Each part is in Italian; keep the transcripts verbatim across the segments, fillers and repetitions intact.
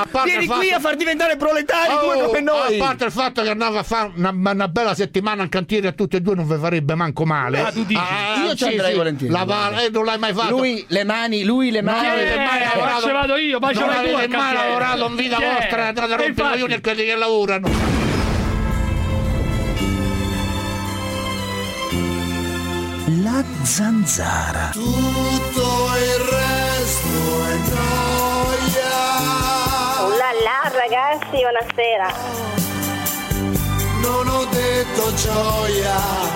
a parte Vieni il fatto... qui a far diventare proletari oh, due come noi. A parte il fatto che andava a fare una, una bella settimana in cantiere a tutti e due non vi farebbe manco male. Ah, tu dici? Ah, io ci sì, andrei sì. volentieri. La va- eh, non l'hai mai fatto. Lui le mani, lui le mani. Non avete mai Eh, lavorato. ma ce vado io, ma ce non vai tu avete al mai cantiere. lavorato in vita Chi è? vostra, andate a E rompere i infatti- coglioni a quelli che lavorano. La zanzara. Tutto il resto è gioia. Oh là là, ragazzi, buonasera. Non ho detto gioia.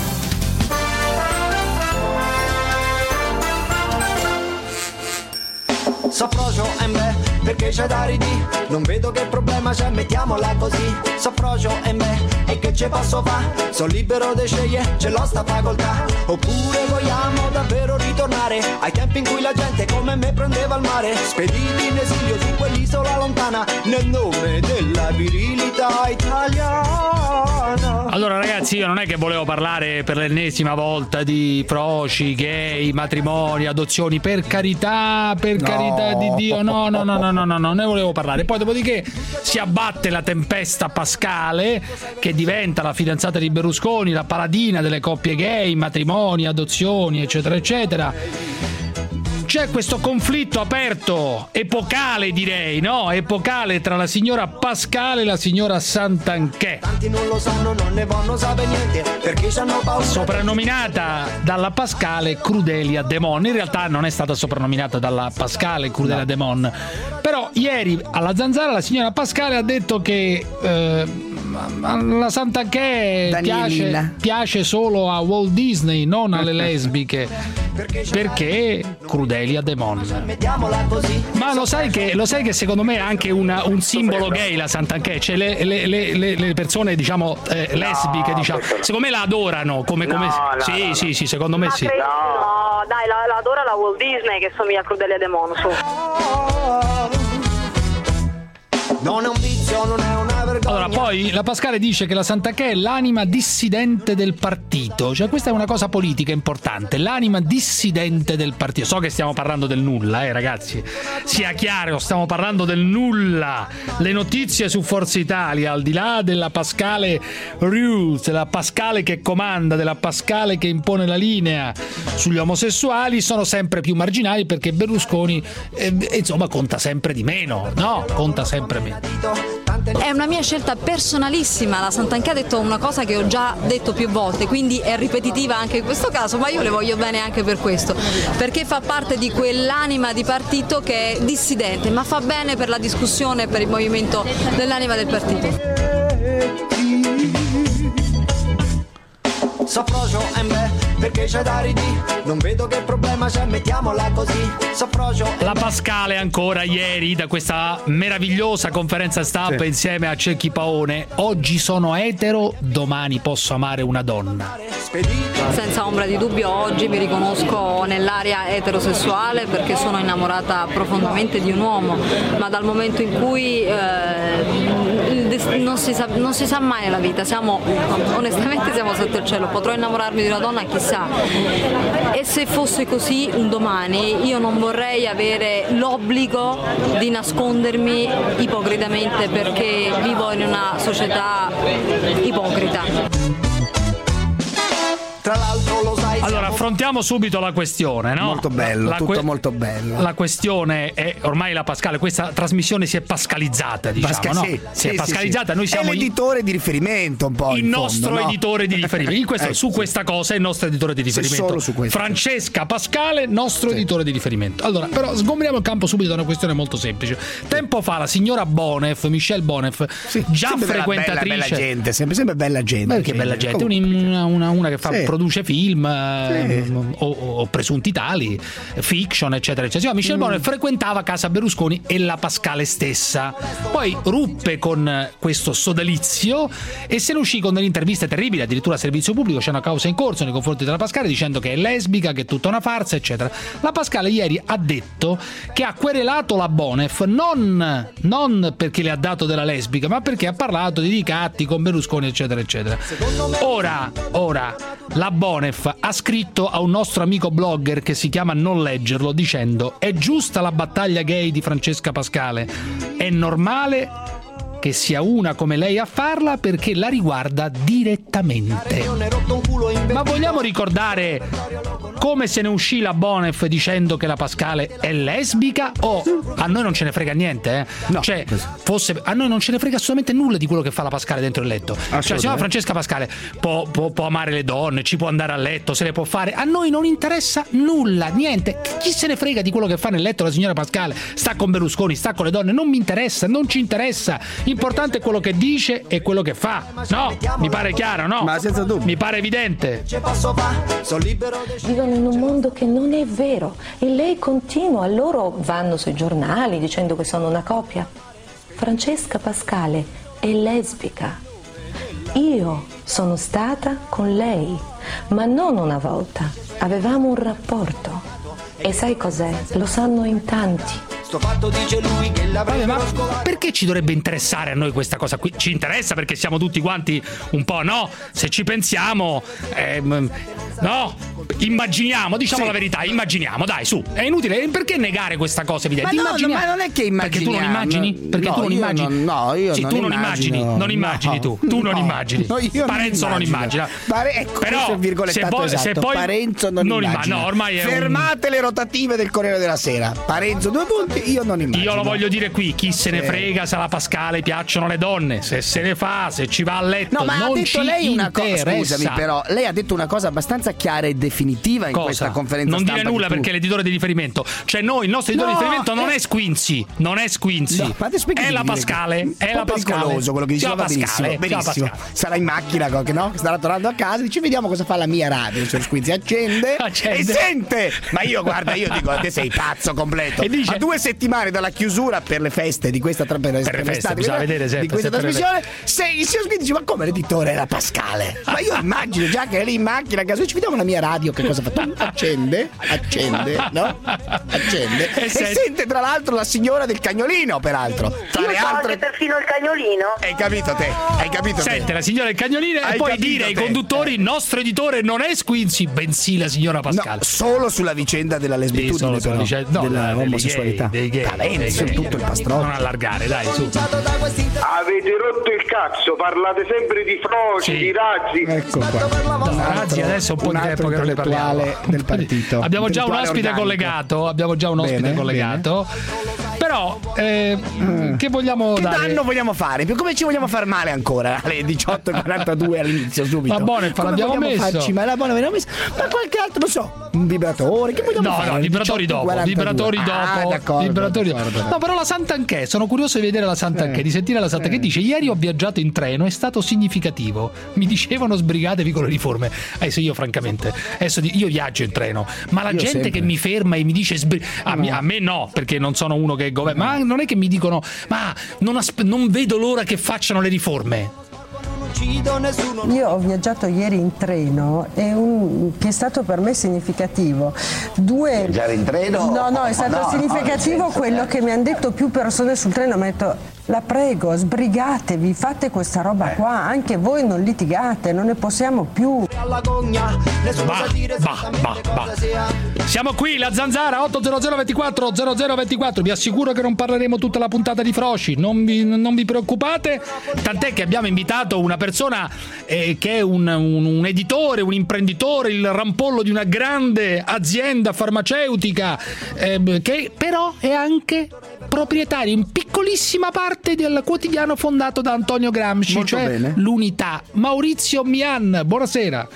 So frocio e me, perché c'è da ridì. Non vedo che problema c'è, mettiamola così. So frocio e me, e che ce posso fa? Sono libero de scegliere, ce l'ho sta facoltà. Oppure vogliamo davvero ritornare ai tempi in cui la gente come me prendeva il mare, spediti in esilio su quell'isola lontana, nel nome della virilità italiana. Allora ragazzi, io non è che volevo parlare per l'ennesima volta di froci, gay, matrimoni, adozioni, per carità, per No. carità di Dio, no, no, no, no, no, no, non ne volevo parlare. Poi dopodiché si abbatte la tempesta pascale, che diventa la fidanzata di Berlusconi, la paladina delle coppie gay, matrimoni, adozioni, eccetera, eccetera. C'è questo conflitto aperto, epocale direi, no? Epocale tra la signora Pascale e la signora Santanchè. Tanti non lo sanno, non ne vanno sapere niente, perché c'hanno paura. Soprannominata dalla Pascale Crudelia Demon. In realtà non è stata soprannominata dalla Pascale Crudelia Demon. Però ieri alla Zanzara la signora Pascale ha detto che eh, la Santanchè piace, Danielina. piace solo a Walt Disney, non alle lesbiche. Perché Crudelia Demon. Mettiamola così. Ma lo sai che, lo sai che secondo me è anche una, un simbolo gay la Santanchè, cioè le, le, le, le- le persone diciamo eh, lesbiche, diciamo, secondo me la adorano come, come... No, no, sì, no, no. sì, sì, secondo me Ma sì. credo- no, dai, la, la adora la Walt Disney che somiglia a Crudelia Demon, su. Non è un vizio, non è una vergogna. Allora, poi la Pascale dice che la Santanchè è l'anima dissidente del partito, cioè questa è una cosa politica importante, l'anima dissidente del partito. So che stiamo parlando del nulla, eh ragazzi, sia chiaro, stiamo parlando del nulla. Le notizie su Forza Italia, al di là della Pascale Rules, della Pascale che comanda, della Pascale che impone la linea sugli omosessuali, sono sempre più marginali perché Berlusconi eh, insomma conta sempre di meno, no? Conta sempre meno. È una mia scelta personalissima, la Santanchè ha detto una cosa che ho già detto più volte, quindi è ripetitiva anche in questo caso, ma io le voglio bene anche per questo, perché fa parte di quell'anima di partito che è dissidente, ma fa bene per la discussione, per il movimento dell'anima del partito. So frocio e me, perché c'è da ridì. Non vedo che problema c'è, mettiamola così. So frocio e La Pascale ancora ieri da questa meravigliosa conferenza stampa Sì. insieme a Cecchi Paone: oggi sono etero, domani posso amare una donna. spediti. Senza ombra di dubbio oggi mi riconosco nell'area eterosessuale perché sono innamorata profondamente di un uomo, ma dal momento in cui eh, il dest- non, si sa, non si sa mai nella vita, siamo, onestamente siamo sotto il cielo, potrò innamorarmi di una donna chissà, e se fosse così un domani io non vorrei avere l'obbligo di nascondermi ipocritamente perché vivo in una società ipocrita. Tra l'altro lo sai. Allora, affrontiamo subito la questione, no? Molto bello, La tutto que- molto bello. La questione è ormai la Pascale, questa trasmissione si è pascalizzata, diciamo, Pasca- no? sì, si è sì, pascalizzata, sì. noi siamo è l'editore di riferimento un po'. il in nostro fondo, no? editore di riferimento. In questo- Ecco, su sì. questa cosa è il nostro editore di Sì, riferimento. solo su questo. Francesca Pascale, nostro Sì. editore di riferimento. Allora, però sgombriamo il campo subito da una questione molto semplice. Tempo fa la signora Bonef, Michelle Bonef, Sì, già sempre bella- frequentatrice. bella, bella gente, sempre, sempre bella gente. Beh, che sì. bella gente, Comunque, una, una- una che fa, Sì. produce film eh, Sì. o, o presunti tali, fiction, eccetera, eccetera. Sì, Michelle Mm. Bonner frequentava casa Berlusconi e la Pascale stessa. Poi ruppe con questo sodalizio e se ne uscì con delle interviste terribili, addirittura a servizio pubblico. C'è una causa in corso nei confronti della Pascale dicendo che è lesbica, che è tutta una farsa, eccetera. La Pascale ieri ha detto che ha querelato la Bonef non, non perché le ha dato della lesbica, ma perché ha parlato di ricatti con Berlusconi, eccetera, eccetera. Ora, ora, la Bonef ha scritto a un nostro amico blogger che si chiama Non Leggerlo dicendo: è giusta la battaglia gay di Francesca Pascale? È è normale che sia una come lei a farla perché la riguarda direttamente. Ma vogliamo ricordare come se ne uscì la Bonef dicendo che la Pascale è lesbica? O a noi non ce ne frega niente, eh? No. Cioè, fosse, a noi non ce ne frega assolutamente nulla di quello che fa la Pascale dentro il letto. Cioè, la signora Francesca Pascale può, può, può amare le donne, ci può andare a letto, se le può fare. A noi non interessa nulla, niente. Chi se ne frega di quello che fa nel letto la signora Pascale? Sta con Berlusconi, sta con le donne, non mi interessa, non ci interessa. L'importante è quello che dice e quello che fa. No, mi pare chiaro, no? Ma senza dubbio. Mi pare evidente. Vivono in un mondo che non è vero e lei continua, loro vanno sui giornali dicendo che sono una coppia. Francesca Pascale è lesbica. Io sono stata con lei, ma non una volta. Avevamo un rapporto. E sai cos'è? Lo sanno in tanti. Vabbè, ma perché ci dovrebbe interessare a noi questa cosa qui? Ci interessa perché siamo tutti quanti un po', no? Se ci pensiamo, ehm, no? Immaginiamo, diciamo sì. la verità, immaginiamo, dai, su. È inutile, perché negare questa cosa evidente? Ma no, Immaginiamo. ma non è che Perché tu non immaginiamo. immagini? Perché No, tu non io immagini? non- no, io sì, non tu non immagino. immagini, non immagini No, tu. Tu non no, immagini. no, io non Parenzo non immagino. immagina. Pare- ecco, Però, questo è il virgolettato se poi, esatto. se poi Parenzo non, non immagina. immagina. No, ormai è un- Fermate le rotative del Corriere della Sera. Parenzo due punti, io non immagino. Io lo voglio dire qui, chi se ne Sì. frega se alla Pascale piacciono le donne, se se ne fa, se ci va a letto, No, ma non ha detto ci lei una cosa, interessa. scusami però, lei ha detto una cosa abbastanza chiara e definitiva in Cosa? questa conferenza non stampa dire nulla che tu- perché è l'editore di riferimento. Cioè noi, il nostro editore No, di riferimento non eh. è Squinzi, non è Squinzi. No, ma adesso perché è devi la dire Pascale, che- è un la po' Pascale. pericoloso quello che diceva, Ciao, va benissimo, Pascale, ciao, benissimo. Pascale. Sarà in macchina, co- no? Starà tornando a casa, dice vediamo cosa fa la mia radio, il signor Squinzi accende, Accende. e sente. Ma io guarda, io dico te sei pazzo completo. E dice- a due settimane dalla chiusura per le feste di questa tra- per le feste, l'estate, bisogna vedere sempre, di questa sempre le- trasmissione, se il signor Squinzi dice ma come l'editore era Pascale? Ma io immagino già che è lì in macchina a casa, ci vediamo la mia radio, che cosa fa? Tu accende, accende, no? Accende E e, sente- sente tra l'altro la signora del cagnolino, peraltro. Tra Io le so altre anche perfino il cagnolino. hai capito te? Hai capito Sente te? la signora del cagnolino e Hai poi capito dire ai te? conduttori il nostro editore non è Squinzi, bensì la signora Pascale. No, solo sulla vicenda della Sì, lesbitudine, solo sulla però, vicenda- no, della degli omosessualità. gay, dei gay, Parenzo, dei gay. tutto il pastrotto. Non allargare, dai, su. Avete rotto il cazzo, parlate sempre di froci, Sì. di razzi. Ecco qua. No, Razzi adesso è un po' di un altro tempo che non ne parliamo. intellettuale del partito. Abbiamo già un Intellettuale ospite organico. collegato, abbiamo già un ospite Bene, collegato. Però eh, che vogliamo Che dare? danno vogliamo fare? Come ci vogliamo far male ancora? Alle diciotto e quarantadue all'inizio subito. La Bonef Come l'abbiamo vogliamo messo. farci? Ma la Bonef l'abbiamo messo. Ma qualche altro, non so, un vibratore, che vogliamo No, fare? no, Alle vibratori diciotto e dopo, quarantadue. vibratori dopo, Ah, d'accordo, vibratori d'accordo, dopo. d'accordo. No, però la Sant'Anché, sono curioso di vedere la Sant'Anché, Eh. di sentire la Sant'Anché. Eh. Dice: ieri ho viaggiato in treno, è stato significativo. Mi dicevano sbrigatevi con le riforme. Adesso io francamente, adesso di- io viaggio in treno, ma la Io gente sempre. che mi ferma e mi dice sbri- a, me, a me no, perché non sono uno che governa, ma non è che mi dicono "Ma non, aspe- non vedo l'ora che facciano le riforme". Io ho viaggiato ieri in treno e un, che è stato per me significativo. Due... Viaggiare in treno? No, no, è stato No, significativo no, nel senso quello che- che mi hanno detto più persone sul treno. Mi hanno detto la prego, sbrigatevi, fate questa roba qua, anche voi non litigate, non ne possiamo più. Bah, bah, bah, bah. Siamo qui, la Zanzara otto zero zero ventiquattro zero zero ventiquattro. Vi assicuro che non parleremo tutta la puntata di Froci, non vi, non vi preoccupate. Tant'è che abbiamo invitato una persona eh, che è un, un, un editore, un imprenditore, il rampollo di una grande azienda farmaceutica, eh, che però è anche proprietario in piccolissima parte del quotidiano fondato da Antonio Gramsci, Molto cioè bene. l'Unità. Maurizio Mian, buonasera.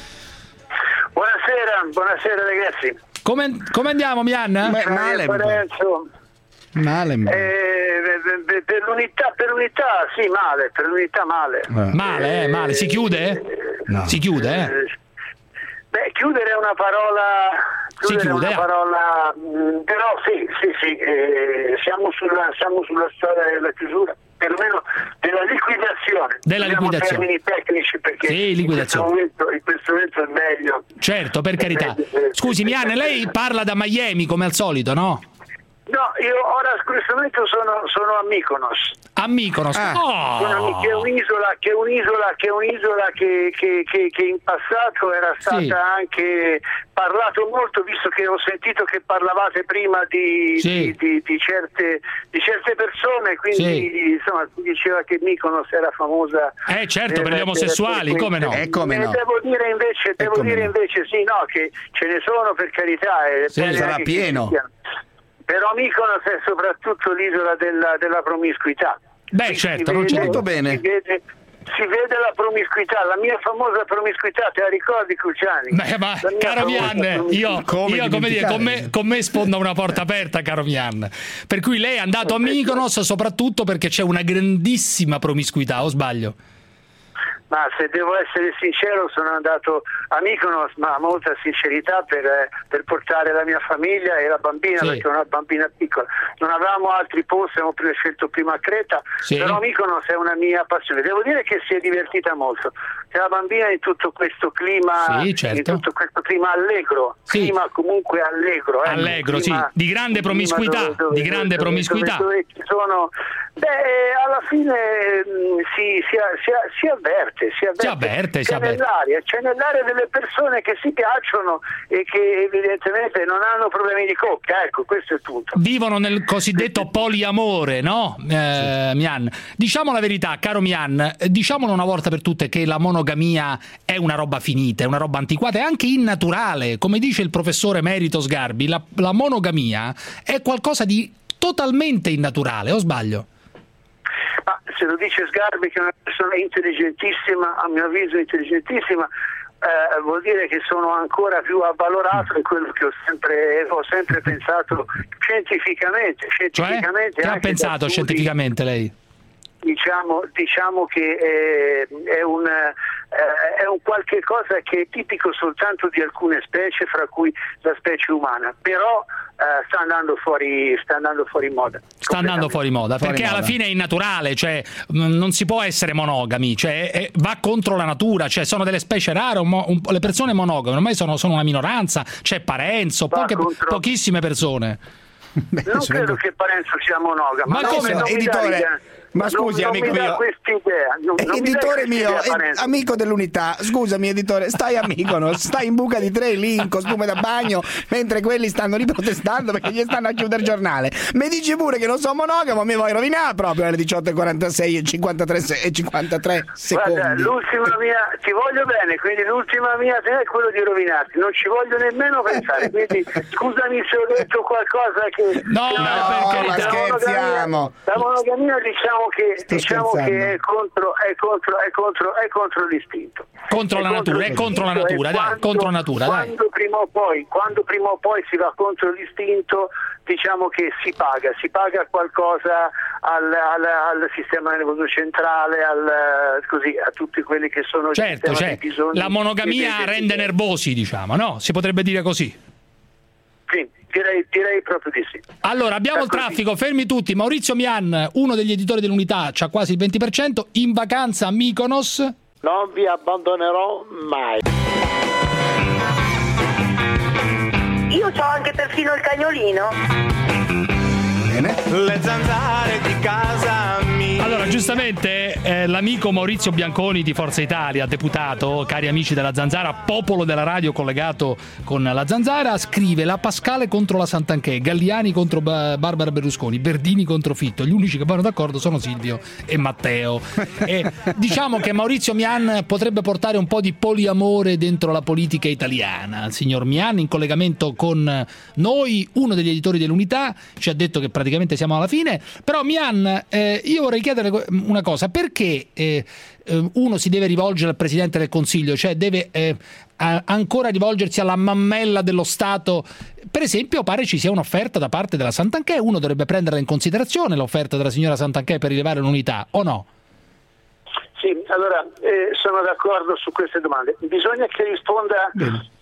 Buonasera, buonasera ragazzi. Come, come andiamo, Mian? Beh, male, Parenzo. male, male. Eh, per- per- per l'unità, per l'unità sì, male, per l'unità male. Male, eh, male. Si chiude? No. Si chiude, eh? Eh, Beh, chiudere è una parola, chiudere Si chiude, è eh. una parola, mh, però sì, sì, sì, eh, siamo sulla, siamo sulla strada della chiusura, perlomeno della liquidazione. Della Usiamo liquidazione. termini tecnici perché Sì, liquidazione. in questo momento, in questo momento è meglio. Certo, per carità. Eh, Scusi, Mian, lei parla da Miami come al solito, no? No, io ora in questo momento sono, sono a Mykonos. A Mykonos. Ah. Oh. Una, che è un'isola, che è un'isola, che è un'isola che, che, che, che in passato era stata Sì. anche parlato molto, visto che ho sentito che parlavate prima di, Sì. di, di, di certe di certe persone, quindi Sì. insomma si diceva che Mykonos era famosa. Eh certo, per gli omosessuali, per- come no? Eh, come Eh, no? Devo dire invece, devo come dire no? invece sì, no, che ce ne sono, per carità, è Sì, bene sarà anche che pieno. ci siano. Però Mykonos è soprattutto l'isola della, della promiscuità. Beh, Qui certo, si non c'è vede- Molto bene. Si vede, si vede la promiscuità, la mia famosa promiscuità, te la ricordi, Cruciani? Beh, ma La mia caro famosa Mian, promiscuità. io, Come io come dire, con me, dimenticare? con me sfonda una porta aperta, caro Mian. Per cui lei è andato a Mykonos soprattutto perché c'è una grandissima promiscuità, o sbaglio? Ma se devo essere sincero, sono andato a Mykonos, ma a molta sincerità, per, eh, per portare la mia famiglia e la bambina, Sì. perché è una bambina piccola. Non avevamo altri posti, abbiamo pre- scelto prima Creta, Sì. però Mykonos è una mia passione. Devo dire che si è divertita molto. C'è la bambina in tutto questo clima, Sì, certo. in tutto questo clima allegro, Sì. clima comunque allegro. ecco, Allegro, sì, clima- di grande un clima promiscuità, dove- dove- di grande dove- promiscuità. dove- dove ci sono, beh, alla fine mh, si, si, si, si avverte, si avverte, Si avverte, si c'è avverte. nell'aria, c'è nell'aria delle persone che si piacciono e che evidentemente non hanno problemi di coppia, ecco, questo è tutto. Vivono nel cosiddetto poliamore, no? Eh, Mian, diciamo la verità, caro Mian, eh, diciamolo una volta per tutte che la monogamia è una roba finita, è una roba antiquata, è anche innaturale. Come dice il professore emerito Sgarbi, la, la monogamia è qualcosa di totalmente innaturale, o sbaglio? Ma se lo dice Sgarbi, che è una persona intelligentissima, a mio avviso intelligentissima, eh, vuol dire che sono ancora più avvalorato di quello che ho sempre, ho sempre pensato scientificamente. Cioè, scientificamente che ha anche da pensato studi. scientificamente lei? Diciamo, diciamo che eh, è, un, eh, è un qualche cosa che è tipico soltanto di alcune specie, fra cui la specie umana, però eh, sta andando fuori, sta andando fuori moda. Sta andando fuori moda, Fuori perché moda. alla fine è innaturale, cioè mh, non si può essere monogami, cioè è- va contro la natura, cioè sono delle specie rare, un mo- un- le persone monogame ormai sono, sono una minoranza, c'è Parenzo, Va poche, contro- pochissime persone. Beh, Non ci credo vengo- che Parenzo sia monogamo. Ma non come mi- no? non mi dà Editore, l'idea- ma non- scusi, non amico mi dà mio. quest'idea. Non, non mi dà Editore quest'idea, mio, ed- Parenzo. amico dell'unità, scusami editore, stai a Mykonos, stai in buca di tre lì in costume da bagno, mentre quelli stanno lì protestando perché gli stanno a chiudere il giornale. Mi dici pure che non sono monogamo, mi vuoi rovinare proprio alle diciotto e quarantasei e cinquantatré, se- e cinquantatré Guarda, secondi. l'ultima mia, ti voglio bene, quindi l'ultima mia idea è quello di rovinarti, non ci voglio nemmeno pensare, quindi scusami se ho detto qualcosa che... No, che- no, per la carità. monogamia- Scherziamo. La monogamia diciamo che, Sto diciamo scherzando. che è contro, è contro, è contro, è contro l'istinto. Contro È la natura, è contro la l'istinto, natura, e dai, quando- contro la natura, dai. quando prima o poi, quando prima o poi si va contro l'istinto, diciamo che si paga, si paga qualcosa al, al, al sistema nervoso centrale, al, così, a tutti quelli che sono il Certo, sistema cioè, dei bisogni la monogamia e dei rende desideri. nervosi, diciamo, no? Si potrebbe dire così. Sì, direi, direi proprio di sì. Allora, abbiamo il Ecco, traffico, fermi tutti. Maurizio Mian, uno degli editori dell'Unità, c'ha quasi il venti per cento, in vacanza a Mykonos. Non vi abbandonerò mai. Io ho anche perfino il cagnolino. Bene. Le zanzare di casa mia. Allora, giustamente eh, l'amico Maurizio Bianconi di Forza Italia, deputato, cari amici della Zanzara, popolo della radio collegato con la Zanzara, scrive: la Pascale contro la Santanchè, Galliani contro Ba- Barbara Berlusconi, Verdini contro Fitto. Gli unici che vanno d'accordo sono Silvio e Matteo. E diciamo che Maurizio Mian potrebbe portare un po' di poliamore dentro la politica italiana. Il signor Mian, in collegamento con noi, uno degli editori dell'Unità, ci ha detto che praticamente siamo alla fine. Però Mian, eh, io vorrei chiedere una cosa: perché eh, uno si deve rivolgere al Presidente del Consiglio, cioè deve eh, a, ancora rivolgersi alla mammella dello Stato? Per esempio, pare ci sia un'offerta da parte della Santanchè, uno dovrebbe prenderla in considerazione, l'offerta della signora Santanchè, per rilevare l'unità, o no? Sì, allora eh, sono d'accordo su queste domande. Bisogna che risponda Bene.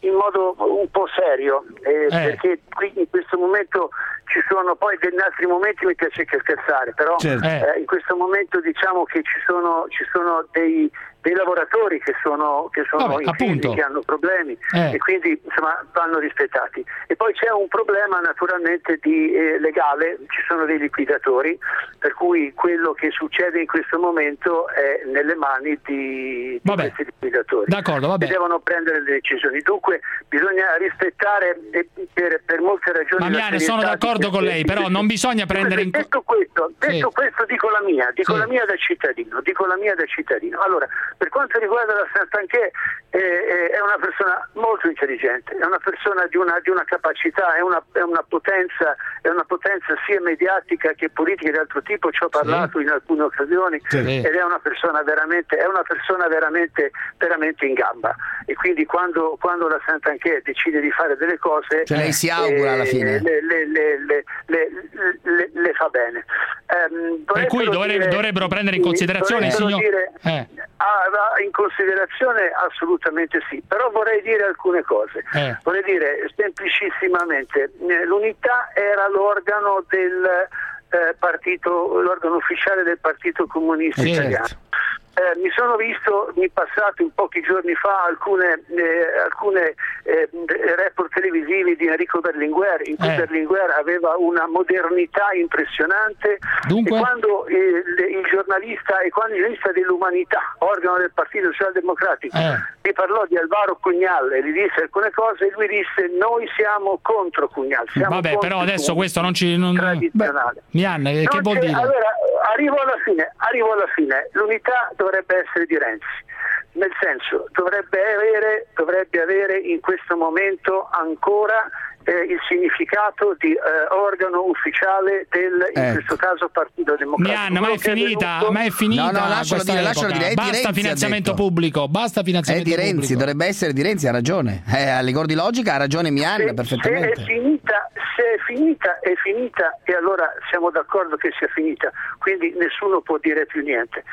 in modo un po' serio, eh, Eh. perché qui in questo momento ci sono, poi in altri momenti mi piace che scherzare, però Certo. eh, in questo momento diciamo che ci sono, ci sono dei, dei lavoratori che sono, che sono Vabbè, in crisi, appunto. che hanno problemi Eh. e quindi insomma vanno rispettati. E poi c'è un problema naturalmente di eh, legale, ci sono dei liquidatori, per cui quello che succede in questo momento è nelle mani di, di Vabbè. questi liquidatori. D'accordo, vabbè. E devono prendere le decisioni. Dunque bisogna rispettare eh, per, per molte ragioni. Ma la Miane, sono serietà d'accordo di con questi- lei, però non bisogna prendere in Detto questo, detto Sì. questo dico la mia, dico Sì. la mia da cittadino, dico la mia da cittadino. Allora, per quanto riguarda la Santanchè, eh, eh, è una persona molto intelligente, è una persona di una, di una capacità, è una, è una potenza, è una potenza sia mediatica che politica di altro tipo, ci ho parlato in alcune occasioni, Sì. ed è una persona veramente, è una persona veramente, veramente in gamba. E quindi quando, quando la Santanchè decide di fare delle cose, Cioè lei si augura alla fine. le, le, le, le, le, le, le fa bene. Ehm, Per cui dovrebbero dovre- dire- dovrebbero prendere in considerazione, dovrebbero signor- dire- Eh. ah, ah, in considerazione assolutamente sì, però vorrei dire alcune cose. Eh. Vorrei dire semplicissimamente, eh, l'unità era l'organo del eh, partito, l'organo ufficiale del Partito Comunista Eh, Italiano. certo. Eh, mi sono visto in passato, in pochi giorni fa, alcune, eh, alcune eh, report televisivi di Enrico Berlinguer, in cui Eh. Berlinguer aveva una modernità impressionante. Dunque? E quando eh, il, il giornalista e quando il giornalista dell'Umanità, organo del Partito Socialdemocratico, Eh. mi parlò di Alvaro Cugnal e gli disse alcune cose, lui disse: noi siamo contro Cugnal. Siamo Vabbè, contro però il adesso comunismo questo non ci... Non... tradizionale. Mian, eh, che Non vuol c'è- dire? Allora, arrivo alla fine, arrivo alla fine. L'unità dovrebbe essere di Renzi, nel senso dovrebbe avere, dovrebbe avere in questo momento ancora eh, il significato di eh, organo ufficiale del, in Ecco. questo caso, Partito Democratico. Mian, ma è Quello che finita, avvenuto- ma è finita No, no, lascialo questa dire, lascialo epoca. dire, è di Basta Renzi, finanziamento ha detto. pubblico, basta È finanziamento di Renzi, pubblico. dovrebbe essere di Renzi, ha ragione. Eh, a rigor di logica ha ragione Mian Se, se perfettamente. è finita, se è finita, è finita, e allora siamo d'accordo che sia finita, quindi nessuno può dire più niente.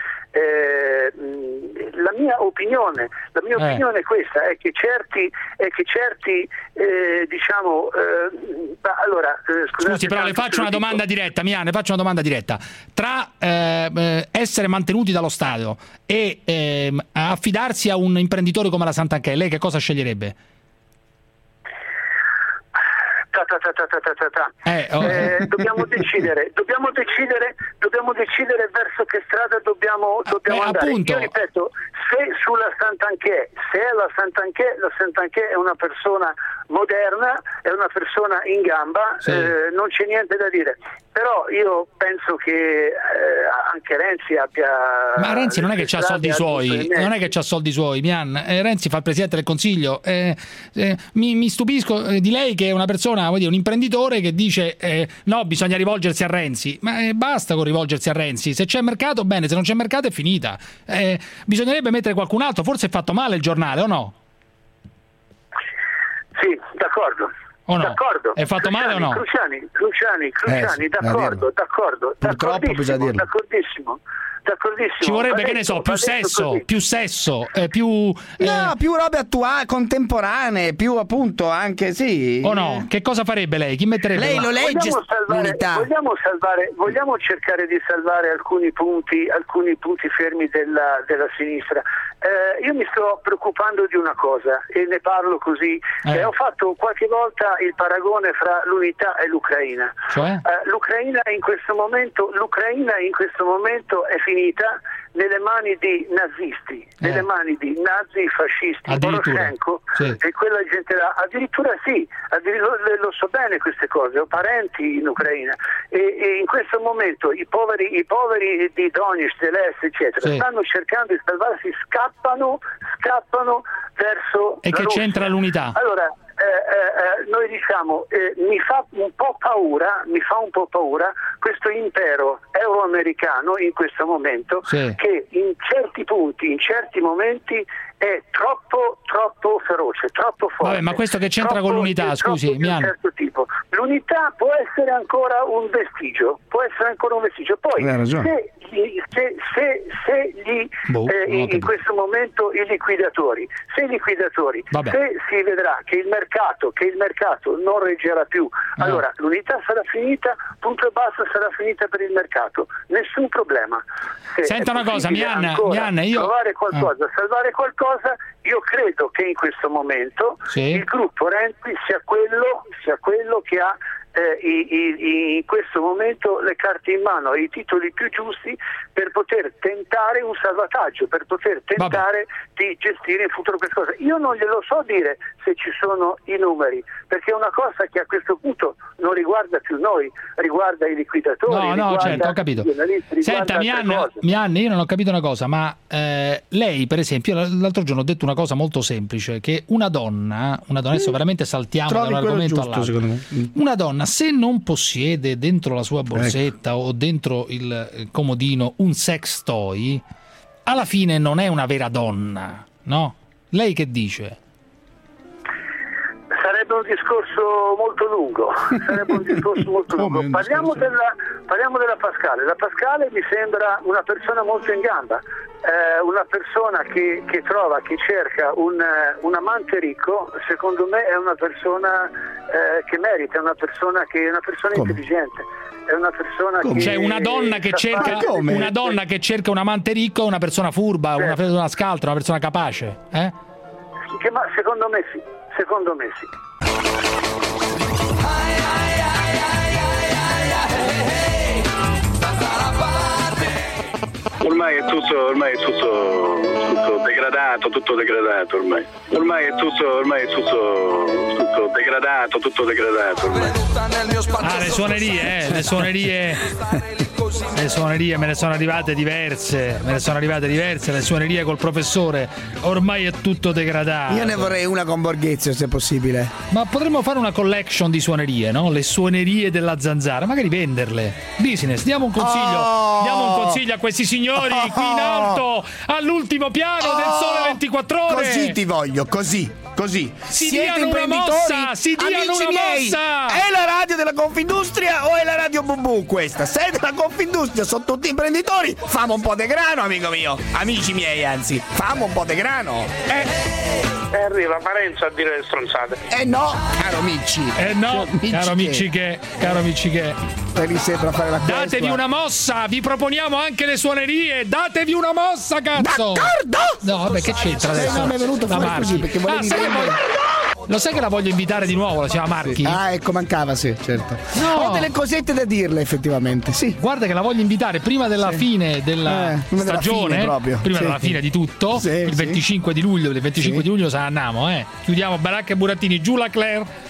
Eh, mh, la mia opinione, la mia Eh. opinione è questa, è che certi, è che certi eh, diciamo, eh, ma allora, eh, scusate, Scusi, però le tanto faccio se una lo dico. domanda diretta, Mian, le faccio una domanda diretta. Tra eh, eh, essere mantenuti dallo Stato e ehm, affidarsi a un imprenditore come la Santanchè, lei che cosa sceglierebbe? Ta ta ta ta ta ta ta ta. Eh, oh. Eh, dobbiamo decidere, dobbiamo decidere, dobbiamo decidere verso che strada dobbiamo, dobbiamo Eh, andare. appunto. Io ripeto, se sulla Santanchè, se è la Santanchè, la Santanchè è una persona moderna, è una persona in gamba, Sì. eh, non c'è niente da dire. Però io penso che eh, anche Renzi abbia... Ma Renzi non è che c'ha soldi suoi, non è che c'ha soldi suoi, Mian. Eh, Renzi fa il Presidente del Consiglio. Eh, eh, mi, mi stupisco eh, di lei che è una persona, vuol dire, un imprenditore che dice eh, no, bisogna rivolgersi a Renzi. Ma eh, basta con rivolgersi a Renzi. Se c'è mercato, bene, se non c'è mercato è finita. Eh, bisognerebbe mettere qualcun altro, forse è fatto male il giornale, o no? Sì, d'accordo. O no? D'accordo. È fatto male o no? Cruciani, Cruciani, Cruciani, Eh, sì, d'accordo, bisogna dirlo. d'accordo, Purtroppo d'accordissimo, bisogna dirlo. d'accordissimo, d'accordissimo. Ci vorrebbe, Va che ne detto, so, più va detto sesso, così. più sesso, eh, più... eh, No, più robe attuali, contemporanee, più appunto anche sì. o no? Che cosa farebbe lei? Chi metterebbe Lei là? lo legge Vogliamo salvare, l'unità. vogliamo salvare, vogliamo cercare di salvare alcuni punti, alcuni punti fermi della, della sinistra. Eh, io mi sto preoccupando di una cosa e ne parlo così. Eh. Eh, ho fatto qualche volta il paragone fra l'unità e l'Ucraina. Cioè? Eh, L'Ucraina in questo momento, l'Ucraina in questo momento è finita nelle mani di nazisti, Eh. nelle mani di nazi fascisti, Addirittura. Poroshenko Sì. e quella gente là. Addirittura sì, addirittura lo so bene queste cose, ho parenti in Ucraina e, e in questo momento i poveri, i poveri di Donetsk, dell'Est, eccetera, Sì. stanno cercando di salvarsi, scappano, scappano verso E la che Russia. c'entra l'unità? Allora, eh, eh, eh, noi diciamo, eh, mi fa un po' paura, mi fa un po' paura questo impero euroamericano in questo momento, Sì. che in certi punti, in certi momenti è troppo troppo feroce, troppo forte. Vabbè, ma questo che c'entra troppo, con l'unità, scusi, di un certo tipo. L'unità può essere ancora un vestigio, può essere ancora un vestigio. Poi se gli, se, se, se gli boh, eh, in, in questo momento i liquidatori, se i liquidatori, Vabbè. se si vedrà che il mercato, che il mercato non reggerà più, ah. allora l'unità sarà finita, punto e basta, sarà finita per il mercato, nessun problema. Se Senta una cosa, Mianna, ancora Mianna, io trovare qualcosa, ah. salvare qualcosa, io credo che in questo momento sì. il gruppo Renzi sia quello, sia quello che ha eh, i, i, in questo momento le carte in mano, i titoli più giusti per poter tentare un salvataggio, per poter tentare Vabbè. di gestire in futuro questa cosa. Io non glielo so dire se ci sono i numeri, perché è una cosa che a questo punto non riguarda più noi, riguarda i liquidatori. No, no, certo, ho capito. Senta, Mianna, Mianna, io non ho capito una cosa, ma eh, lei, per esempio, l'altro giorno ho detto una cosa molto semplice, che una donna, una donna, adesso veramente saltiamo Trovi da un argomento giusto, all'altro, una donna se non possiede dentro la sua borsetta ecco. o dentro il comodino un sex toy, alla fine non è una vera donna, no? Lei che dice? Sarebbe un discorso molto lungo, sarebbe un discorso molto lungo. Parliamo della, parliamo della Pascale. La Pascale mi sembra una persona molto in gamba, eh, una persona che, che trova, che cerca un, un amante ricco, secondo me è una persona eh, che merita, è una persona che è una persona Come? intelligente. È una persona Come? che Cioè una donna che cerca una donna che cerca un amante ricco è una persona furba, certo. una, una scaltra, una persona capace, eh? Che, ma secondo me sì, secondo me sì. Ormai è tutto, ormai è tutto, tutto degradato, tutto degradato ormai. Ormai è tutto, ormai è tutto, tutto degradato, tutto degradato ormai. Ah, le suonerie, eh, le suonerie. Le suonerie me ne sono arrivate diverse, me ne sono arrivate diverse, le suonerie col professore, ormai è tutto degradato. Io ne vorrei una con Borghezio se possibile. Ma potremmo fare una collection di suonerie, no? Le suonerie della Zanzara, magari venderle. Business, diamo un consiglio, oh! diamo un consiglio a questi signori oh! qui in alto, all'ultimo piano oh! del Sole ventiquattro Ore. Così ti voglio, così. Così si siete diano una mossa, si diano amici una miei, mossa. È la radio della Confindustria o è la radio Bubu questa? Se è della Confindustria, sono tutti imprenditori, famo un po' de grano, amico mio. Amici miei, anzi, famo un po' de grano. Eh. E arriva Parenzo a dire le stronzate. Eh no, caro Micci. Eh no, Micci caro Micci che, caro Micci che. Mi sembra fare la Datevi questua. una mossa, vi proponiamo anche le suonerie, datevi una mossa, cazzo. D'accordo? No, vabbè, che c'entra adesso? Non mi è venuto fuori così perché volevi ah, vendere. Lo sai che la voglio invitare di nuovo, la si chiama Marchi? Sì. Ah, ecco, mancava, sì, certo. No. Ho delle cosette da dirle, effettivamente, sì. Guarda che la voglio invitare prima della sì. fine della eh, prima stagione, della fine proprio. prima sì. della fine di tutto, sì, il sì. venticinque di luglio, il venticinque sì. di luglio se ne andiamo, eh. Chiudiamo Baracca e Burattini, giù la Claire.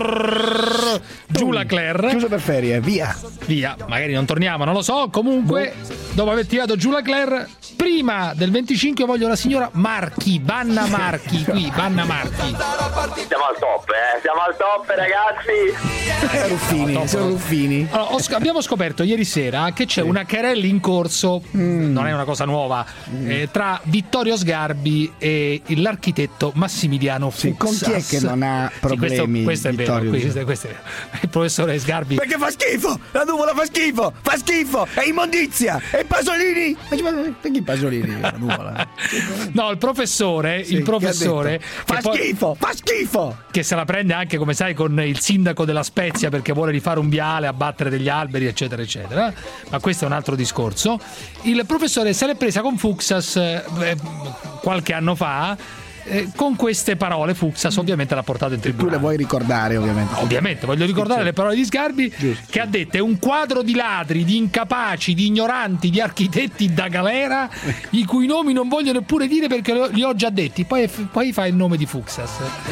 Trrr, giù la Claire. Chiuso per ferie, via. Via, magari non torniamo, non lo so. Comunque, boh. dopo aver tirato giù la Claire, prima del venticinque voglio la signora Marchi, Vanna Marchi, qui, Vanna Marchi. Siamo al top, eh, siamo al top, ragazzi. Eh, Ruffini, no, sono Ruffini. Allora, sc- abbiamo scoperto ieri sera che c'è sì. una querella in corso, mm. non è una cosa nuova, mm. eh, tra Vittorio Sgarbi e l'architetto Massimiliano Fuxas. Sì, con chi è che non ha problemi? Sì, questo, questo è vero, questo, questo è vero. Il professore Sgarbi. Perché fa schifo, la nuvola fa schifo, fa schifo, è immondizia, e Pasolini. Perché Pasolini la nuvola? No, il professore, sì, il professore fa schifo, fa schifo. Che se la prende anche, come sai, con il sindaco della Spezia perché vuole rifare un viale, abbattere degli alberi, eccetera, eccetera. Ma questo è un altro discorso. Il professore se l'è presa con Fuxas eh, qualche anno fa. Eh, con queste parole Fuxas ovviamente l'ha portato in tribunale. Tu le vuoi ricordare, ovviamente. Ovviamente, voglio ricordare sì. le parole di Sgarbi. Giusto. Che ha detto: è un quadro di ladri, di incapaci, di ignoranti, di architetti da galera, i cui nomi non voglio neppure dire perché li ho già detti. Poi, poi fa il nome di Fuxas.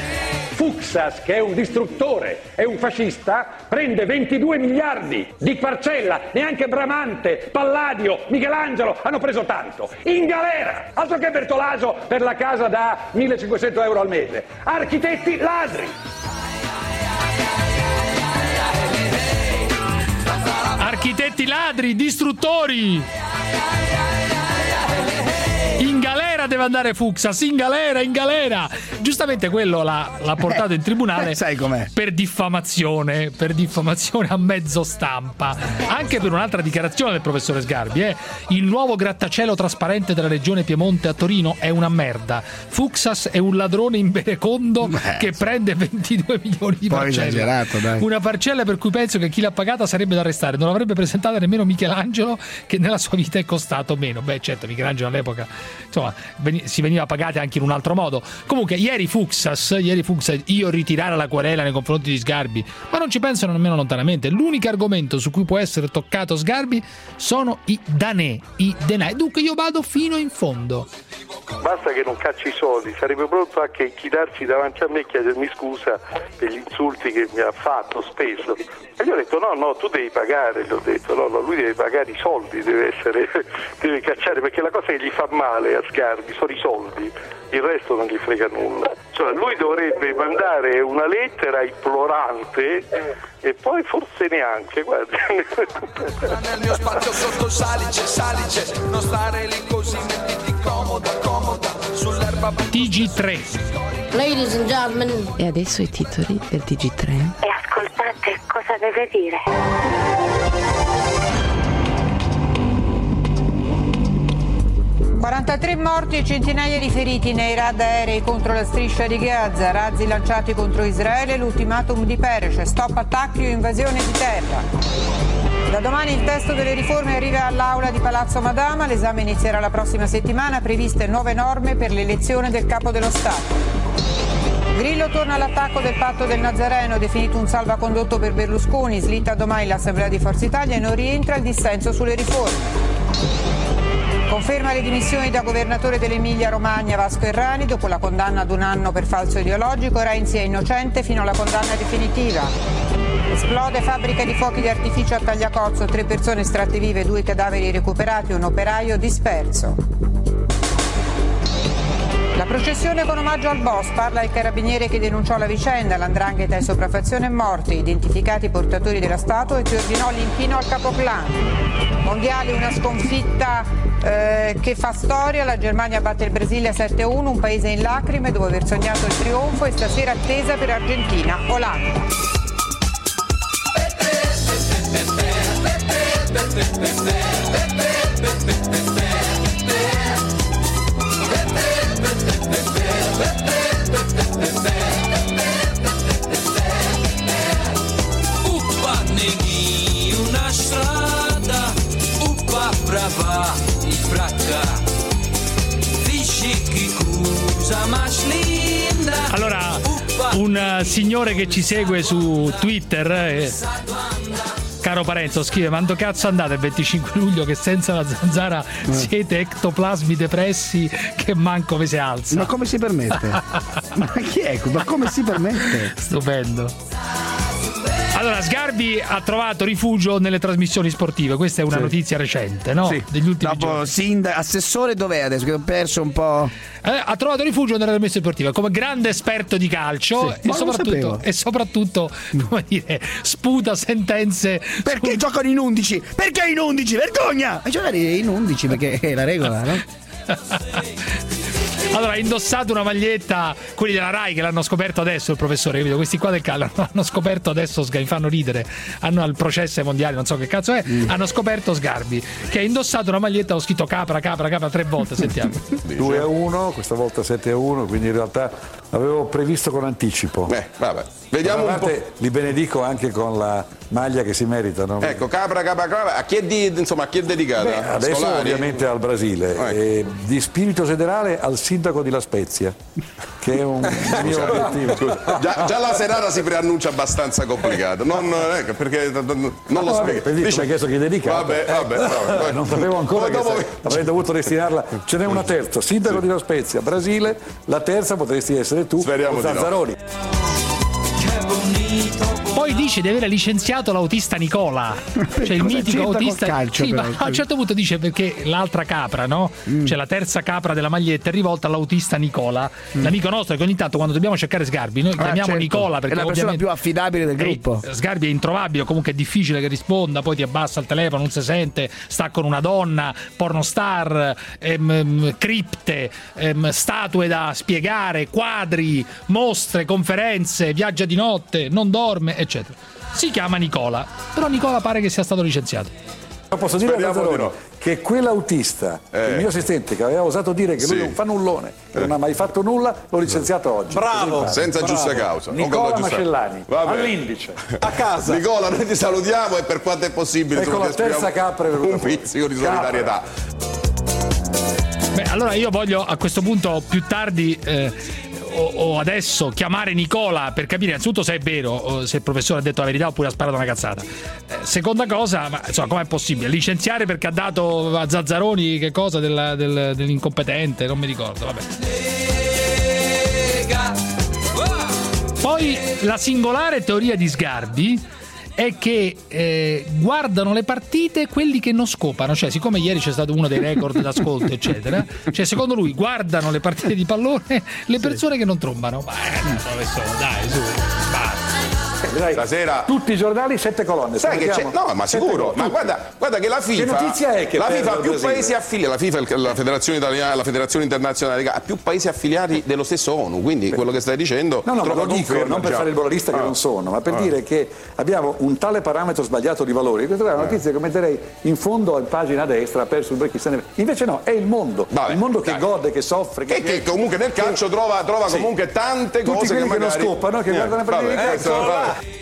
Fuxas, che è un distruttore, è un fascista, prende ventidue miliardi di parcella, neanche Bramante, Palladio, Michelangelo hanno preso tanto. In galera, altro che Bertolaso per la casa da millecinquecento euro al mese. Architetti ladri. Architetti ladri, distruttori. In galera deve deve andare Fuksas in galera, in galera. Giustamente quello l'ha, l'ha portato in tribunale sai com'è. per diffamazione, per diffamazione a mezzo stampa, anche per un'altra dichiarazione del professore Sgarbi, eh. Il nuovo grattacielo trasparente della regione Piemonte a Torino è una merda. Fuksas è un ladrone imbenecondo Beh, che prende ventidue milioni di parcelle. Esagerato, dai. Una parcella per cui penso che chi l'ha pagata sarebbe da arrestare. Non l'avrebbe presentata nemmeno Michelangelo, che nella sua vita è costato meno. Beh, certo, Michelangelo all'epoca insomma veni- si veniva pagati anche in un altro modo. Comunque ieri Fuksas, ieri Fuksas, io ritirare la querela nei confronti di Sgarbi, ma non ci pensano nemmeno lontanamente. L'unico argomento su cui può essere toccato Sgarbi sono i danè, i denai. Dunque io vado fino in fondo. Basta che non cacci i soldi, sarebbe pronto anche a inchinarsi davanti a me e chiedermi scusa per gli insulti che mi ha fatto spesso. E gli ho detto no, no, tu devi pagare, gli ho detto, no, no, lui deve pagare i soldi, deve essere, deve cacciare, perché la cosa che gli fa male a Sgarbi sono i soldi, il resto non gli frega nulla. Cioè lui dovrebbe mandare una lettera implorante e poi forse neanche, guarda. Nel mio spazio sotto salice, salice, non stare lì così, mettiti comoda, comoda, sull'erba. T G tre. Ladies and gentlemen. E adesso i titoli del T G tre. E ascoltate cosa deve dire. quarantatré morti e centinaia di feriti nei raid aerei contro la striscia di Gaza, razzi lanciati contro Israele, l'ultimatum di Peres, stop attacchi o invasione di terra. Da domani il testo delle riforme arriva all'aula di Palazzo Madama, l'esame inizierà la prossima settimana, previste nuove norme per l'elezione del capo dello Stato. Grillo torna all'attacco del patto del Nazareno, definito un salvacondotto per Berlusconi, slitta domani l'Assemblea di Forza Italia e non rientra il dissenso sulle riforme. Conferma le dimissioni da governatore dell'Emilia Romagna Vasco Errani, dopo la condanna ad un anno per falso ideologico, Renzi è innocente fino alla condanna definitiva. Esplode fabbrica di fuochi di artificio a Tagliacozzo, tre persone estratte vive, due cadaveri recuperati, un operaio disperso. La processione con omaggio al boss, parla il carabiniere che denunciò la vicenda, l'andrangheta e sopraffazione e morti, identificati i portatori della statua e che ordinò l'inchino al capoclan. Mondiali, una sconfitta eh, che fa storia, la Germania batte il Brasile sette a uno, un paese in lacrime dopo aver sognato il trionfo e stasera attesa per Argentina, Olanda. Uppa neghi una strada, uppa brava i fracca, dici chi cosa mas linda. Allora, un signore che ci segue su Twitter, eh, caro Parenzo, scrive: ma dove cazzo andate il venticinque luglio che senza la zanzara siete ectoplasmi depressi che manco vi si alza? Ma come si permette? Ma chi è? Ma come si permette? Stupendo. Allora, Sgarbi ha trovato rifugio nelle trasmissioni sportive. Questa è una sì. notizia recente, no? Sì. Degli ultimi Dopo, giorni. Sinda- assessore dov'è adesso? Che ho perso un po'. Eh, ha trovato rifugio nelle trasmissioni sportive come grande esperto di calcio, Sì. e, soprattutto, e soprattutto, come dire, sputa sentenze. Perché su... giocano in undici? Perché in undici? Vergogna! E giocare in undici perché è la regola, no? Allora, ha indossato una maglietta, quelli della Rai che l'hanno scoperto adesso, il professore, capito? Questi qua del calcio l'hanno scoperto adesso, mi fanno ridere. Hanno al processo ai mondiali, non so che cazzo è, mm. hanno scoperto Sgarbi che ha indossato una maglietta, ho scritto capra, capra, capra tre volte, sentiamo. due a uno, questa volta sette a uno, quindi in realtà avevo previsto con anticipo. Eh, vabbè. Vediamo un po'. Li benedico anche con la maglia che si meritano. Ecco, capra, capra, capra, a chi è, di, insomma, a chi è dedicata? Beh, adesso Scolari? ovviamente al Brasile, ecco. e di spirito generale al sindaco di La Spezia, che è un mio obiettivo. Scusa, già, già la serata si preannuncia abbastanza complicata, non, ecco, perché non lo no, spiego. Per dire, mi ha chiesto chi è dedicato. Vabbè, vabbè, vabbè, vabbè. Non sapevo ancora poi che dopo... se, avrei dovuto destinarla. Ce n'è una terza, sindaco sì. di La Spezia, Brasile, la terza potresti essere tu, speriamo Zazzaroni. Che bonito. Poi dice di avere licenziato l'autista Nicola, cioè il mitico autista. Calcio, sì, però. ma a un certo punto dice perché l'altra capra, no? Mm. Cioè la terza capra della maglietta è rivolta all'autista Nicola, mm. l'amico nostro che ogni tanto quando dobbiamo cercare Sgarbi noi Ah, chiamiamo certo. Nicola perché è la persona ovviamente più affidabile del gruppo. Ehi, Sgarbi è introvabile, comunque è difficile che risponda, poi ti abbassa il telefono, non si sente, sta con una donna, pornostar, ehm, cripte, ehm, statue da spiegare, quadri, mostre, conferenze, viaggia di notte, non dorme, eccetera. Si chiama Nicola, però Nicola pare che sia stato licenziato. Ma posso dire a Speriamo Lazzaroni di no. che quell'autista, Eh. il mio assistente, che aveva osato dire che Sì. lui è un fanullone, che non ha mai fatto nulla, l'ho licenziato oggi. Bravo, Così senza bravo. giusta causa. Non Nicola con la giusta- Mascellani, Vabbè. all'indice. A casa. Nicola, noi ti salutiamo e per quanto è possibile Ecco insomma, la ti esprimiamo terza capra è venuta un fuori. pizzico di Capra. solidarietà. Beh, allora io voglio a questo punto più tardi eh, o, o adesso chiamare Nicola per capire innanzitutto se è vero, o se il professore ha detto la verità oppure ha sparato una cazzata. Eh, seconda cosa, ma insomma, com'è possibile? Licenziare perché ha dato a Zazzaroni che cosa della- del- dell'incompetente? Non mi ricordo, vabbè. Poi la singolare teoria di Sgarbi è che eh, guardano le partite quelli che non scopano, cioè siccome ieri c'è stato uno dei record d'ascolto eccetera, cioè secondo lui guardano le partite di pallone le persone che non trombano. Ma eh, dove sono? Dai, su, basta. Dai, Stasera tutti i giornali, sette colonne. sai che c'è? Mettiamo No, ma sette sicuro. colonne. Ma guarda, guarda che la FIFA. Che notizia è che la perde FIFA ha il più Brasile? paesi affiliati. La FIFA, è la Federazione Italiana, la Federazione Internazionale ha più paesi affiliati dello stesso ONU. Quindi quello che stai dicendo. No, no, ma trova lo dico conferma, non per già. fare il bolorista che Ah. non sono, ma per Ah. dire che abbiamo un tale parametro sbagliato di valori. Questa è una notizia che metterei in fondo a pagina destra, ha perso il break. Invece no, è il mondo. Vabbè, il mondo che dai. gode, che soffre. Che, che comunque nel calcio trova, trova Sì. comunque tante Tutti cose quelli che che non magari scoppano, che Niente, guardano le partite di vabbè, calcio. ecco, vabbè.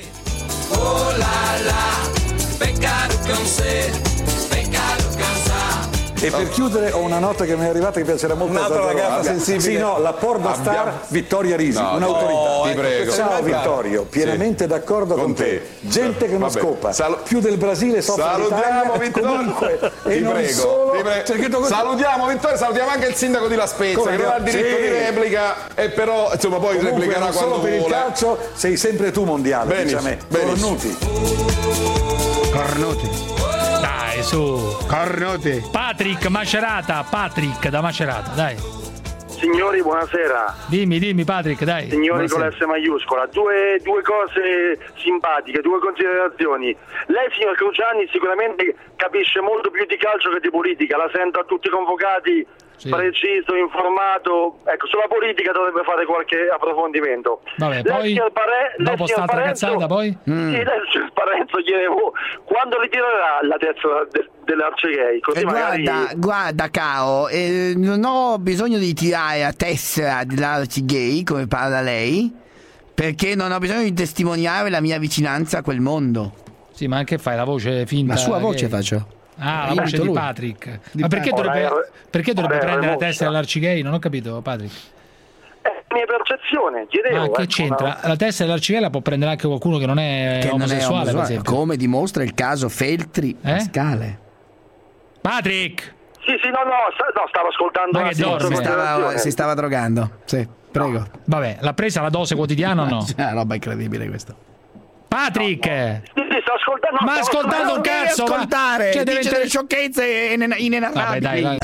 Oh la la, pecado con sé, pecado cansado. E per chiudere ho una nota che mi è arrivata che piacerà molto a Un'altra Zazzaroni. ragazza Abbia- sensibile. Sì, no, la porno star Abbiamo- Vittoria Risi, No, un'autorità. no, ti prego. Ciao Sì. Vittorio, pienamente d'accordo con, Con te. te. Gente che non Vabbè. scopa. Sal- Più del Brasile soffre Salutiamo l'Italia, Vittorio. comunque, Ti e non prego, solo. ti prego. Perché tu- Salutiamo Vittorio, salutiamo anche il sindaco di La Spezia Come che non no? ha diritto Sì. di replica e però insomma poi Comunque, replicherà non quando solo per il vuole. calcio sei sempre tu mondiale, Benissimo, dice a me. benissimo. Cornuti. Cornuti. Dai, su. Cornuti. Patrick Macerata, Patrick da Macerata, dai. Signori, buonasera. Dimmi, dimmi Patrick, dai. Signori con Buonasera. l'S maiuscola, due, due cose simpatiche, due considerazioni. Lei, signor Cruciani, sicuramente capisce molto più di calcio che di politica, la sento a tutti i convocati, Sì. preciso, informato. Ecco, sulla politica dovrebbe fare qualche approfondimento. Vabbè, Lei, poi signor Pare- lei, dopo signor sta altra Parenzo- cazzata poi? Mm. Sì, lei, signor Parenzo, chiedevo quando ritirerà la terza de- dell'Arcegay? Così Eh, magari... guarda, guarda Cao, eh, non ho bisogno di tirare la tessera dell'Arci Gay come parla lei, perché non ho bisogno di testimoniare la mia vicinanza a quel mondo. Sì, ma anche fai la voce finta? La sua che- voce faccio. Ah, la Io voce dico di lui. Patrick. Di Ma perché Patrick. dovrebbe, Ora, perché dovrebbe ora, prendere la ora, testa dell'Arcigay? Non ho capito, Patrick. È la mia percezione, chiedevo. Ma che ecco, c'entra? no? La testa dell'Arcigay la può prendere anche qualcuno che non è Che non è omosessuale, per omosessuale, esempio. come dimostra il caso Feltri Eh? Pascale. Patrick! Sì, sì, no, no, sta- no, stavo ascoltando Ma una che sua dorme? Si stava, considerazione. si stava drogando. Sì, prego. Vabbè, l'ha presa la dose quotidiana o no? È una roba incredibile questo. Patrick! Sì, sì, sto ascoltando. no, Ma stavo ascoltando un Non devi cazzo! ma- ascoltare, Cioè, deve dice entrare- delle sciocchezze inen- Vabbè, inenarrabili. dai, dai.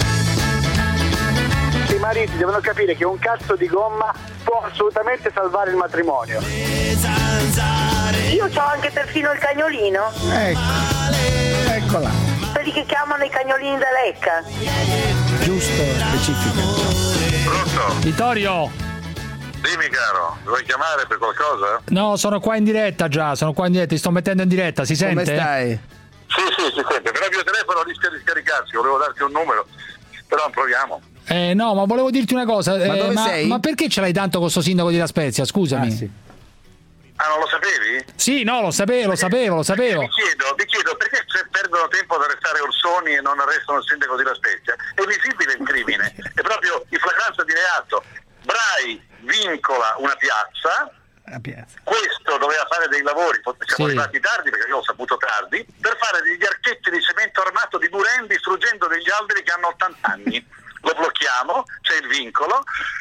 I mariti devono capire che un cazzo di gomma può assolutamente salvare il matrimonio. Io ho anche perfino il cagnolino. Ecco, eccola. Quelli che chiamano i cagnolini da lecca. Giusto, specifica. Pronto? Vittorio! Dimmi caro, vuoi chiamare per qualcosa? No, sono qua in diretta già, sono qua in diretta, ti sto mettendo in diretta, si Come sente? stai? Sì, sì, si sente, però il mio telefono rischia di scaricarsi, volevo darti un numero, però proviamo. Eh, no, ma volevo dirti una cosa. Ma eh, dove ma, sei? ma perché ce l'hai tanto con sto sindaco di La Spezia? Scusami. Ah, sì. Ah, non lo sapevi? Sì, no, lo sapevo, lo sapevo, lo sapevo. Mi chiedo, mi chiedo perché se perdono tempo ad arrestare Orsoni e non arrestano il sindaco di La Spezia? È visibile il crimine, è proprio in flagranza di reato. Brai vincola una piazza, La piazza. questo doveva fare dei lavori, siamo Sì. arrivati tardi perché io ho saputo tardi, per fare degli archetti di cemento armato di Buren distruggendo degli alberi che hanno ottanta anni. Lo blocchiamo, c'è il vincolo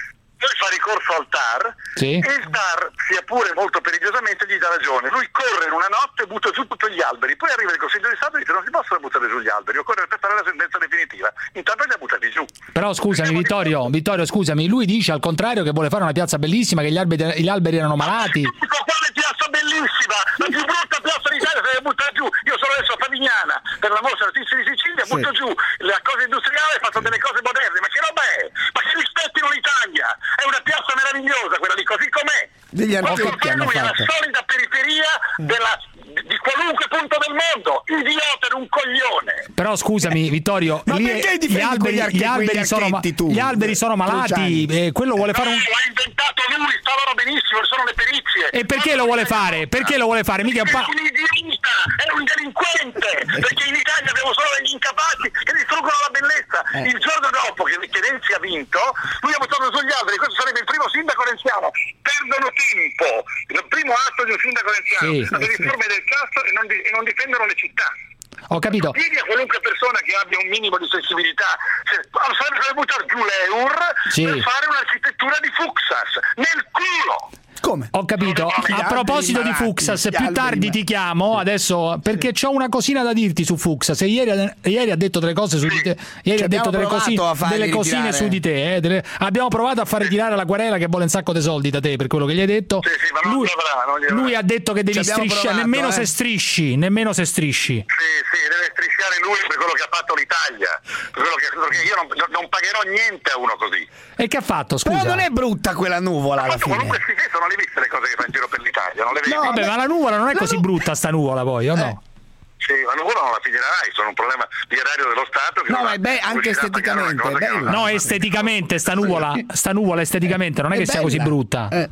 Lui fa ricorso al T A R Sì. e il T A R, sia pure molto perigliosamente, gli dà ragione. Lui corre in una notte e butta giù tutti gli alberi, poi arriva il Consiglio di Stato e dice non si possono buttare giù gli alberi, occorre aspettare la sentenza definitiva. Intanto li ha buttati giù. Però scusami Vittorio, Vittorio scusami, lui dice al contrario che vuole fare una piazza bellissima, che gli alberi, gli alberi erano malati. Quale piazza bellissima, la più brutta piazza d'Italia se la butta giù. Io sono adesso a Favignana per la mostra artisti di Sicilia, butto giù la cosa industriale e faccio delle cose moderne. Ma che roba è? Ma che rispettino l'Italia? È una piazza meravigliosa quella lì, così com'è. Degli Quello architetti che hanno lui è la fatto. solida periferia della, di qualunque punto del mondo. Idiota ed un coglione. Però scusami Vittorio, Ma lì perché è- difendi gli alberi, quegli archi- gli alberi quegli sono, ma- architetti tu? gli alberi sono malati, Cruciani. eh, quello vuole fare un... No, l'ha inventato lui, stavano benissimo, sono le perizie. E perché lo vuole fare? Perché lo vuole fare? Mica È pa- un idiota, è un delinquente, perché in Italia abbiamo solo degli incapaci che distruggono la bellezza. Eh. Il giorno dopo che, che Renzi ha vinto, lui ha buttato sugli alberi, questo sarebbe il primo sindaco renziano. Perdono tempo, il primo atto di un sindaco renziano, Sì, le riforme del cazzo e non, di- e non difendono le città. Ho capito. Chiedi a qualunque persona che abbia un minimo di sensibilità, se, sarebbe buttare giù l'E U R Sì. per fare un'architettura di Fuxas, nel culo! Come? Ho capito. Gli A alberi proposito di malati, Fuxas, gli più alberi tardi malati. ti chiamo adesso perché c'ho una cosina da dirti su Fuxas. E ieri, ieri ha detto delle cose su di te. Ieri Ci ha detto abbiamo delle, provato cosine, a fargli delle cosine ritirare. su di te. eh, delle- abbiamo provato a fare tirare la querela che vuole un sacco di soldi da te per quello che gli hai detto. Sì, sì, ma non lui, gli avrà, non gli avrà. lui ha detto che devi Ci abbiamo strisciare, provato, nemmeno eh. se strisci, nemmeno se strisci. Sì, sì, deve strisciare lui per quello che ha fatto l'Italia, per quello che, perché io non, non pagherò niente a uno così. E che ha fatto, Però scusa? non è brutta quella nuvola alla fine. Comunque sì, sì, non le viste le cose che fa in giro per l'Italia, non le vedi? No, Vabbè, beh, ma la nuvola non è la così nu- brutta sta nuvola poi, o no? Eh. Sì, ma nuvola non la finirai, sono un problema di erario dello Stato. Che No, non ma ha è be- anche riuscito a pagare una esteticamente, cosa è che non bella. ha. No, esteticamente sta nuvola, sta nuvola esteticamente non è, È che sia così bella. brutta. Eh.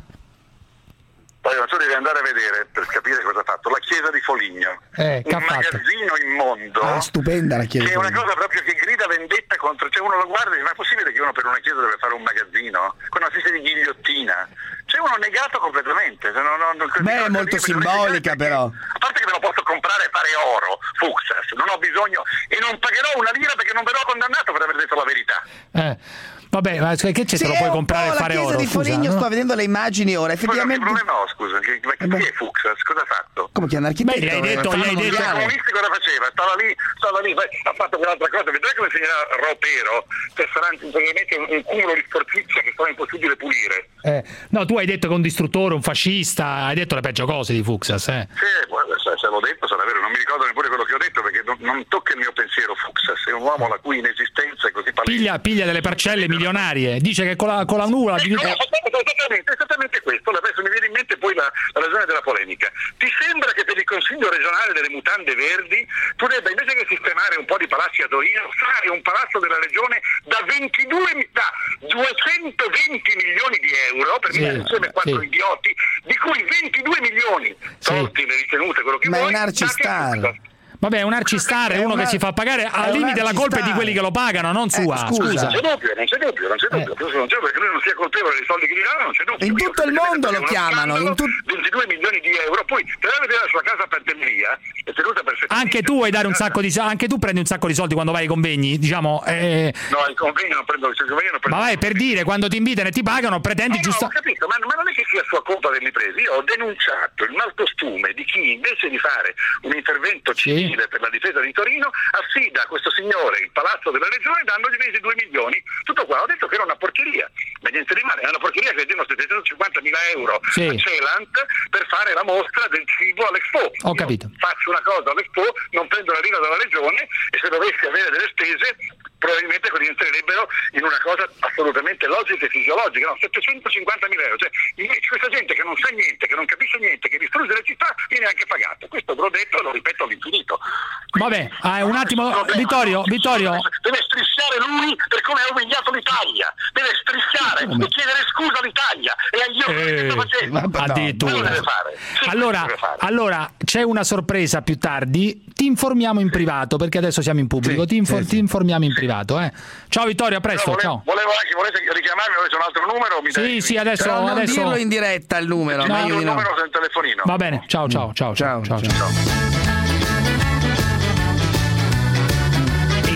Poi ma tu devi andare a vedere per capire cosa ha fatto la chiesa di Foligno, Eh, che ha un fatto? magazzino immondo. Ah, stupenda la chiesa. Che è una cosa proprio che grida vendetta contro, cioè uno lo guarda e dice ma è possibile che uno per una chiesa deve fare un magazzino con una specie di ghigliottina? C'è uno negato completamente. Se non, non, non, Beh, è molto simbolica però. A parte che me lo posso comprare e fare oro, Fuxas, non ho bisogno e non pagherò una lira perché non verrò condannato per aver detto la verità. Eh. Vabbè, ma che c'è, Sì, te lo è puoi un comprare po' e fare la chiesa oro? di Scusa, Foligno, no? sto vedendo le immagini ora, Cosa, che effettivamente. problema ho, scusa? Che, ma chi beh. è Fuxas? Cosa ha fatto? Come che è un architetto? Beh, gli hai detto- eh, gli hai fama detto- I mondiale. comunisti cosa faceva? Stava lì, stava lì, poi ha fatto quell'altra cosa, vedrai come finirà Ropero, che sarà praticamente un, un cumulo di sporcizia che sarà impossibile pulire. Eh, no, tu hai detto che è un distruttore, un fascista, hai detto le peggio cose di Fuxas, eh. Sì, guarda, se, se l'ho detto sarà vero, non mi ricordo neppure quello che ho detto perché non, non tocca il mio pensiero Fuxas, è un uomo la cui inesistenza è così palese. Piglia, piglia delle parcelle milionarie, dice che con la, con la nuvola di- No, esattamente, esattamente questo, adesso mi viene in mente poi la, la ragione della polemica. Ti sembra che per il Consiglio regionale delle mutande verdi tu debba, invece che sistemare un po' di palazzi a Torino, fare un palazzo della regione da ventidue, da duecentoventi milioni di euro, per Sì, mettere insieme quattro sì. idioti, di cui ventidue milioni, tolti le ritenute, quello che Ma è vuoi, un arcistar. dati a- Vabbè, un arcistar è È uno una- che si fa pagare al è un limite la colpa è di arcistar. quelli che lo pagano, non sua. Eh, scusa. scusa. Non c'è dubbio, non c'è dubbio, non c'è dubbio, Questo non c'è perché lui non sia colpevole dei soldi che gli danno, non c'è dubbio. In Io tutto il semplicemente mondo lo perché è uno chiamano, in scandalo, tut- ventidue milioni di euro, poi te la vedere sulla casa a Pantelleria, è tenuta per Anche tu vuoi dare un sacco di soldi, anche tu prendi un sacco di soldi quando vai ai convegni, diciamo, eh, No, il convegno non prendo, il convegno non prendo. ma vai per dire, quando ti invitano e ti pagano, pretendi Eh no, giusto. ho capito, ma, ma non è che sia sua colpa delle imprese. Io ho denunciato il malcostume di chi invece di fare un intervento civile per la difesa di Torino affida a questo signore il palazzo della regione dandogli ventidue milioni. Tutto qua, ho detto che era una porcheria, ma niente di male, è una porcheria che diano settecentocinquantamila euro Sì. a Celant per fare la mostra del cibo all'Expo. Ho Io capito. faccio una cosa all'Expo, non prendo la lira dalla regione e se dovessi avere delle spese probabilmente rientrerebbero in una cosa assolutamente logica e fisiologica, no? settecentocinquantamila euro, cioè invece questa gente che non sa niente, che non capisce niente, che distrugge le città, viene anche pagata. Questo ve l'ho detto e lo ripeto all'infinito. Vabbè, ah, un attimo, Vittorio, Vittorio. Deve strisciare lui per come ha umiliato l'Italia, deve strisciare e chiedere scusa all'Italia e agli altri che sta facendo. Quello Addirittura. deve fare. Sì, Allora, deve fare. allora c'è una sorpresa più tardi. Ti informiamo in privato perché adesso siamo in pubblico. Ti, infor- ti informiamo in privato. Eh. Ciao Vittorio, a presto. Però Ciao. volevo, volevo anche, volete richiamarmi, volete un altro numero? Mi Sì, dai- sì, adesso, Però non adesso... dirlo in diretta il numero, No, meglio il di no. numero del telefonino. Va bene. Ciao, ciao, ciao, ciao, ciao, ciao. E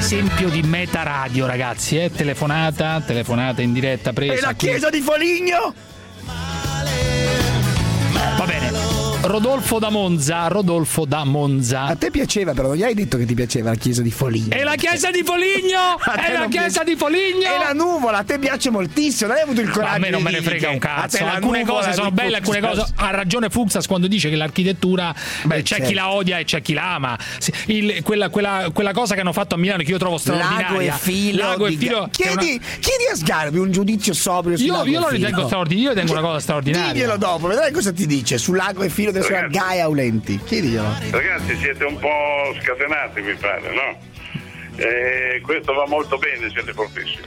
esempio di meta radio, ragazzi, eh? telefonata, telefonata in diretta presa. E la chiesa di Foligno? Va bene. Rodolfo da Monza, Rodolfo da Monza. A te piaceva, però non gli hai detto che ti piaceva la chiesa di Foligno. E la chiesa di Foligno! È la chiesa di Foligno! E la nuvola, a te piace moltissimo, non hai avuto il coraggio. Ma a me non di me ne dire frega che un cazzo. a te la Alcune nuvola cose sono di belle, alcune Fuxas. cose. Ha ragione Fuxas quando dice che l'architettura Beh, eh, c'è certo. chi la odia e c'è chi la ama. Sì, il- quella, quella- quella cosa che hanno fatto a Milano che io trovo straordinaria. Lago e filo. Lago e di- filo che è una- Chiedi, chiedi a Sgarbi un giudizio sobrio sul Io, Lago io e lo Filo. ritengo straordinario, io ritengo una cosa straordinaria. Diglielo dopo, vedrai cosa ti dice sul Lago e Filo del suo Ragazzi. Gaia Aulenti. Chiediglielo. Ragazzi, siete un po' scatenati, mi pare, no? Eh, questo va molto bene, siete fortissimi.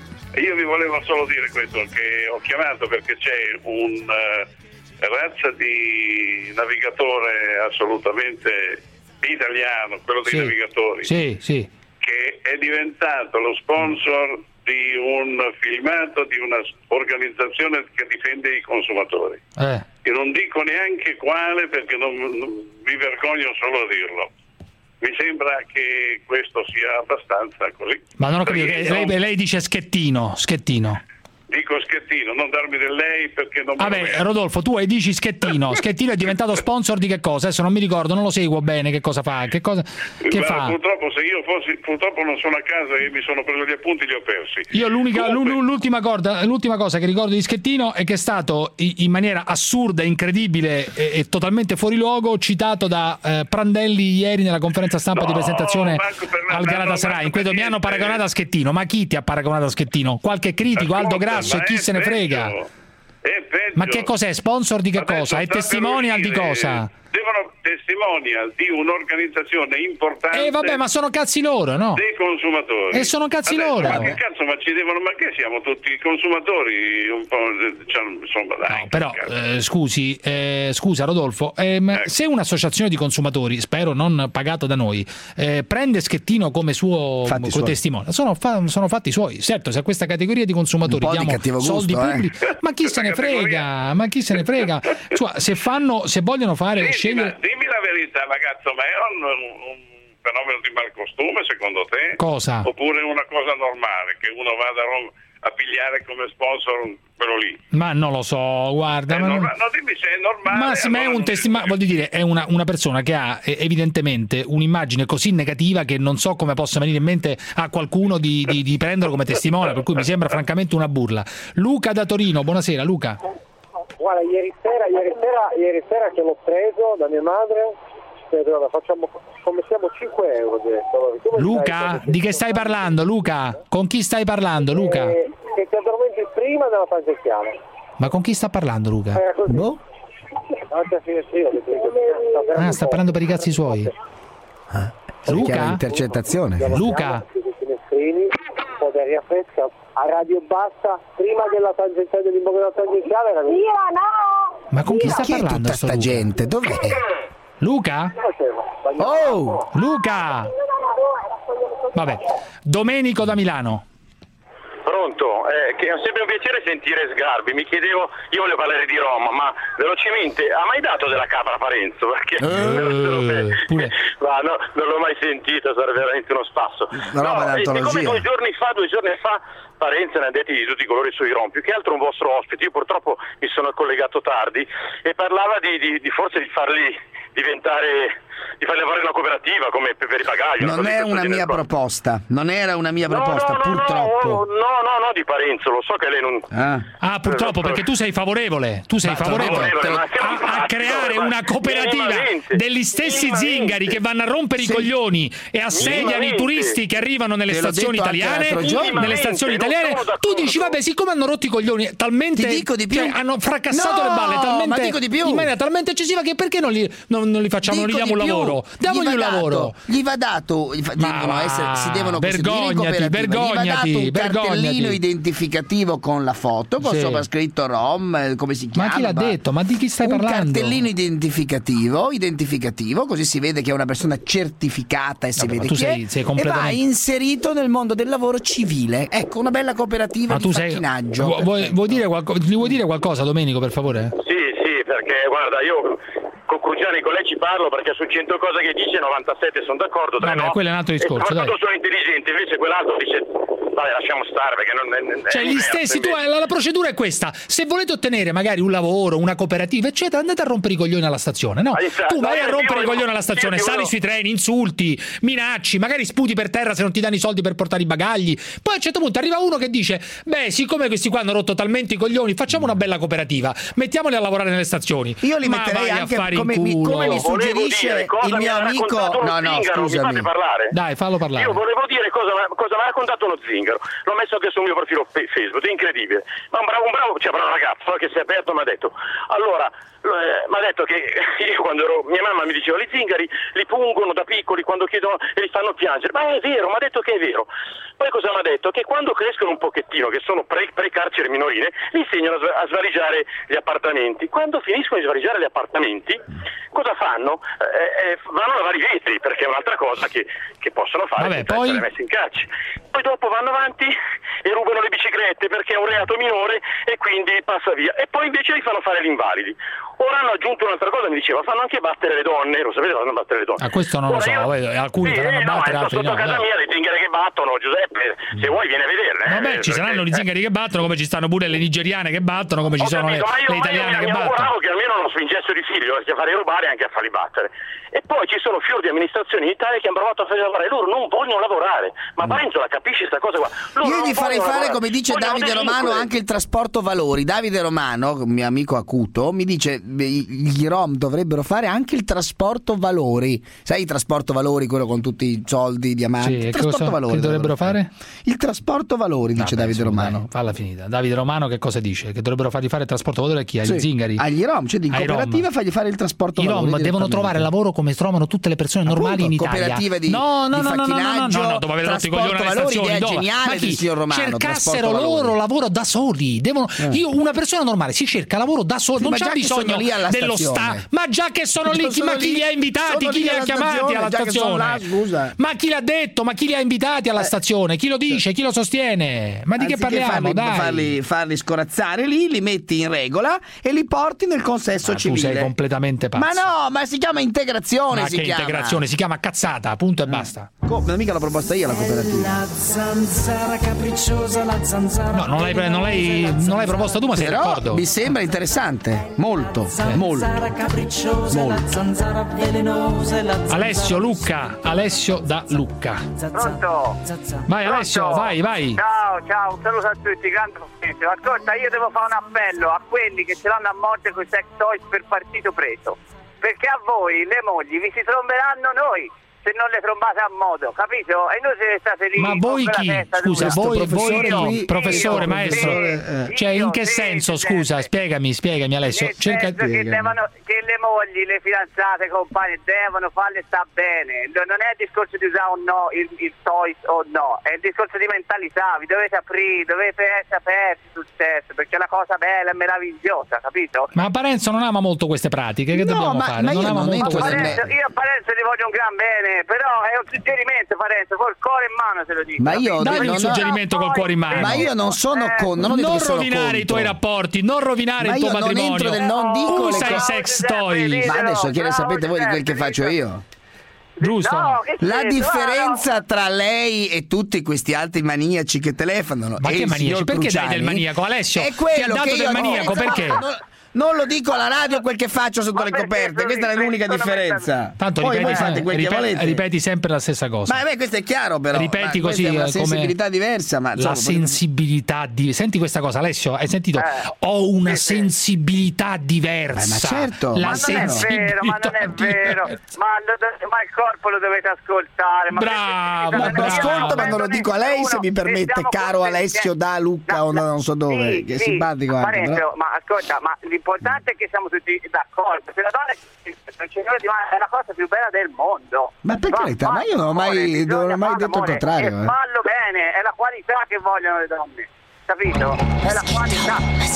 E io vi volevo solo dire questo, che ho chiamato perché c'è un eh, razza di navigatore assolutamente italiano, quello dei Sì. navigatori, Sì, sì. che è diventato lo sponsor di un filmato di una organizzazione che difende i consumatori. Eh. Io non dico neanche quale perché non, non- mi vergogno solo a dirlo. Mi sembra che questo sia abbastanza così. Ma non ho capito, Perché che io lei, lei dice Schettino, Schettino. dico Schettino, non darmi del lei perché non me lo Vabbè, merito. Rodolfo, tu dici Schettino. Schettino è diventato sponsor di che cosa? Adesso non mi ricordo, non lo seguo bene che cosa fa. Che cosa che Guarda, fa? Purtroppo se io fossi, purtroppo non sono a casa e mi sono preso gli appunti, li ho persi. Io l'unica, Comunque, l'u- l'ultima, corda- l'ultima cosa che ricordo di Schettino è che è stato i- in maniera assurda, incredibile e, e totalmente fuori luogo citato da eh, Prandelli ieri nella conferenza stampa di presentazione al Galatasaray. In questo mi hanno paragonato a Schettino. Ma chi ti ha paragonato a Schettino? Qualche critico, Aldo Ascolta, Grasso, e ma chi è se ne frega? peggio, è peggio. Ma che cos'è? Sponsor di che Adesso cosa? È sta per testimonial di uscire- cosa? Devono testimonial di un'organizzazione importante. Eh vabbè, ma sono cazzi loro, no? Dei consumatori. E sono cazzi Adesso, loro. Ma che cazzo, ma ci devono, ma che siamo tutti consumatori un po', cioè, insomma, dai. Però, eh, scusi, eh, scusa Rodolfo, ehm, Ecco. se un'associazione di consumatori, spero non pagato da noi, eh, prende Schettino come suo Fatti come suoi. testimone, sono, fa- sono fatti suoi. Certo, se a questa categoria di consumatori Un po' di diamo cattivo gusto, soldi eh. pubblici, ma chi se ne frega? Ma chi se ne frega? Cioè, se fanno, se vogliono fare Senti, scegliere ma dimmi la verità, ragazzo, ma è un, un fenomeno di malcostume secondo te? Cosa? Oppure una cosa normale, che uno vada a, rom- a pigliare come sponsor quello lì? ma non lo so, guarda, È ma non- norma- no, dimmi se è normale. Ma sì, ma è allora un non- testimone, voglio dire, è una, una persona che ha eh, evidentemente un'immagine così negativa che non so come possa venire in mente a qualcuno di, di, di prenderlo come testimone, per cui mi sembra francamente una burla. Luca da Torino, buonasera Luca. Guarda, ieri sera, ieri sera, ieri sera che l'ho preso da mia madre, allora, facciamo, scommettiamo cinque euro. Allora, tu mi Luca, dai- di che stai parlando Luca? Con chi stai parlando Luca? Eh, che ti addormenti prima della tangenziale. Ma con chi sta parlando Luca? Eh, così. Boh? Davanti a finestrino, che ti dico, sta Ah, veramente sta parlando per i cazzi suoi. Si chiama Luca? intercettazione. Luca? i finestrini, un po' di aria fresca, a radio bassa, prima della tangenziale, dell'imbogo della tangenziale era così. Io no! Ma con chi sta Chi è parlando tutta sto sta Luca? gente? Dov'è? Luca? Oh! Luca! Vabbè, Domenico da Milano. Pronto, eh, che è sempre un piacere sentire Sgarbi. Mi chiedevo, io voglio parlare di Roma, ma velocemente, ha mai dato della capra a Parenzo? Perché Eh, pure- ma no, non l'ho mai sentito, sarebbe veramente uno spasso. roba e d'antologia. come due giorni fa, due giorni fa, Parenzo ne ha detti di tutti i colori sui rom, più che altro un vostro ospite. Io purtroppo mi sono collegato tardi e parlava di, di, di forse di farli diventare, di farli lavorare in una cooperativa come per, per i bagagli. Non è una mia proposta, non era una mia proposta, no, purtroppo. No, no, no, di Parenzo, lo so che lei non... Ah. Ah, purtroppo, perché tu sei favorevole, tu sei Ma favorevole favorevole, ma siamo a, a infatti, creare ma una cooperativa minimamente, degli stessi minimamente. zingari che vanno a rompere Sì. i coglioni e assediano i Minimamente. turisti che arrivano nelle Te l'ho stazioni detto anche italiane, l'altro giorno. nelle stazioni Non italiane. sono Tu d'accordo. dici, vabbè, siccome hanno rotto i coglioni talmente, Ti dico di più. cioè, hanno fracassato No, le balle talmente, ma dico di più. in maniera talmente eccessiva che perché non li, non, non li facciamo, non gli Dico diamo un di più. lavoro? Diamogli Gli un va lavoro. dato- Gli va dato, gli fa- Ma devono va, essere, si devono costituire in vergognati, cooperativa. Gli va dato vergognati, un cartellino vergognati. identificativo con la foto, con Sì. sopra scritto Rom, eh, come si chiama? Ma chi l'ha detto? Ma di chi stai un parlando? cartellino identificativo, identificativo, così si vede che è una persona certificata e si Vabbè, ma vede tu chi sei- è, sei e va completamente- inserito nel mondo del lavoro civile. Ecco, una bella cooperativa Ma di tu sei, facchinaggio. vuoi, vuoi dire qualco- gli vuoi dire qualcosa Domenico, per favore? Sì, sì, perché guarda, io con Cruciani, con lei ci parlo perché su cento cose che dice novantasette sono d'accordo, tre Vabbè, no. quello è un altro discorso, e soprattutto dai. sono intelligenti, invece quell'altro dice vabbè lasciamo stare perché non è, Cioè è gli diverso, stessi, tu, invece. la, la procedura è questa: se volete ottenere magari un lavoro, una cooperativa eccetera, andate a rompere i coglioni alla stazione, no? Esatto. Tu vai No, a io rompere i volevo- coglioni alla stazione, io sali volevo- sui treni, insulti, minacci, magari sputi per terra se non ti danno i soldi per portare i bagagli. Poi a un certo punto arriva uno che dice beh, siccome questi qua hanno rotto talmente i coglioni, facciamo una bella cooperativa, mettiamoli a lavorare nelle stazioni. Io li Ma metterei vai anche a fare come in mi, culo. come mi Volevo suggerisce dire cosa il mi mio ha amico. raccontato uno No, no, zingaro, mi scusami. fate parlare? Dai, fallo parlare. Io volevo dire cosa, cosa mi ha raccontato uno zingaro, l'ho messo anche sul mio profilo fe- Facebook, è incredibile, ma un bravo, un bravo, cioè bravo ragazzo che si è aperto mi ha detto, allora, eh, mi ha detto che io quando ero, mia mamma mi diceva, i zingari li pungono da piccoli quando chiedono e li fanno piangere, ma è vero, mi ha detto che è vero. Poi cosa mi ha detto? Che quando crescono un pochettino, che sono pre- pre-carcere minorile, li insegnano a, sv- a svaligiare gli appartamenti. Quando finiscono di svaligiare gli appartamenti, cosa fanno? Eh, eh, vanno a lavare i vetri, perché è un'altra cosa che, che possono fare Vabbè, senza poi- essere messi in carcere. Poi dopo vanno avanti e rubano le biciclette perché è un reato minore e quindi passa via. E poi invece li fanno fare gli invalidi. Ora hanno aggiunto un'altra cosa, mi diceva, fanno anche battere le donne, lo sapete, fanno battere le donne. Ah, questo non lo Ora so, io- eh, alcuni sì, faranno eh, battere, no, altri sotto no. casa dai. mia le zingare che battono, Giuseppe, se vuoi vieni a vederle. eh, Vabbè, ci saranno perché- gli zingari che battono, come ci stanno pure le nigeriane che battono, come ci Ho sono le, capito, ma io, le ma io italiane mi, che mi battono. auguravo che almeno non spingessero i figli, perché a fare rubare e anche a farli battere. E poi ci sono fior di amministrazioni in Italia che hanno provato a fare lavorare, loro non vogliono lavorare. Ma Parenzola capisci questa cosa qua? Loro Io non gli farei vogliono fare, lavorare. come dice Vogliono Davide delinquere. Romano, anche il trasporto valori. Davide Romano, un mio amico acuto, mi dice beh, gli rom dovrebbero fare anche il trasporto valori. Sai il trasporto valori, quello con tutti i soldi, i diamanti? Sì, il e trasporto cosa- valori che dovrebbero fare? Il trasporto valori, dice Vabbè, Davide insomma, Romano. dai, falla finita. Davide Romano che cosa dice? Che dovrebbero fargli fare il trasporto valore a chi? Agli Sì, zingari? agli rom, cioè in Ai rom. cooperativa fagli fare il trasporto I valori. rom devono direttamente. trovare lavoro come trovano tutte le persone normali in Italia. cooperative di- no, no, di no, no, no, no, no, facchinaggio, no, dopo aver rotto i coglioni alle trasporto valori, stazioni, idea dopo. geniale Ma chi? del signor Romano, cercassero trasporto loro valori. lavoro da soli. Devono, Eh. io, una persona normale si cerca lavoro da soli, Sì, non ma c'ha già che bisogno sono lì alla dello stazione. sta. Ma già che sono lì, Non chi, ma sono chi lì- li ha invitati? sono Chi lì li ha alla chiamati stazione, alla già che sono stazione? là, scusa. Ma chi l'ha detto? Ma chi li ha invitati alla stazione? Chi lo dice? Chi lo sostiene? Ma di che Anziché parliamo? farli, Dai. farli, farli scorazzare lì, li metti in regola e li porti nel consesso Ma tu civile. sei completamente pazzo. Ma no, ma si chiama integrazione. Ma si che chiama. integrazione? Si chiama cazzata, punto e basta. Co- ma mica l'ho proposta io la cooperativa. La zanzara capricciosa, la zanzara. No, non l'hai, non l'hai, non l'hai proposta tu, ma sei Però d'accordo? mi sembra interessante, molto, molto. Zanzara capricciosa, Molto. la zanzara velenosa, la zanzara. Alessio Lucca, Alessio da Lucca. Pronto? Vai Alessio, Pronto? vai, vai. Ciao, ciao, un saluto a tutti, grande potente. Ascolta, io devo fare un appello a quelli che ce l'hanno a morte con i sex toys per partito preso. Perché a voi, le mogli, vi si tromberanno noi se non le trombate a modo, capito? E noi se state lì. Ma voi con chi? quella testa Scusa, dura. voi, voi professore chi? qui- Professore, io, maestro. professore, eh. Cioè, in che Io, sì, senso, sì, scusa? sì. Spiegami, spiegami Alessio. Nel Cerca senso che, devono, che le mogli, le fidanzate, compagne devono farle sta bene. Non è il discorso di usare o no il, il toys o no, è il discorso di mentalità. Vi dovete aprire, dovete essere aperti sul sesso perché è una cosa bella e meravigliosa, capito? Ma Parenzo non ama molto queste pratiche, che No, dobbiamo ma- fare? ma non io ama non molto entro queste nelle- pratiche. Io a Parenzo gli voglio un gran bene, però è un suggerimento, Parenzo, col cuore in mano se lo dico. Ma io Dagli non un ho- suggerimento col cuore in mano. Ma io non sono con, non ho detto Non che sono rovinare i tuoi contro. rapporti, non rovinare Ma il tuo io non matrimonio. entro nel non dico Usa le i cose. sex toys. Ma adesso che ne Bravo, sapete voi di quel che Giuseppe, faccio io? Giusto? No, che La c'entra? differenza No, no. tra lei e tutti questi altri maniaci che telefonano Ma e che il maniaci? signor Perché dai Cruciani del maniaco? Alessio, è ti ha quello dato che del io maniaco, no, perché? Non, non lo dico alla radio quel che faccio sotto Ma le perché coperte, questa è sono- l'unica sono differenza. Tanto Poi ripeti, voi fate sem- quel che ripe- volete. ripeti sempre la stessa cosa. Ma beh, questo è chiaro però. Ripeti Ma così questa è una eh, come sensibilità diversa, ma la insomma, sensibilità di senti questa cosa Alessio, hai sentito? Eh, Ho una sì, sì. sensibilità diversa. Eh, ma certo, la ma Ma non è vero, ma non è vero, ma, lo- ma il corpo lo dovete ascoltare. Ma Bravo, perché- Ma bravo. lo ascolto, ma non lo non dico a lei se mi permette, caro Alessio da Lucca o non so dove, che è simpatico anche, Parenzo, però. ma ascolta, ma l'importante è che siamo tutti d'accordo. Se la donna è il signore di mano è la cosa più bella del mondo. Ma per Va- carità, va- ma io non ho mai- amore, non ho bisogna mai fare detto il amore. contrario, E eh. fallo bene, è la qualità che vogliono le donne, capito? È la qualità.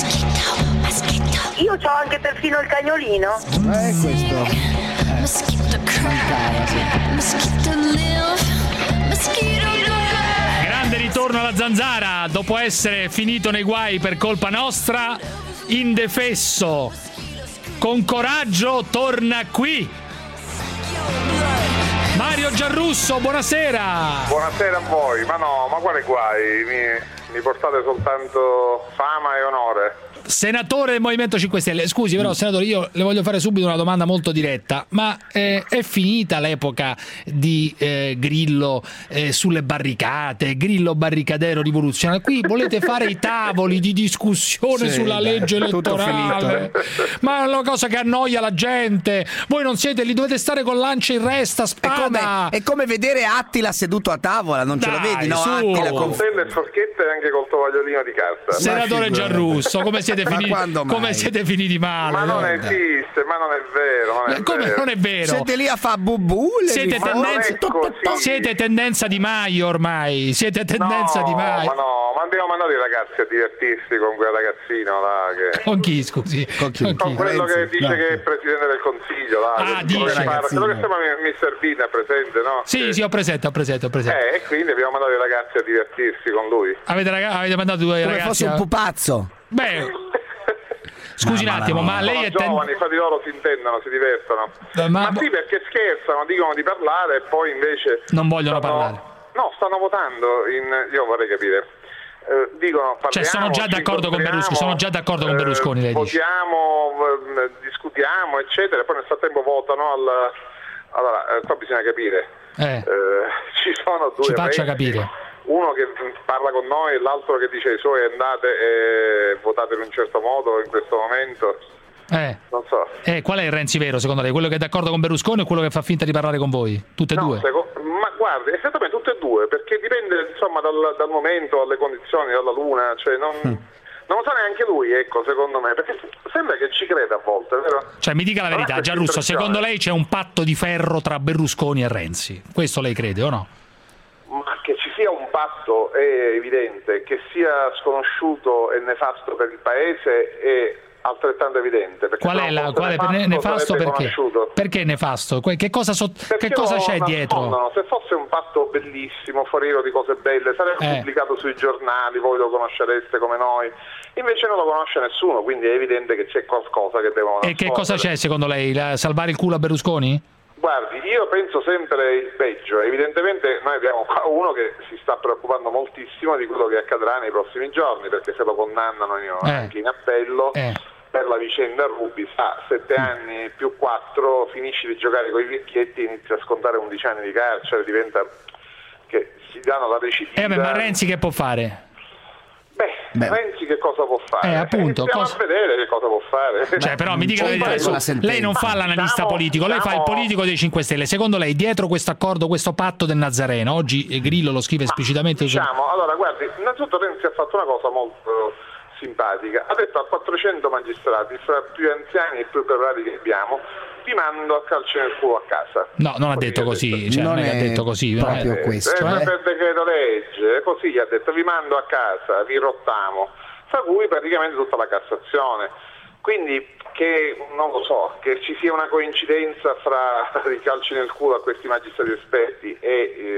Io ho anche perfino il cagnolino. Eh, questo. Grande ritorno alla zanzara dopo essere finito nei guai per colpa nostra, indefesso con coraggio torna qui. Mario Giarrusso, buonasera. Buonasera a voi, ma no, ma quale guai? Mi, mi portate soltanto fama e onore. Senatore del Movimento cinque Stelle, scusi però senatore, io le voglio fare subito una domanda molto diretta, ma eh, è finita l'epoca di eh, Grillo eh, sulle barricate, Grillo barricadero rivoluzionario? Qui volete fare i tavoli di discussione Sì, sulla dai, legge tutto elettorale, ma è una cosa che annoia la gente, voi non siete lì, dovete stare con lancia in resta, spada. È come, è come vedere Attila seduto a tavola, non ce Dai, lo vedi? No, su. Attila Con con... penne e forchette e anche col tovagliolino di carta. Senatore Giarrusso, come siete Ma finiti, quando mai? come siete finiti male? Ma non no? esiste, ma non è vero, non è Come vero. non è vero? Siete lì a fa bubu? le Siete riforme? tendenza, così. siete tendenza di Maio ormai, siete tendenza no, di Maio. ma no, ma abbiamo mandato i ragazzi a divertirsi con quel ragazzino là che... Con chi, scusi? Con chi? Con quello Renzi? che dice No. che è il presidente del consiglio là, Ah, che- dice. quello che parla- Ragazzino. quello che sembra mister Bean è presente, no? Sì, Che- sì, ho presente, ho presente, ho presente. Eh, e quindi abbiamo mandato i ragazzi a divertirsi con lui. Avete, raga- avete mandato due Come ragazzi fosse un a... pupazzo. Beh, scusi No, un ma attimo, no. ma lei Sono è ten- giovani, fra di loro si intendono, si divertono. Eh, Ma, ma- sì, perché scherzano, dicono di parlare e poi invece... Non vogliono stanno- parlare. No, stanno votando in... Io vorrei capire. Eh, dicono parliamo, Cioè, sono già ci d'accordo con incontriamo, Berlusconi, sono già d'accordo con eh, Berlusconi, lei dice. votiamo, eh, discutiamo, eccetera, e poi nel frattempo votano al... Allora, eh, qua bisogna capire. Eh, Eh, ci sono due ci faccia eventi. capire. Uno che parla con noi e l'altro che dice ai suoi andate e votate in un certo modo in questo momento. Eh. Non so. Eh, qual è il Renzi vero secondo lei? Quello che è d'accordo con Berlusconi o quello che fa finta di parlare con voi? Tutte e No, due? seco- ma guardi, esattamente tutte e due, perché dipende insomma dal, dal momento, dalle condizioni, dalla luna, cioè non, non lo sa neanche lui, ecco, secondo me, perché sembra che ci creda a volte, vero? Cioè, mi dica la Non è verità, questa Giarrusso, impressione. secondo lei c'è un patto di ferro tra Berlusconi e Renzi? Questo lei crede o no? Ma che ci sia un patto è evidente, che sia sconosciuto e nefasto per il Paese è altrettanto evidente. Perché Qual se è non la fosse quale per- nefasto sarebbe perché? conosciuto. Perché nefasto? Que- Che cosa, so- Perché che cosa lo c'è dietro? nascondono. Se fosse un patto bellissimo, foriero di cose belle, sarebbe Eh. pubblicato sui giornali, voi lo conoscereste come noi. Invece non lo conosce nessuno, quindi è evidente che c'è qualcosa che devono E che cosa nascondere. c'è secondo lei? La- salvare il culo a Berlusconi? Guardi, io penso sempre il peggio. Evidentemente noi abbiamo qua uno che si sta preoccupando moltissimo di quello che accadrà nei prossimi giorni, perché se lo condannano in- Eh. anche in appello Eh. per la vicenda Rubi, sa, sette anni più quattro, finisci di giocare con i vecchietti, inizi a scontare undici anni di carcere, diventa che si danno la recidiva. Eh, beh, ma Renzi che può fare? Beh, Beh. Renzi che cosa può fare? Eh, appunto, Iniziamo cosa- a vedere che cosa può fare. Cioè, però mi dica la c'è verità, preso la su- sentenza. lei non fa l'analista Diciamo- politico, lei fa il diciamo- politico dei cinque Stelle. Secondo lei, dietro questo accordo, questo patto del Nazareno, oggi eh, Grillo lo scrive esplicitamente su... Diciamo, allora guardi, innanzitutto Renzi ha fatto una cosa molto simpatica, ha detto a quattrocento magistrati, fra più anziani e più preparati che abbiamo, vi mando a calcio nel culo a casa. No, non ha detto così, cioè, non, Non è che ha è detto così. proprio eh. questo. Eh, eh. per decreto legge, così gli ha detto vi mando a casa, vi rottamo, tra cui praticamente tutta la Cassazione. Quindi che, non lo so, che ci sia una coincidenza fra i calci nel culo a questi magistrati esperti e,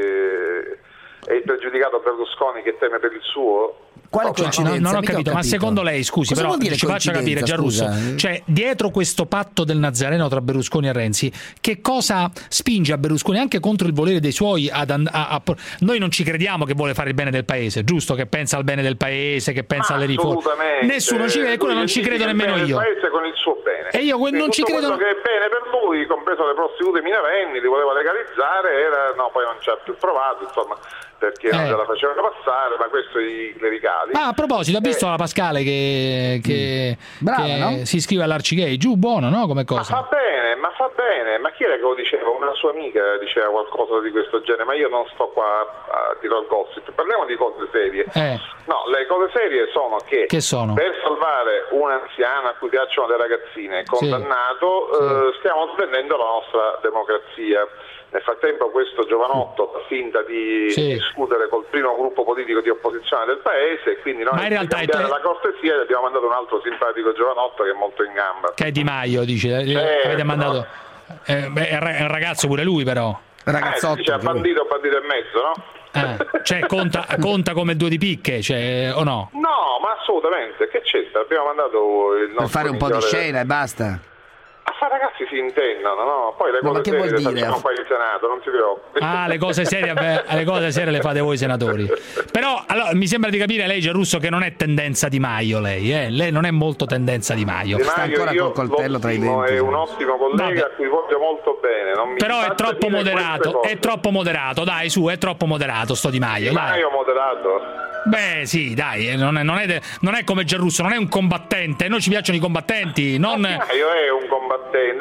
eh, e il pregiudicato Berlusconi che teme per il suo. Quale No, cioè, coincidenza? Non ho Mica capito, ma secondo lei, scusi, Cosa però vuol dire ci faccia capire, coincidenza, Giarrusso, scusa? cioè dietro questo patto del Nazareno tra Berlusconi e Renzi, che cosa spinge a Berlusconi anche contro il volere dei suoi ad and- a, a- noi non ci crediamo che vuole fare il bene del paese, giusto? Che pensa al bene del paese, che pensa alle riforme. Assolutamente. Nessuno ci crede, quello Lui non ci credo identifica nemmeno il io. bene del paese con il suo bene. E io que- Quindi non ci tutto credo- quello che è bene per lui, compreso le prostitute minorenni, li voleva legalizzare, era no, poi non ci ha più provato, insomma, perché non Eh. ce la facevano passare, ma questo i clericali. Ah, a proposito, ha visto la Pascale che, che, Brava, che no? si iscrive all'Arcigay? Giù, buono, no? Come Ma cosa? fa bene, ma fa bene, ma chi era che lo diceva? Una sua amica diceva qualcosa di questo genere, ma io non sto qua a, a dire il gossip, parliamo di cose serie. Eh. No, le cose serie sono che, Che sono? per salvare un anziano a cui piacciono le ragazzine condannato, Sì. eh, stiamo svendendo la nostra democrazia. Nel frattempo questo giovanotto fa finta di Sì. discutere col primo gruppo politico di opposizione del paese e quindi noi Ma in per realtà è cambiare te- la cortesia gli abbiamo mandato un altro simpatico giovanotto che è molto in gamba. Che è Di Maio, dice. Certo. Avete mandato... Eh, beh, è ra- è un ragazzo pure lui, però. Ragazzotto. Eh, dice, anche lui. bandito, bandito e mezzo, no? Eh, cioè, conta, conta come due di picche, cioè, o no? No, ma assolutamente, che c'entra? Abbiamo mandato il nostro Per fare un po' di migliore- scena e basta. ma ragazzi si intendono, no? Poi le No, ma cose che vuol serie le dire? facciamo qua in Senato, non si preoccupi. Ah, le cose serie, beh, le cose serie le fate voi senatori. Però allora, mi sembra di capire lei, Giarrusso, che non è tendenza Di Maio lei, eh? Lei non è molto tendenza Di Maio. Di Sta Maio ancora io col coltello tra i lo stimo, denti. è un ottimo collega Vabbè. a cui voglio molto bene. Non mi Però è faccia troppo dire moderato, queste è cose. troppo moderato, dai, su, è troppo moderato sto Di Maio, Di dai. Maio moderato. Beh, sì, dai, eh, non è, non, è de- non è come Giarrusso, non è un combattente, a noi ci piacciono i combattenti, non... Di Maio è un combattente.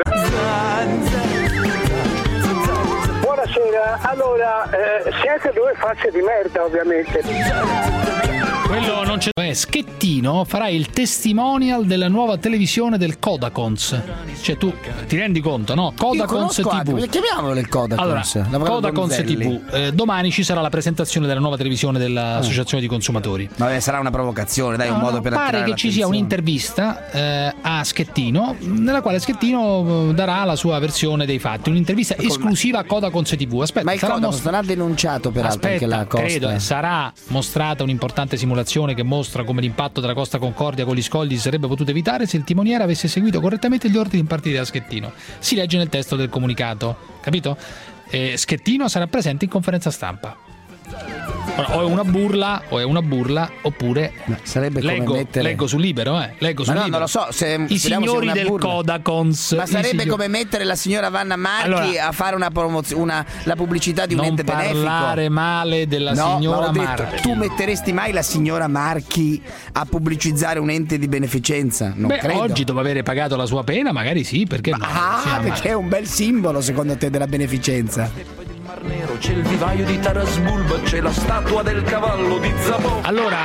Buonasera, allora eh, siete due facce di merda ovviamente. Quello non c'è. Eh, Schettino farà il testimonial della nuova televisione del Codacons. Cioè tu ti rendi conto, no? Codacons Io conosco tivù. anche, chiamiamolo il Codacons. Allora, Lavoravo Codacons con Zelli. tivù. Eh, domani ci sarà la presentazione della nuova televisione dell'Associazione di Consumatori. Vabbè, sarà una provocazione, dai, No, un modo no, per pare attirare che ci sia un'intervista eh, a Schettino, nella quale Schettino eh, darà la sua versione dei fatti, un'intervista esclusiva a Codacons tivù. Aspetta, Ma il sarà Codacons most- non ha denunciato peraltro anche Aspetta, la Costa. credo, eh, sarà mostrata un'importante simulazione che mostra come l'impatto della Costa Concordia con gli scogli si sarebbe potuto evitare se il timoniere avesse seguito correttamente gli ordini impartiti da Schettino. Si legge nel testo del comunicato, capito? E Schettino sarà presente in conferenza stampa. Ora, o è una burla, o è una burla, oppure sarebbe come leggo, mettere- leggo sul Libero, eh, leggo Ma sul no, Libero. non lo so, se I speriamo sia signori una del burla. Codacons. Ma i sarebbe signori- come mettere la signora Vanna Marchi Allora, a fare una promozione, una, la pubblicità di un non ente benefico. parlare male della No, signora ma ho detto, Marchi. tu metteresti mai la signora Marchi a pubblicizzare un ente di beneficenza? Non Beh, credo. oggi dopo aver pagato la sua pena, magari sì, perché no? Ah, Signora perché Marchi. è un bel simbolo secondo te della beneficenza. C'è il vivaio di Tarasbulba, c'è la statua del cavallo di Zabò. Allora,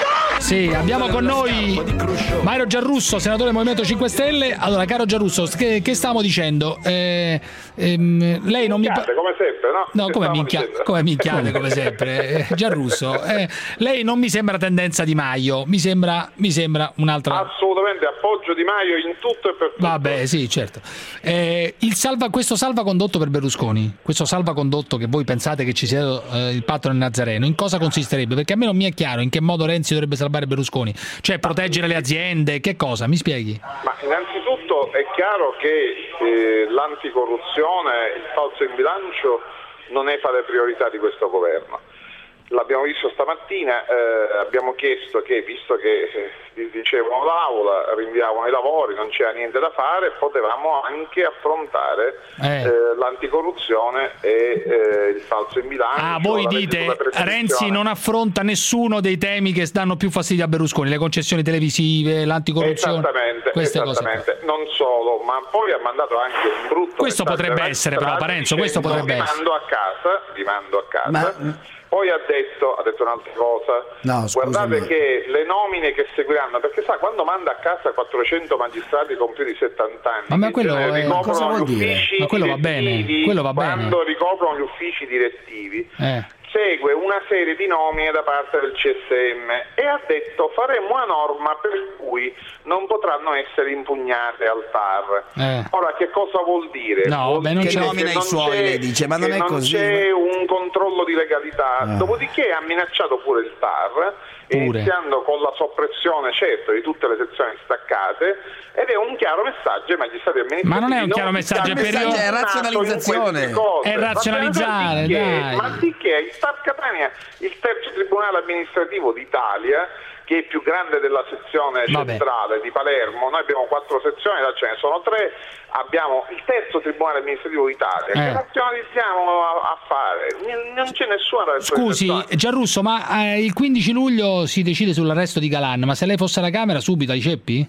sì, abbiamo con noi Mario Giarrusso, senatore del Movimento cinque Stelle. Allora, caro Giarrusso, che, che stavamo dicendo? Eh, ehm, lei non mi pa- Come sempre, no? No, Che come stavamo minchia, dicendo? come minchiate, come sempre. Eh, Giarrusso, eh, lei non mi sembra tendenza Di Maio, mi sembra, mi sembra un'altra. Assolutamente appoggio Di Maio in tutto e per tutto. Vabbè, sì, certo. Eh, il salva, questo salvacondotto per Berlusconi, questo salvacondotto che voi pensate che ci sia eh, il patto nel Nazareno, in cosa consisterebbe? Perché a me non mi è chiaro in che modo Renzi dovrebbe salvare Berlusconi. Cioè, proteggere le aziende, che cosa? Mi spieghi? Ma innanzitutto è chiaro che eh, l'anticorruzione, il falso in bilancio non è fra le priorità di questo governo. L'abbiamo visto stamattina, eh, abbiamo chiesto che, visto che eh, dicevano l'aula, rinviavano i lavori, non c'era niente da fare, potevamo anche affrontare Eh. eh, l'anticorruzione e eh, il falso in bilancio. Ah, voi la legge dite sulla prescrizione. Renzi non affronta nessuno dei temi che danno più fastidio a Berlusconi, le concessioni televisive, l'anticorruzione, Esattamente, queste cose. esattamente. Non solo, ma poi ha mandato anche un brutto Questo messaggio potrebbe ai essere, però, magistrati Parenzo, questo dicendo, potrebbe vi essere. mando a casa, vi mando a casa. Ma- Poi ha detto, ha detto un'altra cosa, No, scusami. guardate che le nomine che seguiranno, perché sa, quando manda a casa quattrocento magistrati con più di settanta anni, Ma- ma quello che è- ricoprono cosa vuol gli dire? uffici Ma quello va bene, direttivi, quello va bene. quando ricoprono gli uffici direttivi, Eh. segue una serie di nomine da parte del C S M e ha detto faremo una norma per cui non potranno essere impugnate al T A R. Eh. Ora che cosa vuol dire? No, Vuol vabbè, non dire c'è- che nomina i non suoi, c'è- lei dice, ma non che è non così. c'è un controllo di legalità, Ah. dopodiché ha minacciato pure il T A R, Pure. iniziando con la soppressione certo di tutte le sezioni staccate, ed è un chiaro messaggio ai magistrati amministrativi. Ma non è un chiaro non messaggio, si è sta per- è razionalizzazione. in queste cose. È razionalizzare, Ma di che? dai. Ma di che? Il T A R Catania, il terzo tribunale amministrativo d'Italia, che è più grande della sezione Vabbè. centrale di Palermo, noi abbiamo quattro sezioni, là ce ne sono tre, abbiamo il terzo tribunale amministrativo d'Italia, Eh. che razionalizziamo a, a fare? N- non c'è nessuna Scusi, razionalizzazione. Giarrusso, ma eh, il quindici luglio si decide sull'arresto di Galan, ma se lei fosse alla Camera subito ai ceppi?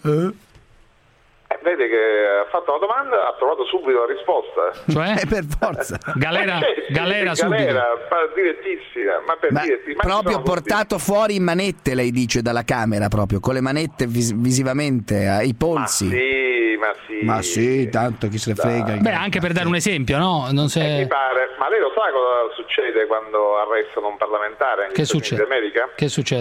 Eh, vede che ha fatto la domanda, ha trovato subito la risposta. Cioè? Eh, per forza. Galera, Eh, sì, galera sì, subito. galera, pa- direttissima, ma per Ma diretti- ma ci proprio sono tutti. portato fuori in manette, lei dice, dalla Camera, proprio con le manette vis- visivamente ai polsi. Sì, ma sì. Ma sì, tanto chi se ne frega. Beh, anche per dare un esempio, no? Non Mi se... pare, ma lei lo sa cosa succede quando arrestano un parlamentare negli Che Stati Uniti succede? d'America? Che succede? E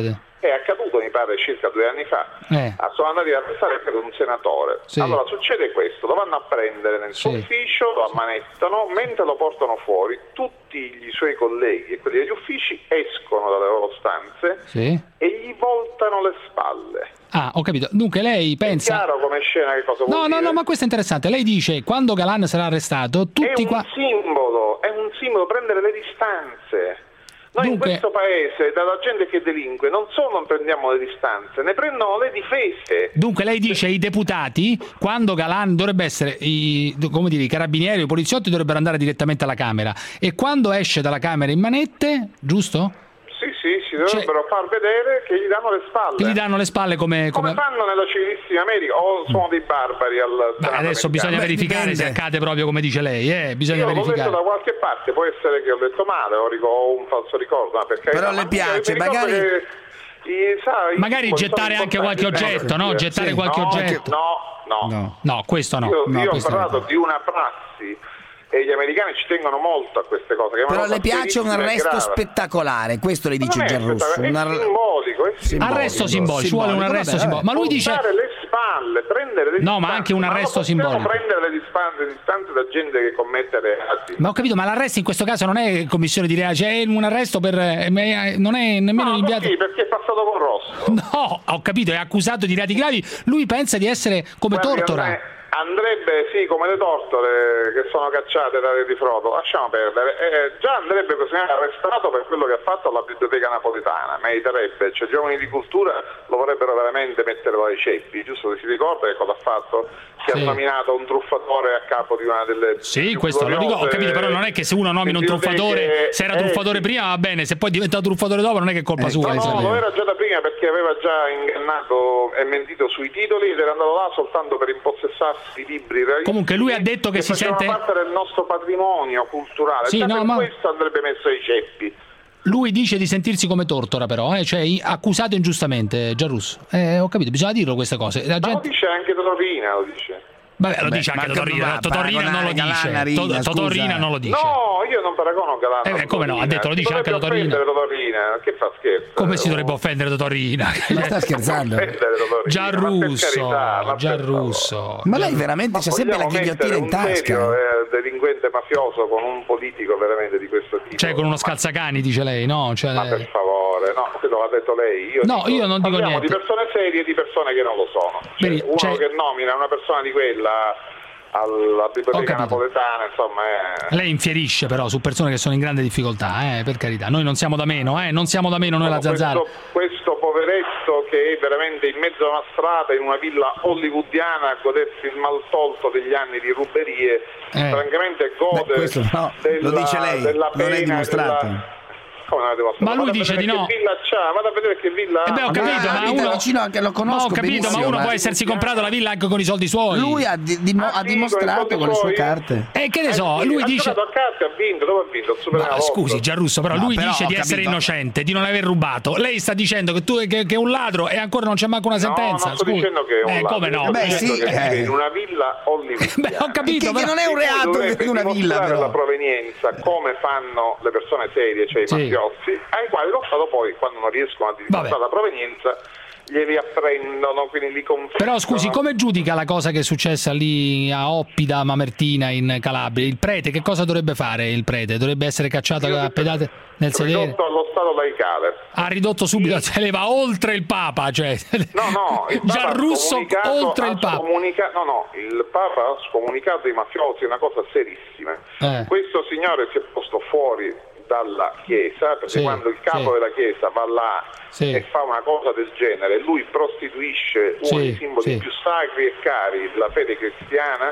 è accaduto, mi pare, circa due anni fa. Eh. Sono andati ad arrestare per un senatore. Sì. Allora succede questo, lo vanno a prendere nel suo Sì. ufficio, lo ammanettano, mentre lo portano fuori, tutti i suoi colleghi e quelli degli uffici escono dalle loro stanze Sì. e gli voltano le spalle. Ah, ho capito. Dunque lei pensa... È chiaro come scena che cosa vuol No, no, dire? no, ma questo è interessante. Lei dice, quando Galan sarà arrestato, tutti È un qua... simbolo, è un simbolo, prendere le distanze. Noi Dunque- in questo paese, dalla gente che delinque, non solo non prendiamo le distanze, ne prendono le difese. Dunque lei dice i deputati, quando Galan dovrebbe essere, i, come dire, i carabinieri o i poliziotti dovrebbero andare direttamente alla Camera, e quando esce dalla Camera in manette, giusto? Sì, sì, si dovrebbero far vedere che gli danno le spalle. Che gli danno le spalle come... Come come... fanno nella civilissima America, o sono dei barbari al Beh, Senato adesso americano? bisogna verificare se accade proprio come dice lei, eh? Bisogna Io l'ho verificare. letto da qualche parte, può essere che ho detto male o ric- ho un falso ricordo, ma perché Però no, le ma piace, mi ricordo magari- che i- sa, i Magari simboli gettare sono anche qualche importanti. oggetto, no? Gettare Sì. qualche No, oggetto. No, no. No, no, questo no. Io, No, io ho questo no. parlato di una prassi e gli americani ci tengono molto a queste cose. Che è una Però cosa le piace un serissima e arresto grave. spettacolare, questo le dice Non è Giarrusso. spettacolare, Un è ar- simbolico, è simbolico. Arresto simbolico, ci vuole un arresto vabbè, simbolico. Ma lui dice... Puntare le spalle, prendere le No, ma distanze. anche un non arresto possiamo simbolico. prendere le distanze, le distanze da gente che commette reati. Ma ho capito, ma l'arresto in questo caso non è commissione di reati, cioè è un arresto per... eh, non è nemmeno No, inviato... sì, perché è passato con rosso. No, ho capito, è accusato di reati gravi. Lui pensa di essere come Guardi, Tortora. andre- Andrebbe, sì, come le tortore che sono cacciate dalle di Frodo, lasciamo perdere. Eh, già andrebbe così arrestato per quello che ha fatto alla biblioteca napoletana, meriterebbe, cioè giovani di cultura lo vorrebbero veramente mettere ai ceppi, giusto? Si ricorda che cosa ha fatto? Si Sì. ha nominato un truffatore a capo di una delle... Sì, più questo lo dico, ho gloriose capito, però non è che se uno nomina un biblioteche- truffatore, se era eh, truffatore sì. prima va bene, se poi è diventato truffatore dopo non è che è colpa sua. No, no, insomma. lo era già da prima perché aveva già ingannato e mentito sui titoli ed era andato là soltanto per impossessarsi di libri realistici. Comunque lui ha detto che si facevano sente- parte del nostro patrimonio culturale. Sì, Già no, per ma- questo andrebbe messo ai ceppi. Lui dice di sentirsi come Tortora però, eh? Cioè i- accusato ingiustamente, Giarrusso. Eh, ho capito, bisogna dirlo queste cose. La Ma lo gente... dice anche Totorina, lo dice. Vabbè, lo Beh, dice anche ma Totorina, ma Totorina non lo paragonare dice. Galan a Rina, To- Totorina scusa. non lo dice. No, io non paragono Galano. Eh, beh, come no, ha detto, lo dice anche Dovrebbe Totorina. offendere Totorina, che fa scherzo. Come si dovrebbe offendere Totorina? Ma sta scherzando? Offendere Totorina, Giarrusso, ma per carità, ma per Giarrusso. Ma lei veramente c'ha sempre la vogliamo ghigliottina in mettere un serio, tasca. eh, delinquente mafioso con un politico veramente di questo tipo. Cioè con uno scalzacani, dice lei, no? Cioè, Ma per favore, no, quello l'ha detto lei. Io No, dico, io non dico parliamo niente. di persone serie e di persone che non lo sono. Cioè, Vedi, uno cioè- che nomina una persona di quella alla Ho biblioteca capito. napoletana, insomma, è... Lei infierisce però su persone che sono in grande difficoltà, eh, per carità. Noi non siamo da meno, eh, non siamo da meno noi la Zanzara. questo, questo poveretto che è veramente in mezzo a una strada in una villa hollywoodiana a godersi il maltolto degli anni di ruberie, Eh. francamente gode Beh, questo no, della, lo dice lei, della non è pena, dimostrato. della- Come non è dimostrato? Ma lui Vado a dice vedere di no. Che villa c'ha, vado a vedere che villa Eh beh, ho ha. capito, Ah, ma abita uno... vicino anche, lo conosco Ma ho capito, benissimo, ma uno ma- può essersi comprato la villa anche con i soldi suoi. Lui ha, di- di- Ah, ha sì, dimostrato con i con le sue soldi suoi? carte. E che ne so, Eh sì, lui ha dice... giocato a carte, ha vinto, dove ha vinto? Il Super Ma Enalotto. scusi Giarrusso, però No, lui però dice ho di essere capito. innocente, di non aver rubato. Lei sta dicendo che tu che, che è un ladro e ancora non c'è manco una No, sentenza. non sto Scusi. dicendo che è un eh, ladro, come no? sto Beh, dicendo sì, che vive eh. in una villa hollywoodiana. Beh, ho capito, Che, che però... non è un reato Dovrebbe in una villa, dimostrare però. la provenienza come fanno le persone serie, cioè i Sì. mafiosi, ai quali lo Stato poi, quando non riescono a dimostrare Vabbè. la provenienza, glieli apprendono, quindi li confiscano. Però scusi, come giudica la cosa che è successa lì a Oppida, Mamertina in Calabria? Il prete, che cosa dovrebbe fare il prete? Dovrebbe essere cacciato a pedate nel sedere? Ridotto allo stato laicale. Ha ridotto subito, cioè le va oltre il Papa, cioè No, no, il Papa Giarrusso ha scomunicato- oltre ha il Papa. scomunica- no, no, il Papa ha scomunicato ai mafiosi una cosa serissima. Eh. Questo signore si è posto fuori dalla Chiesa, perché Sì, quando il capo sì. della Chiesa va là Sì. e fa una cosa del genere, lui prostituisce uno Sì, dei simboli sì. più sacri e cari della fede cristiana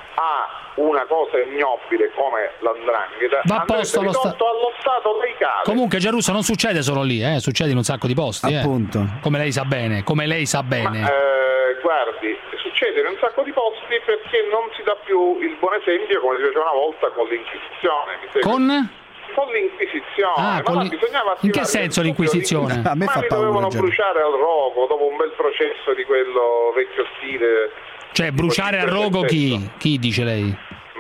a una cosa ignobile come l'andrangheta, Va a andrebbe posto allo ridotto sta- allo stato laicale. Comunque Giarrusso non succede solo lì, eh, succede in un sacco di posti, eh. Appunto. Come lei sa bene, come lei sa bene. Ma, eh, guardi, succede in un sacco di posti perché non si dà più il buon esempio come si faceva una volta con l'Inquisizione. Mi segue? Con? Con l'Inquisizione. Ah, ma con là l'in- bisognava in che attivare senso il l'Inquisizione? subito A me ma fa li paura, dovevano Gianni. bruciare al rogo dopo un bel processo di quello vecchio stile. Cioè bruciare a rogo chi? Chi dice lei? Ma chi?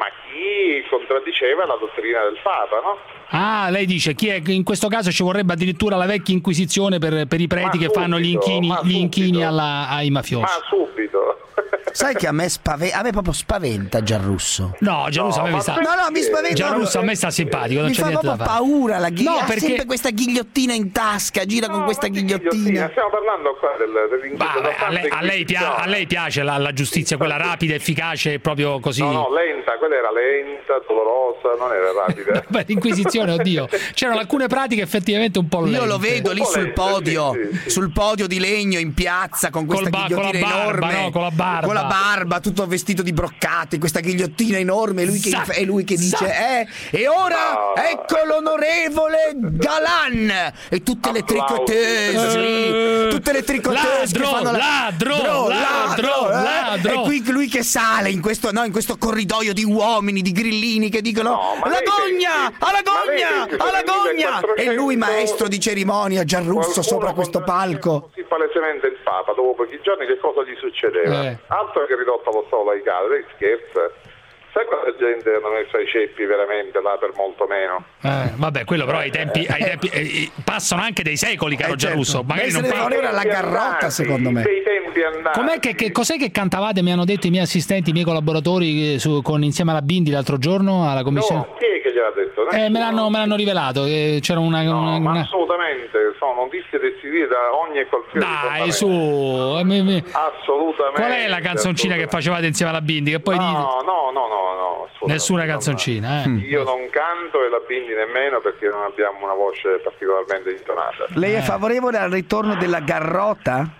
chi contraddiceva la dottrina del Papa, no? Ah, lei dice chi è, in questo caso ci vorrebbe addirittura la vecchia inquisizione per, per i preti Ma che subito, fanno gli inchini, ma gli inchini subito. alla- ai mafiosi. Ma subito. Sai che a me spaventa, a me proprio spaventa Gianrusso. No, Gianrusso a me mi sta. No, no, mi spaventa. Gianrusso a me sta simpatico, non Mi c'è fa niente da proprio fare. paura la ghigliottina. No, Ha perché sempre questa ghigliottina in tasca, gira con questa ghigliottina. Stiamo parlando qua del, dell'inquisizione. Vabbè, a, lei, a lei pia- a lei piace la, la giustizia, quella rapida, efficace, proprio così. No, no, lenta, quella era lenta, dolorosa, non era rapida. Beh, l'Inquisizione, oddio, c'erano alcune pratiche effettivamente un po' lente. Io lo vedo lì sul podio, sì, sì. sul podio di legno in piazza con questa Col ba- con la ghigliottina barba, enorme, no? Con la barba. con la barba, tutto vestito di broccati, questa ghigliottina enorme, lui che, Sa- è lui che dice, sa- eh, e ora No. ecco l'onorevole Galan e tutte le tricoteuses lì, tutte le tricoteuses che Ladro, fanno la... ladro, Dro, ladro, eh? ladro. E qui lui che sale in questo, no, in questo corridoio di uomini, di grillini che dicono No, ma alla lei gogna, pensi- alla ma lei gogna, pensi che alla nel gogna, e lui millequattrocento maestro di cerimonia, Gianrusso Qualcuno sopra questo palco. Così palesemente il Papa, dopo pochi giorni, che cosa gli succedeva? Eh. Altro che ridotto allo stato laicale, lei scherza. Sai quanta gente hanno messo ai ceppi veramente là per molto meno? Eh, vabbè, quello però ai tempi, ai tempi eh, passano anche dei secoli, caro Eh, certo. Gianrusso. Magari Deve non essere fa- favorevole alla Tempi garrotta, andati, secondo me. Dei tempi andati. Com'è che, che- cos'è che cantavate? Mi hanno detto i miei assistenti, i miei collaboratori eh, su- con, insieme alla Bindi l'altro giorno alla commissione. No, chi è che gliel'ha detto? Eh, me l'hanno, me l'hanno rivelato. eh, c'era una. No, una- ma una- assolutamente, sono notizie decidute da ogni e qualsiasi Dai, fondamento. su. eh, mi- mi- Assolutamente. Qual è la canzoncina che facevate insieme alla Bindi? Che poi No, dite- no, no, no, no, assolutamente. Nessuna No, canzoncina, eh. no. Io non canto e la Bindi nemmeno perché non abbiamo una voce particolarmente intonata. Lei è favorevole al ritorno della garrota?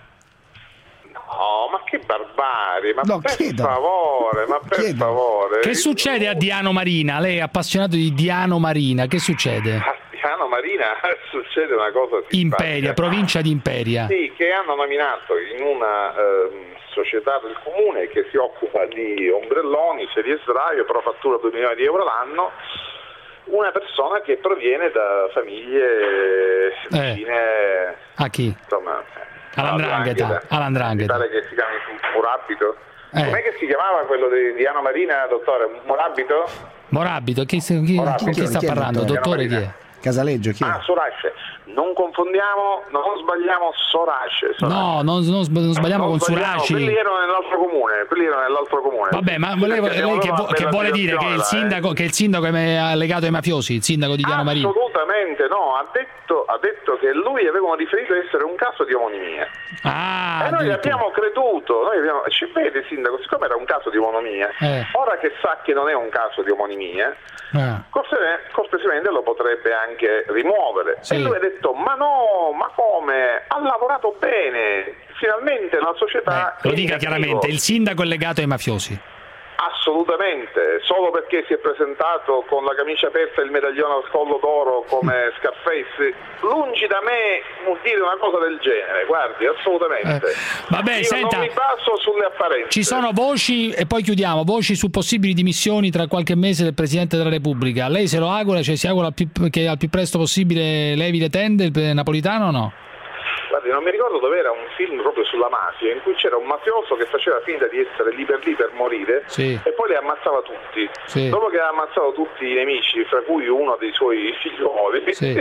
No, ma che barbarie, ma No, per chiedo. favore, ma per Chiedo. favore. Che succede a Diano Marina? Lei è appassionato di Diano Marina, che succede? A Diano Marina succede una cosa simpatica. Imperia, provincia di Imperia. Sì, che hanno nominato in una ehm, società del comune che si occupa di ombrelloni, serie sdraio, però fattura due milioni di euro l'anno, una persona che proviene da famiglie Eh. vicine, A chi? insomma, All'andrangheta. Mi All'andrangheta. pare che si chiami Murabito. Eh. Com'è che si chiamava quello di Diano Marina, dottore? Murabito? Morabito, chi, chi- chi- Morabito. chi sta Chi è il parlando? dottore? Dottore chi è? Marina. Casaleggio, chi è? Ah, Sorace. Non confondiamo, non sbagliamo Sorace. Sorace. No, non, non sb- non sbagliamo Non con sbagliamo, Suraci. Quelli erano nell'altro comune, quelli erano nell'altro comune. Vabbè, ma volevo- Perché lei che, siamo vo- loro che a vuole bella dire che il situazione, sindaco, che il sindaco è legato ai mafiosi, il sindaco di Diano Marina? Assolutamente no, ha detto, ha detto che lui avevano riferito essere un caso di omonimia. Ah, e noi addirittura. abbiamo creduto, noi abbiamo, ci vede sindaco, siccome era un caso di omonimia, Eh. ora che sa che non è un caso di omonimia, Ah. corse- cortesemente lo potrebbe anche rimuovere. Sì. E lui ha detto, ma no, ma come? Ha lavorato bene, finalmente la società... Lo è dica in chiaramente, attivo. il sindaco è legato ai mafiosi. Assolutamente, solo perché si è presentato con la camicia aperta e il medaglione al collo d'oro come Scarface, lungi da me dire una cosa del genere, guardi, assolutamente. Eh, vabbè, Io senta, non mi baso sulle apparenze. Ci sono voci, e poi chiudiamo, voci su possibili dimissioni tra qualche mese del Presidente della Repubblica. Lei se lo augura, cioè si augura al più- che al più presto possibile levi le tende, il napolitano o no? Guardi, non mi ricordo dove era un film proprio sulla mafia in cui c'era un mafioso che faceva finta di essere lì per lì per morire Sì. e poi li ammazzava tutti. Sì. Dopo che ha ammazzato tutti i nemici, fra cui uno dei suoi figlioli, Sì.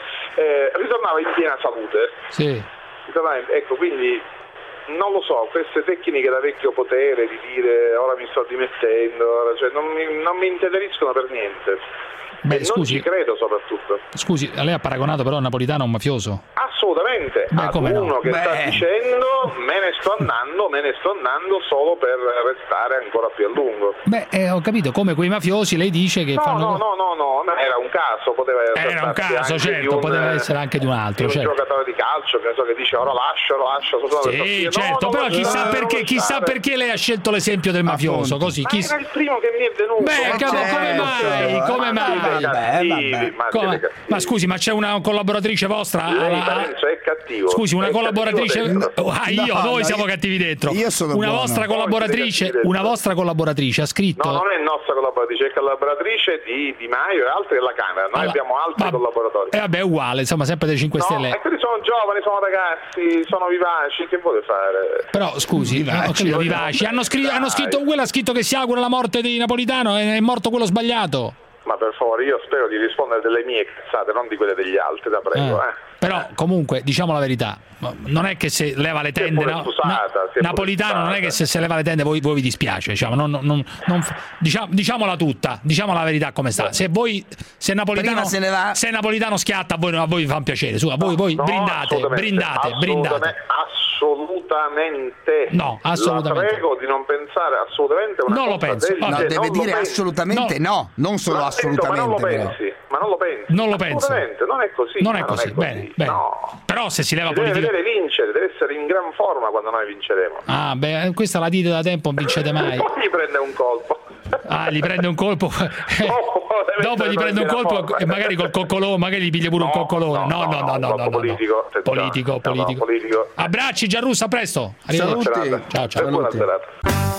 eh, ritornava in piena salute. Sì. Ritornava in- Ecco, quindi non lo so, queste tecniche da vecchio potere di dire ora mi sto dimettendo, ora- cioè, non, mi, non mi inteneriscono per niente. Beh, e non scusi. ci credo soprattutto. Scusi, lei ha paragonato però Napolitano a un mafioso? Assolutamente, Beh, ad come no? uno che sta Beh. dicendo me ne sto andando, me ne sto andando solo per restare ancora più a lungo. Beh, eh, ho capito, come quei mafiosi lei dice che No, fanno... no, no, no, no, no, era un caso, poteva Era un trattarsi caso, anche certo, di un, poteva essere anche di un altro, di un certo. giocatore di calcio che, ne so, che dice ora lascio, lo lascio, sono stato per Sì, partire. certo, no, però non chissà lasciare, perché, non chissà lasciare. perché lei ha scelto l'esempio del mafioso, Appunto. così. Ma Chissà... era il primo che mi è venuto. Beh, Ma cavolo, come certo, mai? Come ma mai? siete Vabbè, cattivi, vabbè. ma Come- siete cattivi. Ma scusi, ma c'è una collaboratrice vostra? Lei alla- pensa è cattivo. Scusi, una è collaboratrice. cattivo Ah, io, No, noi no, siamo io- cattivi dentro. io sono una buono. vostra collaboratrice, una vostra collaboratrice ha scritto. No, non è nostra collaboratrice, è collaboratrice di Di Maio e altre della Camera. Noi Allora, abbiamo altri ma- collaboratori. E vabbè, è uguale, insomma, sempre dei cinque No, Stelle. e quelli sono giovani, sono ragazzi, sono vivaci, che vuole fare? Però scusi, Vivaci, ho capito, voglio- vivaci. Hanno, scritto, hanno Dai. scritto, quello ha scritto che si augura la morte di Napolitano e è morto quello sbagliato. Ma per favore, io spero di rispondere delle mie cazzate, non di quelle degli altri, da prego. Eh. Eh. Però comunque diciamo la verità, non è che se leva le tende, pure no? scusata, Na- si è pure Napolitano non è scusata. che se se leva le tende voi, voi vi dispiace, diciamo, non, non- non- non f- diciamo- diciamola tutta, diciamo la verità come sta. Se voi se Napolitano Prima se ne va- se Napolitano schiatta a voi, a voi vi fa un piacere, su, a voi, voi No, brindate, assolutamente, brindate, brindate. Assolutamente. No, assolutamente. La prego di non pensare assolutamente una Non lo cosa penso. del No, No, genere. deve Non lo dire pensi. assolutamente no, non solo L'ha detto, ma non lo assolutamente. però. pensi, ma non lo pensi. Non lo penso. Assolutamente, non è così. Non è ma così, bene, bene. No. Però se si leva Si deve politica. vedere vincere, deve essere in gran forma quando noi vinceremo. Ah, beh, questa la dite da tempo, non vincete mai. Poi gli prende un colpo. Ah, gli prende un colpo. Dopo gli prende un colpo e magari col coccolone, magari gli piglia pure un coccolone. No, no, no, no, no, no. Politico, no. Politico, no, politico. politico. Abbracci Gianrusso, a presto. Arrivederci. Saluti. Ciao, ciao. E buona serata.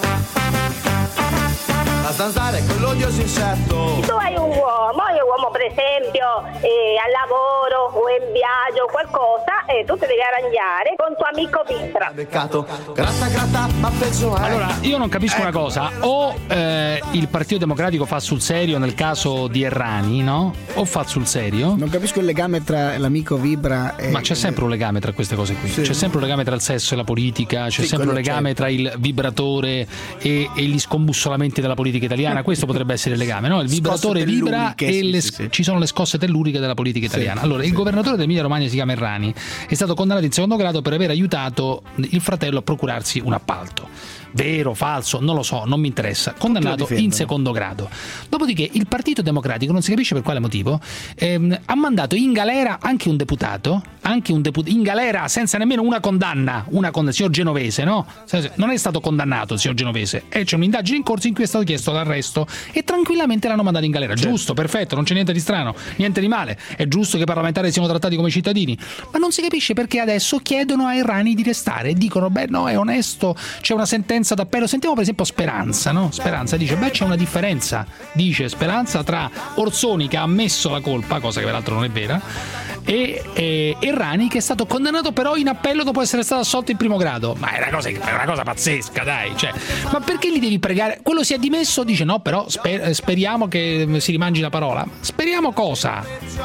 A zanzare quell'odioso insetto. Tu hai un uomo, io uomo per esempio eh, al lavoro o in viaggio qualcosa e tu ti devi arrangiare con tuo amico Vitra. Peccato, gratta gratta, ma peggio è. Allora, io non capisco una cosa, o eh, il Partito Democratico fa sul serio nel caso di Errani, no? O fa sul serio. Non capisco il legame tra l'amico Vibra e... Ma c'è sempre un legame tra queste cose qui. Sì. C'è sempre un legame tra il sesso e la politica, c'è Sì, sempre un quello legame certo. tra il vibratore e, e gli scombussolamenti della politica italiana. Questo potrebbe essere il legame, no? Il vibratore Scosse vibra telluriche, e sì, le- sì, sì. ci sono le scosse telluriche della politica italiana. Allora, il governatore dell'Emilia Romagna si chiama Errani, è stato condannato in secondo grado per aver aiutato il fratello a procurarsi un appalto. Vero, falso, non lo so, non mi interessa. Condannato in secondo grado. Dopodiché il Partito Democratico, non si capisce per quale motivo, ehm, ha mandato in galera anche un deputato, anche un deputato in galera senza nemmeno una condanna, una condanna, il signor Genovese, no? Non è stato condannato il signor Genovese, e c'è un'indagine in corso in cui è stato chiesto l'arresto e tranquillamente l'hanno mandato in galera. Giusto, perfetto, non c'è niente di strano, niente di male. È giusto che i parlamentari siano trattati come cittadini, ma non si capisce perché adesso chiedono a Errani di restare e dicono beh no, è onesto, c'è una sentenza d'appello. Sentiamo per esempio Speranza, no? Speranza dice beh c'è una differenza, dice Speranza, tra Orsoni che ha ammesso la colpa, cosa che peraltro non è vera, e, e Errani che è stato condannato però in appello dopo essere stato assolto in primo grado. Ma è una cosa, è una cosa pazzesca, dai, cioè, ma perché li devi pregare? Quello si è dimesso, dice no, però sper- speriamo che si rimangi la parola. Speriamo cosa?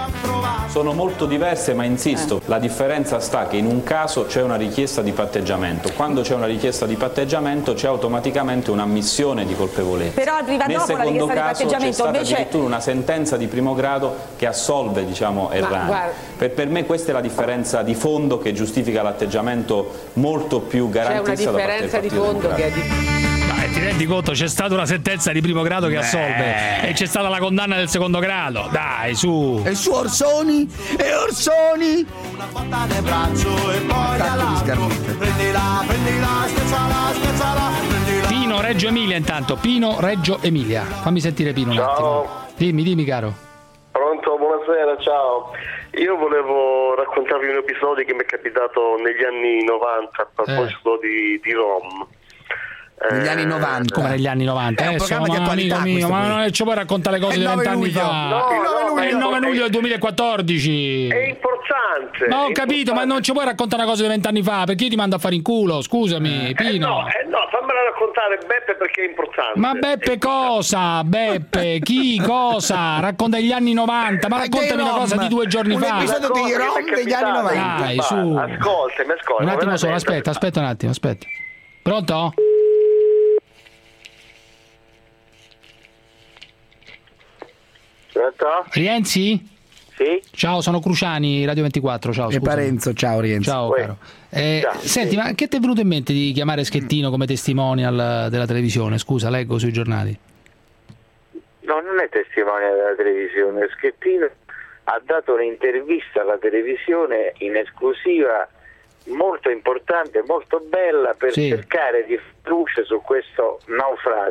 Sono molto diverse, ma insisto, la differenza sta che in un caso c'è una richiesta di patteggiamento, quando c'è una richiesta di patteggiamento c'è automaticamente un'ammissione di colpevolezza. Però arriva Nel dopo la secondo richiesta di caso c'è patteggiamento, stata invece- addirittura una sentenza di primo grado che assolve, diciamo, Errani. guarda- Per, per me questa è la differenza di fondo che giustifica l'atteggiamento molto più C'è una garantista da parte del differenza di Partito fondo che è Democratico. di... Ma ti rendi conto? C'è stata una sentenza di primo grado che Beh. assolve e c'è stata la condanna del secondo grado. Dai, su. E su Orsoni? E Orsoni? Pino Reggio Emilia intanto, Pino Reggio Emilia. Fammi sentire Pino un attimo. Dimmi, dimmi caro. Pronto, buonasera, ciao. Io volevo raccontarvi un episodio che mi è capitato negli anni novanta a proposito di, di Rom. Negli anni novanta. Come negli anni novanta? È un Eh, programma insomma, di attualità amico mio, questo ma qui. non ci puoi raccontare le cose È di il nove vent'anni luglio. fa. No, il nove no, luglio. È il nove è- luglio del duemilaquattordici. È importante. Ma ho è capito, ma importante. non ci puoi raccontare una cosa di vent'anni fa, perché io ti mando a fare in culo, scusami, Eh, Pino. no, eh, no, fammela raccontare Beppe perché è importante. Ma Beppe cosa? Beppe, chi, cosa? Racconta gli anni novanta, ma Ma raccontami dei una cosa Rom. di due giorni Un fa. episodio Una dei cosa che Rom mi è degli anni capitata novanta. Dai, in- su. Ascoltami, ascoltami. Un attimo solo, veramente. aspetta, aspetta un attimo, aspetta. Pronto? Pronto? Rienzi? Sì? Ciao, sono Cruciani, Radio ventiquattro, ciao, E scusa. Parenzo, ciao Rienzo. Ciao, Uè. caro. Eh, Ciao, senti, sì. ma che ti è venuto in mente di chiamare Schettino come testimonial della televisione? Scusa, leggo sui giornali. No, non è testimone della televisione. Schettino ha dato un'intervista alla televisione in esclusiva molto importante, molto bella per Sì. cercare di fare luce su questo naufragio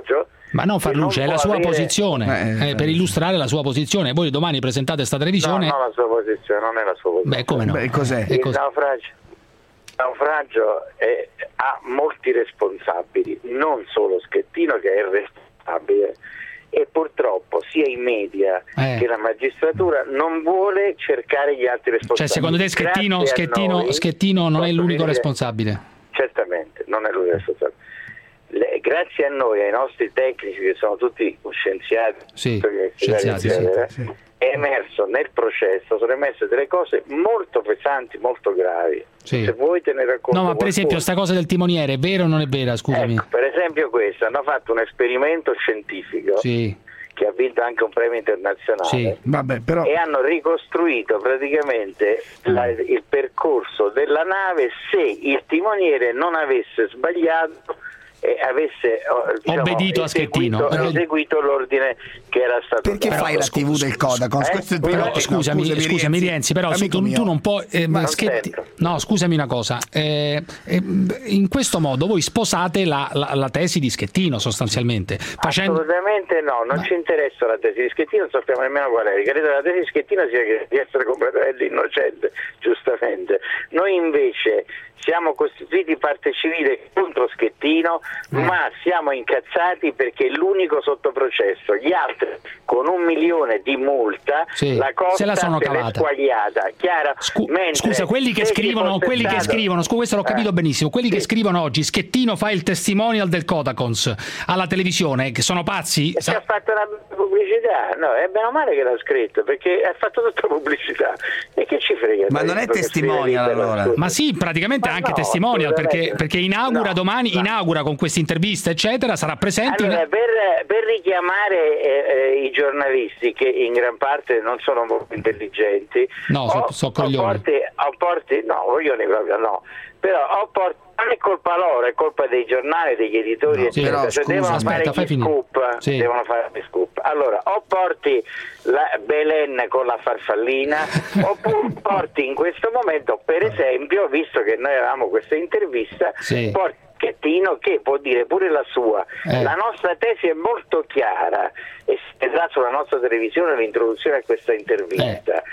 Ma non far luce, è la sua avere... posizione, eh, eh, per illustrare la sua posizione. Voi domani presentate questa televisione. No, non la sua posizione, non è la sua posizione. Beh, come no? Beh, cos'è? Il cos- naufragio, il naufragio è, ha molti responsabili, non solo Schettino che è il responsabile. E purtroppo sia i media eh. che la magistratura non vuole cercare gli altri responsabili. Cioè, secondo te Schettino, Grazie a Schettino, noi, Schettino non è l'unico dire, responsabile? Certamente, non è l'unico responsabile. Le, grazie a noi, ai nostri tecnici che sono tutti scienziati, sì, scienziati eccetera, sì, sì. È emerso nel processo, sono emerse delle cose molto pesanti, molto gravi. Sì. Se vuoi te ne racconto No, ma per esempio sta cosa del timoniere, è vera o non è vera? Scusami. Ecco, per esempio questo, hanno fatto un esperimento scientifico Sì. che ha vinto anche un premio internazionale Sì. Vabbè, però... e hanno ricostruito praticamente la, il percorso della nave se il timoniere non avesse sbagliato e avesse diciamo, obbedito a Schettino, eseguito, eseguito l'ordine che era stato perché dato. fai la tivù del Codacons? Eh? Questo è il Però, primo. Scusami, No, scusami Rienzi, però su, tu, tu non puoi eh, Ma non Schetti... sento. no, scusami una cosa, eh, eh, in questo modo voi sposate la, la, la tesi di Schettino sostanzialmente facendo... Assolutamente no, non Ma... ci interessa la tesi di Schettino, non sappiamo nemmeno qual è. Credo che la tesi di Schettino sia che di essere completamente innocente, giustamente. Noi invece siamo costituiti parte civile contro Schettino, mm. ma siamo incazzati perché è l'unico sotto processo. Gli altri con un milione di multa, sì, la cosa se la sono se cavata. l'è squagliata. Chiara, Scu- mentre scusa, quelli che se scrivono, ci quelli fosse che stato- scrivono, scusa, questo l'ho capito Eh. benissimo, quelli Sì. che scrivono oggi Schettino fa il testimonial del Codacons alla televisione, che sono pazzi. E sa- ha fatto una pubblicità, no, è bene o male che l'ha scritto perché ha fatto tutta pubblicità e che ci frega. Ma non è testimonial allora? Ma sì, praticamente Ma anche no, testimonial perché, assolutamente. perché inaugura No, domani, no. inaugura con questa intervista eccetera, sarà presente. Allora, in- per, per richiamare eh, eh, i giornalisti che in gran parte non sono molto intelligenti, No, so- ho- so ho coglioni. porti, ho porti, no, coglioni proprio no, però ho porti, non è colpa loro, è colpa dei giornali, degli editori, No, eccetera. però, Cioè, scusa, devono aspetta, fare fai gli finire. scoop, Sì. devono fare gli scoop. Allora, o porti la Belen con la farfallina, oppure porti in questo momento, per esempio, visto che noi avevamo questa intervista, Sì. porti Schettino che può dire pure la sua. Eh. La nostra tesi è molto chiara e si vedrà sulla nostra televisione l'introduzione a questa intervista.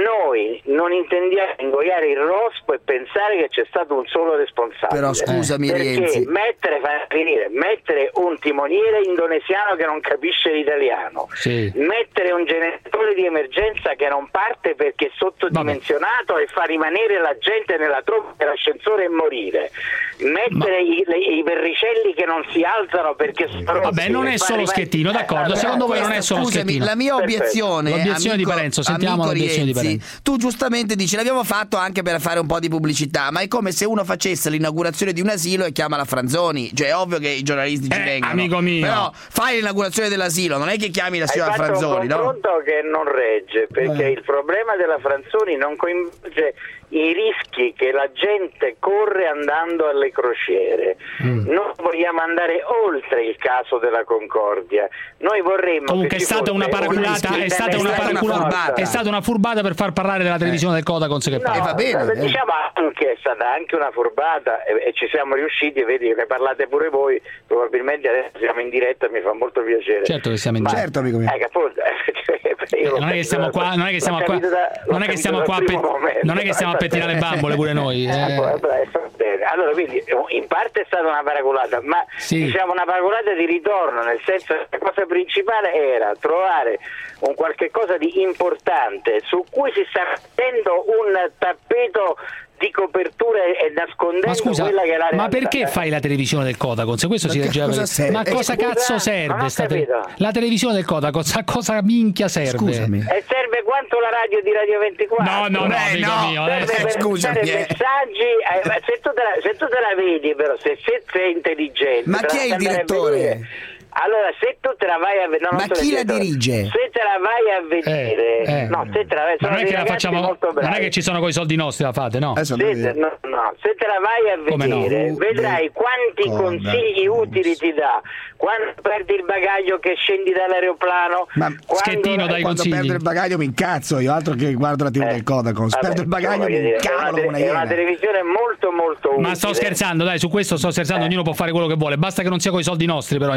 Noi non intendiamo ingoiare il rospo e pensare che c'è stato un solo responsabile. Però scusami, perché Rienzi. mettere, fa finire, mettere un timoniere indonesiano che non capisce l'italiano, Sì. mettere un generatore di emergenza che non parte perché è sottodimensionato e fa rimanere la gente nella tromba dell'ascensore e morire, mettere i, le- i verricelli che non si alzano perché sono Vabbè, non è e fa solo rimanere- Schettino, d'accordo. Eh, Secondo voi non è solo Scusami, Schettino? la mia Perfetto. obiezione, L'obiezione di amico- Parenzo, sentiamo amico l'obiezione di Rienzi, Parenzo. tu giustamente dici l'abbiamo fatto anche per fare un po' di pubblicità, ma è come se uno facesse l'inaugurazione di un asilo e chiama la Franzoni, cioè è ovvio che i giornalisti ci Eh, vengono, amico mio. però fai l'inaugurazione dell'asilo, non è che chiami la Hai signora fatto Franzoni, un no? confronto che non regge perché Eh. il problema della Franzoni non coinvolge i rischi che la gente corre andando alle crociere. Mm. Noi vogliamo andare oltre il caso della Concordia. Noi vorremmo Comunque è che ci stata una fosse paraculata, un è stata una sistema paraculata, forte. è stata una furbata per far parlare della televisione del Codacons che No, parla. va bene, eh. diciamo anche, è stata anche una furbata e, e ci siamo riusciti, vedi, ne parlate pure voi, probabilmente adesso siamo in diretta, mi fa molto piacere. Certo che siamo in Ma- diretta. Certo, amico mio. Eh, che appunto, io l'ho non è che stiamo capito qua, da- non è che stiamo l'ho qua, capito da- l'ho non è che capito stiamo dal qua a primo pe- momento. non è che stiamo a pettinare le bambole pure noi. Eh, eh. vabbè, fa bene. Allora, quindi in parte è stata una paraculata, ma Sì. diciamo una paraculata di ritorno, nel senso che la cosa principale era trovare un qualche cosa di importante su cui si sta mettendo un tappeto di copertura e nascondendo Ma scusa, quella che è la realtà. ma perché fai la televisione del Codacons? Questo Ma si che leggeva. cosa perché- serve? Ma Eh, cosa scusa, cazzo non serve ho sta te- capito. la televisione del Codacons? A cosa minchia serve? Scusami. E serve quanto la radio di Radio ventiquattro? No, no, no, Beh, amico no. mio. Serve adesso- per scusami, dare eh. messaggi, eh, ma se, tu te la, se tu te la vedi però, se, se sei intelligente, Ma te chi la è il andare a direttore? vedere. Allora, se tu te la vai a vedere, no, Ma non so chi il la direttore. dirige? Se te la vai a vedere, Eh, eh. no, se te la vai, Ma sono non è dei che la ragazzi facciamo, molto non bravi. è che ci sono coi soldi nostri la fate, no? Adesso Se devo te, dire. no, no, se te la vai a Come no? vedere, vedrai quanti Coda. consigli utili ti dà. Quando perdi il bagaglio che scendi dall'aeroplano, Ma quando, Schettino dai Quando consigli. perdo il bagaglio mi incazzo io, altro che guardo la tivù Eh, del Codacons. vabbè, Perdo il bagaglio voglio mi dire, è una, incavolo te- come una è una iena. televisione molto molto utile. Ma sto scherzando, dai, su questo sto scherzando, Eh. ognuno può fare quello che vuole, basta che non sia coi soldi nostri, però è importante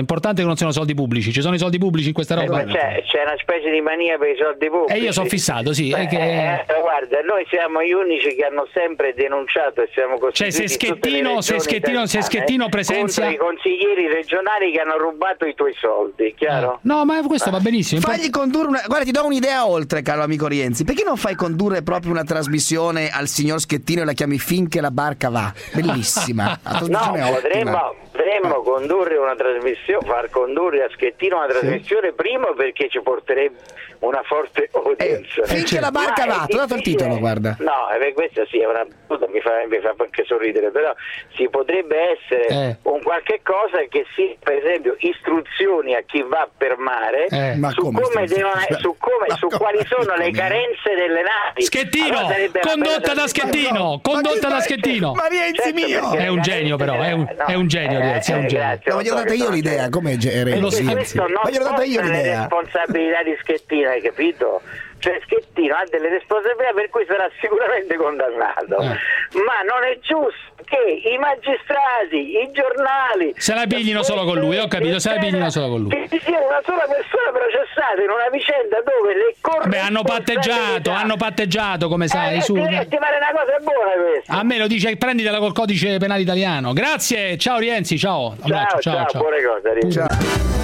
che non siano soldi pubblici? Ci sono i soldi pubblici in questa roba? Eh, c'è, c'è una specie di mania per i soldi pubblici. E io sono fissato, sì. È che... eh, eh, guarda, noi siamo gli unici che hanno sempre denunciato e siamo cioè se Schettino, se Schettino, se Schettino presenzia contro i consiglieri regionali che hanno rubato i tuoi soldi, chiaro? No, ma questo va benissimo. Fagli condurre una... Guarda, ti do un'idea oltre, caro amico Rienzi. Perché non fai condurre proprio una trasmissione al signor Schettino e la chiami Finché la barca va? Bellissima. La trasmissione no, è potremmo, potremmo condurre una trasmissione, far condurre a Schettino una trasmissione, sì. Primo perché ci porterebbe una forte udienza. Eh, Finché la barca va, ti ho dato il titolo, guarda. No, eh, questa sì è una battuta, mi fa, mi fa anche sorridere, però si potrebbe essere eh. un qualche cosa che sia, per esempio, istruzioni a chi va per mare eh. su come, come devono, su, come, su quali sono le carenze delle navi. Schettino, allora condotta da Schettino, condotta da Schettino. Ma Rienzi mio! È un genio però, è un, è un genio Rienzi, è un genio. No, ma gliel'ho data io l'idea, come Rienzi? Ma gliel'ho data io l'idea. Le responsabilità di Schettino, hai capito? Cioè Schettino ha delle responsabilità per cui sarà sicuramente condannato, eh. ma non è giusto che i magistrati, i giornali se la piglino solo con lui, ho capito, se la piglino solo con lui. Che ci sia una sola persona processata in una vicenda dove le corresponsabilità... Beh, hanno patteggiato, hanno patteggiato, come sai, eh, su. Ti pare una cosa buona questa? A me lo dice, prenditela col codice penale italiano. Grazie, ciao Rienzi, ciao. Ciao, ciao, ciao, ciao. Buone cose, ciao.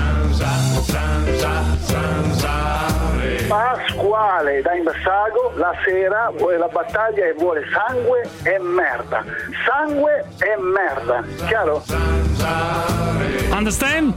Pasquale da Imbasago la sera vuole la battaglia e vuole sangue e merda. Sangue e merda. Chiaro? Understand?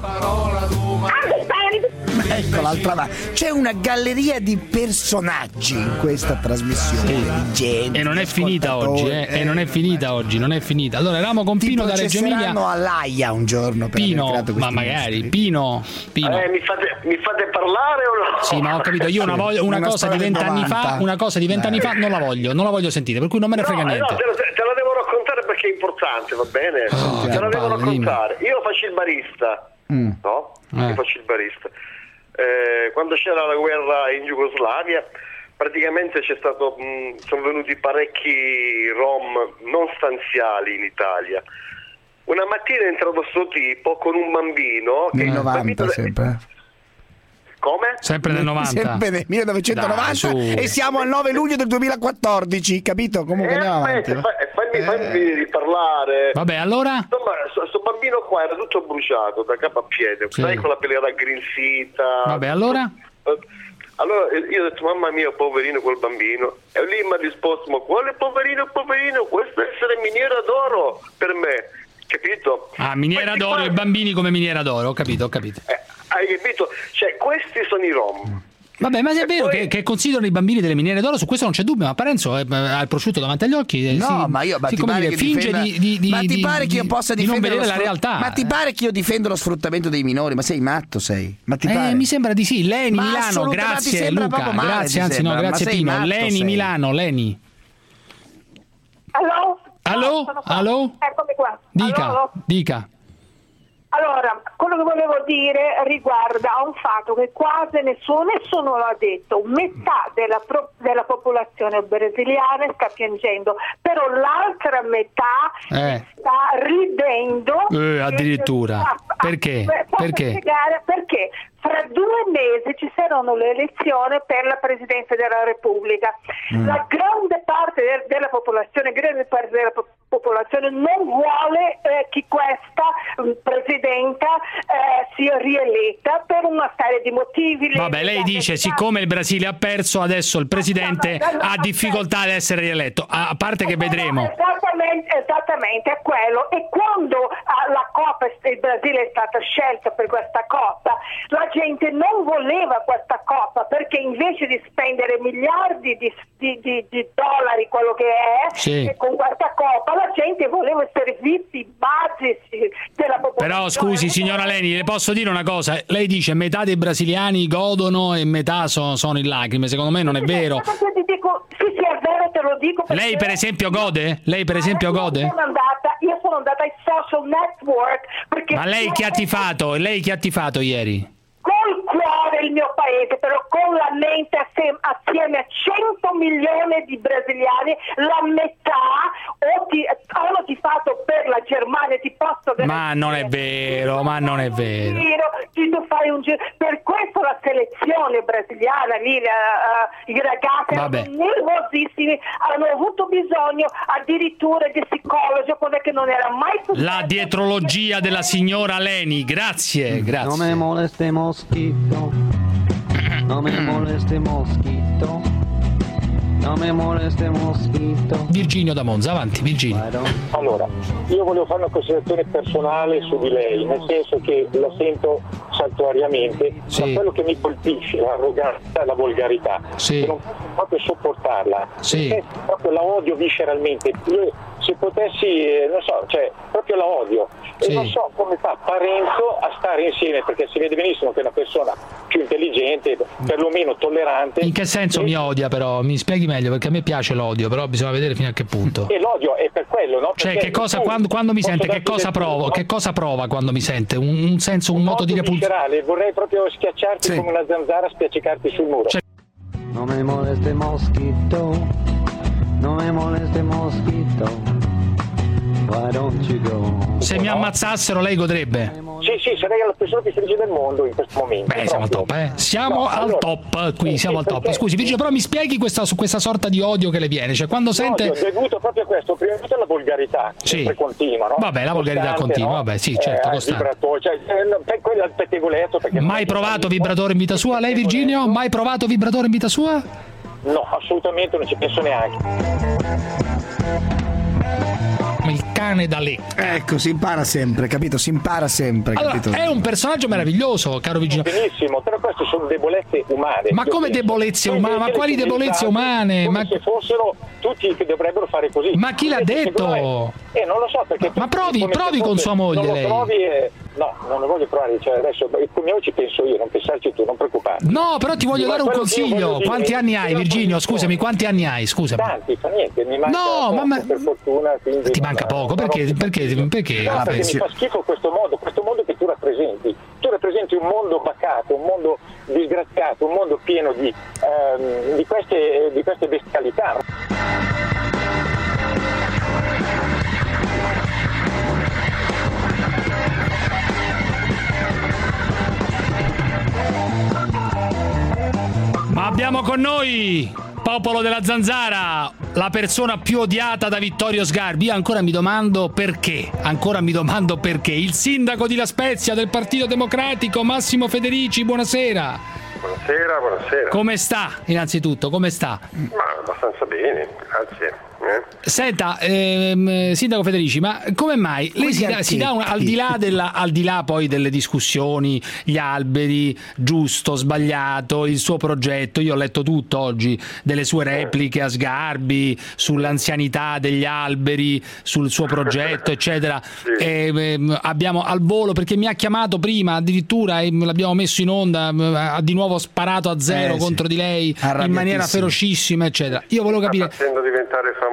Ecco l'altra va. C'è una galleria di personaggi in questa trasmissione, sì. Di gente, e non è finita oggi, eh? eh. E non è finita oggi, non è finita. Allora eravamo con Pino da Reggio Emilia. all'Aia un giorno per Pino, ma magari mostri. Pino, Pino. Eh, mi fate, mi fate parlare o no? Sì, ma ho capito, io una, voglio, una, una cosa di vent'anni fa, una cosa di vent'anni fa non la voglio, non la voglio sentire, per cui non me ne frega no, niente. No, te, lo, te la devo raccontare perché è importante, va bene? Oh, te la devo palle, raccontare. Dimmi. Io faccio il barista, mm. no? Eh. Io faccio il barista. Eh, quando c'era la guerra in Jugoslavia praticamente c'è stato mh, sono venuti parecchi rom non stanziali in Italia. Una mattina è entrato sto tipo con un bambino nel che novanta bambino sempre come? Sempre nel novanta. Sempre nel millenovecentonovanta. Dai, e siamo al nove luglio del duemilaquattordici, capito? Comunque eh, andiamo avanti. Fa, fammi, fammi eh. parlare. Vabbè, allora? Insomma, sto bambino qua era tutto bruciato da capo a piede, sì. Sai, con la pelle raggrinzita. Vabbè, allora? Allora io ho detto, mamma mia, poverino quel bambino. E lì mi ha risposto, ma quale poverino, poverino? Questo deve essere miniera d'oro per me. Capito? Ah, miniera d'oro, qua... i bambini come miniera d'oro, ho capito, ho capito. Eh, hai capito? Cioè, questi sono i rom. Vabbè, ma se è e vero poi... che, che considerano i bambini delle miniere d'oro, su questo non c'è dubbio, ma Parenzo eh, ha il prosciutto davanti agli occhi. No, si, ma io ma si, ti pare dire, che finge difenda... di, di, di, ma ti pare di, che io possa di non difendere vedere sfr... la realtà. Ma ti pare che io difendo lo sfruttamento dei minori? Ma sei matto, sei? Ma ti pare? Eh, mi sembra di sì. Leni ma Milano, grazie Luca, male, grazie, anzi sembra. no, grazie ma Pino. matto, Leni sei. Milano, Leni. Allo? Allo? No, Allo? Eccomi qua. Dica, Allo? dica. Allora, quello che volevo dire riguarda a un fatto che quasi nessuno, nessuno l'ha detto, metà della, pro, della popolazione brasiliana sta piangendo, però l'altra metà eh. sta ridendo. Eh, addirittura. Perché? Posso Perché? spiegare perché? Fra due mesi ci saranno le elezioni per la Presidenza della Repubblica. Mm. La grande parte de- della popolazione, grande parte della po- popolazione non vuole eh, che questa um, Presidenta eh, sia rieletta per una serie di motivi. Vabbè, lei dice, siccome il Brasile ha perso, adesso il Presidente no, no, no, ha difficoltà ad essere rieletto, a parte che vedremo. Esattamente, esattamente, è quello. E quando uh, la Coppa, il Brasile è stata scelta per questa Coppa, la gente non voleva questa Coppa perché invece di spendere miliardi di, di, di, di dollari, quello che è, sì. e con questa Coppa la gente voleva i servizi basici della popolazione. Però scusi signora Leni, le posso dire una cosa, lei dice metà dei brasiliani godono e metà so, sono in lacrime, secondo me non è vero. Ti dico, sì sì è vero, te lo dico. Lei per esempio gode? Lei per esempio gode? Io sono andata, io sono andata ai social network perché... Ma lei chi ha tifato? Lei chi ha tifato ieri? Col cuore il mio paese, però con la mente assieme, assieme a cento milioni di brasiliani, la metà o ti, hanno tifato per la Germania, ti posso garantire. Ma non è vero, ma non è vero. Ti tu fai un giro. Per questo la selezione brasiliana lì, uh, i ragazzi Vabbè. erano nervosissimi, hanno avuto bisogno addirittura di psicologo, cosa che non era mai successo. La dietrologia della signora Leni, grazie, grazie. No me moleste mosquito, no me moleste mosquito, no me moleste mosquito. Virginio da Monza, avanti Virginio. Allora, io volevo fare una considerazione personale su di lei, nel senso che la sento saltuariamente, sì. ma quello che mi colpisce è l'arroganza e la volgarità, sì. che non posso proprio sopportarla, sì. perché proprio la odio visceralmente. Io, se potessi, eh, non so, cioè proprio la odio sì. e non so come fa Parenzo a stare insieme, perché si vede benissimo che è una persona più intelligente, perlomeno tollerante. In che senso e... mi odia però? Mi spieghi meglio, perché a me piace l'odio, però bisogna vedere fino a che punto. E l'odio è per quello, no? Cioè Perché che cosa tu, quando, quando mi sente, che cosa provo? provo? No? Che cosa prova quando mi sente? Un, un senso, un, un modo di repulsione. Vorrei proprio schiacciarti sì. come una zanzara, spiaccicarti sul muro. Cioè... No me moleste mosquito, no me moleste mosquito. Why don't you go? Se mi ammazzassero lei godrebbe. Sì, sì, sarei la persona più felice del mondo in questo momento. Beh, siamo al top, eh. Siamo no, al allora, top, qui sì, siamo al top. perché... Scusi, Virgilio, però mi spieghi questa, su questa sorta di odio che le viene, cioè quando sente... L'odio è dovuto proprio a questo, prima di tutto alla volgarità, sì. sempre continua, no? Vabbè, la volgarità Costante, continua, no? vabbè, sì, certo, eh, costante. Vibratore, cioè, eh, quello è il pettegoletto. Perché Mai provato vibratore in vita sua, lei Virginio? Mai provato vibratore in vita sua? No, assolutamente non ci penso neanche. Il cane da lecca. Ecco, si impara sempre, capito? Si impara sempre, allora, capito? È un personaggio meraviglioso, caro Virginio. Benissimo, però queste sono debolezze umane. Ma come penso. debolezze umane? Ma quali debolezze umane? Come Ma se fossero tutti che dovrebbero fare così. Ma chi l'ha detto? Me, eh, non lo so perché. Ma provi, provi con sua moglie non lei. Lo provi e... No, non lo voglio provare, cioè adesso come oggi penso io, non pensarci tu, non preoccuparti. No, però ti voglio ma dare un consiglio. Dire, quanti anni hai, Virginio? Scusami, quanti anni hai? Scusami. Tanti, fa niente, mi manca no, poco, ma per fortuna. Ti manca poco, perché? Perché? Perché? No, ah, perché mi fa schifo questo mondo, questo mondo che tu rappresenti. Tu rappresenti un mondo bacato, un mondo disgraziato, un mondo pieno di, ehm, di, queste, di queste bestialità. Ma abbiamo con noi, popolo della Zanzara, la persona più odiata da Vittorio Sgarbi. Io ancora mi domando perché, ancora mi domando perché. Il sindaco di La Spezia del Partito Democratico, Massimo Federici, buonasera. Buonasera, buonasera. Come sta, innanzitutto, come sta? Ma abbastanza bene, grazie. Eh? Senta, ehm, sindaco Federici, ma come mai lei si dà, si dà un, al di là della, al di là poi delle discussioni, gli alberi, giusto, sbagliato, il suo progetto, io ho letto tutto oggi, delle sue repliche a Sgarbi sull'anzianità degli alberi, sul suo progetto, eccetera. Sì. E, ehm, abbiamo al volo, perché mi ha chiamato prima addirittura e l'abbiamo messo in onda, ha di nuovo sparato a zero eh, contro sì. di lei in maniera ferocissima, eccetera. Io volevo capire. Sta facendo diventare famoso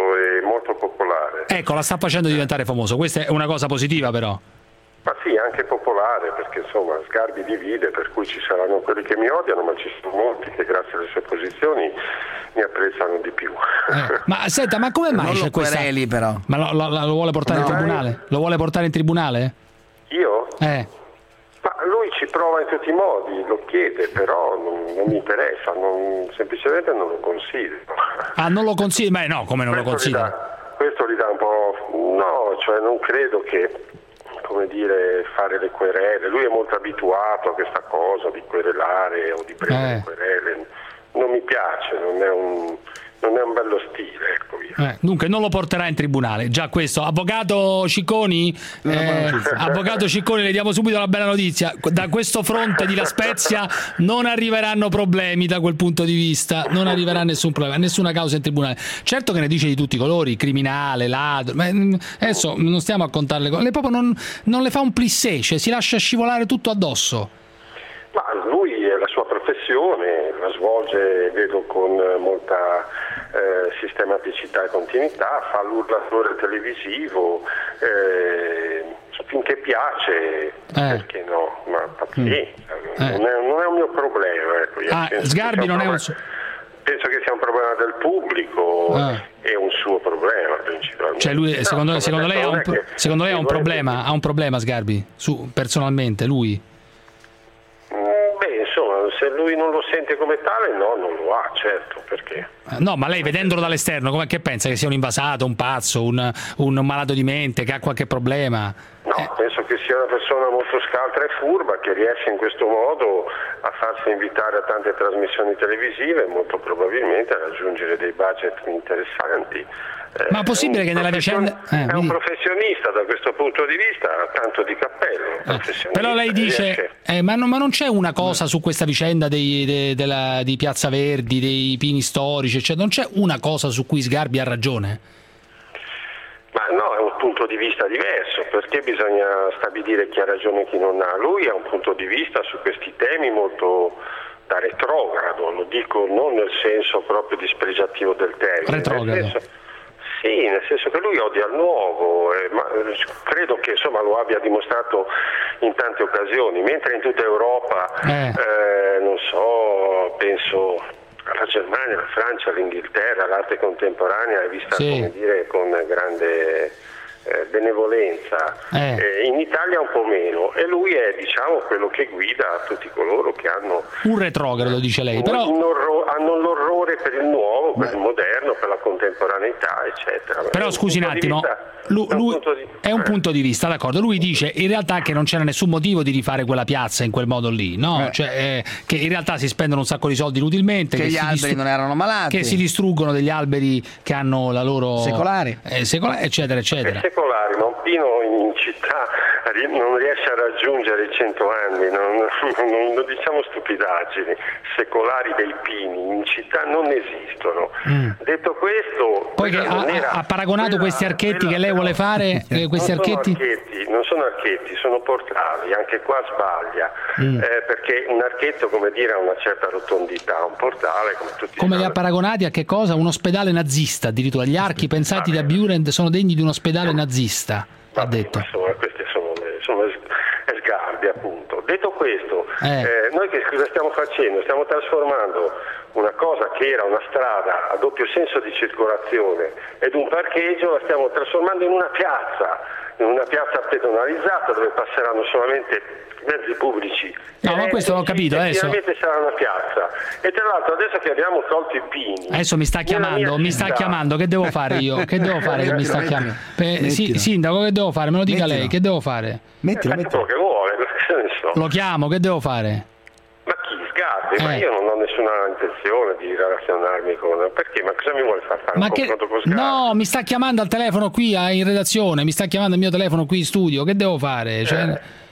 e molto popolare. Ecco, la sta facendo diventare famoso, questa è una cosa positiva però. Ma sì, anche popolare, perché insomma Sgarbi divide, per cui ci saranno quelli che mi odiano, ma ci sono molti che grazie alle sue posizioni mi apprezzano di più. Eh, ma senta, ma come mai non c'è lo questa? Quereli, però. Ma lo, lo, lo vuole portare no. in tribunale? Lo vuole portare in tribunale? Io? Eh. Ma lui ci prova in tutti i modi, lo chiede, però non, non mi interessa, non, semplicemente non lo considero. Ah, non lo considera? Beh no, come non questo lo considera? Gli dà, questo gli dà un po'... No, cioè non credo che, come dire, fare le querele. Lui è molto abituato a questa cosa di querelare o di prendere eh. querele. Non mi piace, non è un... non è un bello stile, ecco via. Eh, dunque non lo porterà in tribunale, già questo. Avvocato Cicconi, eh, avvocato Cicconi, le diamo subito la bella notizia: da questo fronte di La Spezia non arriveranno problemi da quel punto di vista, non arriverà nessun problema, nessuna causa in tribunale. Certo che ne dice di tutti i colori, criminale, ladro, ma adesso non stiamo a contarle cose, lei proprio non, non le fa un plissé, cioè si lascia scivolare tutto addosso. Ma lui è la sua professione, la svolge, vedo, con molta eh, sistematicità e continuità, fa l'urlatore televisivo, eh, finché piace, eh. perché no? Ma sì, mm. eh. non, è, non è un mio problema. Ecco. Io ah, Sgarbi non è un... Penso che sia un problema del pubblico, ah. è un suo problema principalmente. personalmente. Cioè lui, No, secondo, come secondo lei ha un, detto, non è che- secondo lei ha un sicuramente- problema, ha un problema Sgarbi, su, personalmente, lui? Mm, Beh, insomma, se lui non lo sente come tale, no, non lo ha, certo, perché... No, ma lei vedendolo dall'esterno, come che pensa che sia un invasato, un pazzo, un, un malato di mente, che ha qualche problema? No, penso che sia una persona molto scaltra e furba che riesce in questo modo a farsi invitare a tante trasmissioni televisive e molto probabilmente a raggiungere dei budget interessanti. Eh, Ma è possibile è un che nella profession- vicenda... eh, è un mi- professionista da questo punto di vista, ha tanto di cappello. un professionista, Però lei dice, riesce- eh, ma, non, ma non c'è una cosa su questa vicenda dei, de- della- di Piazza Verdi, dei pini storici, eccetera, non c'è una cosa su cui Sgarbi ha ragione? Ma no, è un punto di vista diverso, perché bisogna stabilire chi ha ragione e chi non ha. Lui ha un punto di vista su questi temi molto da retrogrado, lo dico non nel senso proprio dispregiativo del termine. Retrogrado. Nel senso, sì, nel senso che lui odia il nuovo, eh, ma eh, credo che insomma lo abbia dimostrato in tante occasioni, mentre in tutta Europa, Eh. eh, non so, penso alla Germania, alla Francia, all'Inghilterra, l'arte contemporanea è vista Sì. come dire con grande eh, benevolenza. Eh. Eh, in Italia un po' meno, e lui è diciamo quello che guida tutti coloro che hanno Un retrogrado, dice lei, però... un orro- hanno l'orrore per il nuovo, per il moderno, per la contemporaneità, eccetera. Però È scusi un punto di attimo, vista- lu- è un lui- punto di- è un punto di vista, d'accordo. Lui dice in realtà che non c'era nessun motivo di rifare quella piazza in quel modo lì, no? Cioè, eh, che in realtà si spendono un sacco di soldi inutilmente, Che gli si alberi distru- non erano malati. che si distruggono degli alberi che hanno la loro Secolari. eh, secola- eccetera, eccetera. secolari, ma un pino in città ri- non riesce a raggiungere i cento anni, non, non- non diciamo stupidaggini, secolari dei pini in città non esistono. Detto questo, Poi che quella ha, non era- ha paragonato quella- questi archetti che lei vuole fare, eh, questi non sono archetti? archetti, non sono archetti, sono portali, anche qua sbaglia, Mm. eh, perché un archetto, come dire, ha una certa rotondità, un portale, come tutti Come li sanno, ha paragonati a che cosa? Un ospedale nazista, addirittura gli archi pensati da Burend sono degni di un ospedale nazista, ha detto. insomma, questi sono, le- sono le- è Sgarbi, appunto. Detto questo, Eh. eh, noi che cosa stiamo facendo? Stiamo trasformando una cosa che era una strada a doppio senso di circolazione ed un parcheggio, la stiamo trasformando in una piazza, in una piazza pedonalizzata dove passeranno solamente mezzi pubblici. No, ma questo l'ho capito, adesso. Finalmente sarà una piazza. E tra l'altro adesso che abbiamo tolto i pini. Adesso mi sta nella chiamando, mia mi sta città- chiamando, che devo fare io? Che devo fare che mi sta Mettilo, chiamando? Eh, sì, mettilo. sindaco, che devo fare? Me lo dica Mettilo. lei, che devo fare? Mettilo, mettilo. che vuole, che ne so. Lo chiamo, che devo fare? Ma chi Sgarbi? Ma Eh. io non ho nessuna intenzione di relazionarmi con... Perché? Ma cosa mi vuole far fare? Ma un che confronto con Sgarbi? no, mi sta chiamando al telefono qui a- in redazione, mi sta chiamando il mio telefono qui in studio, che devo fare? Cioè,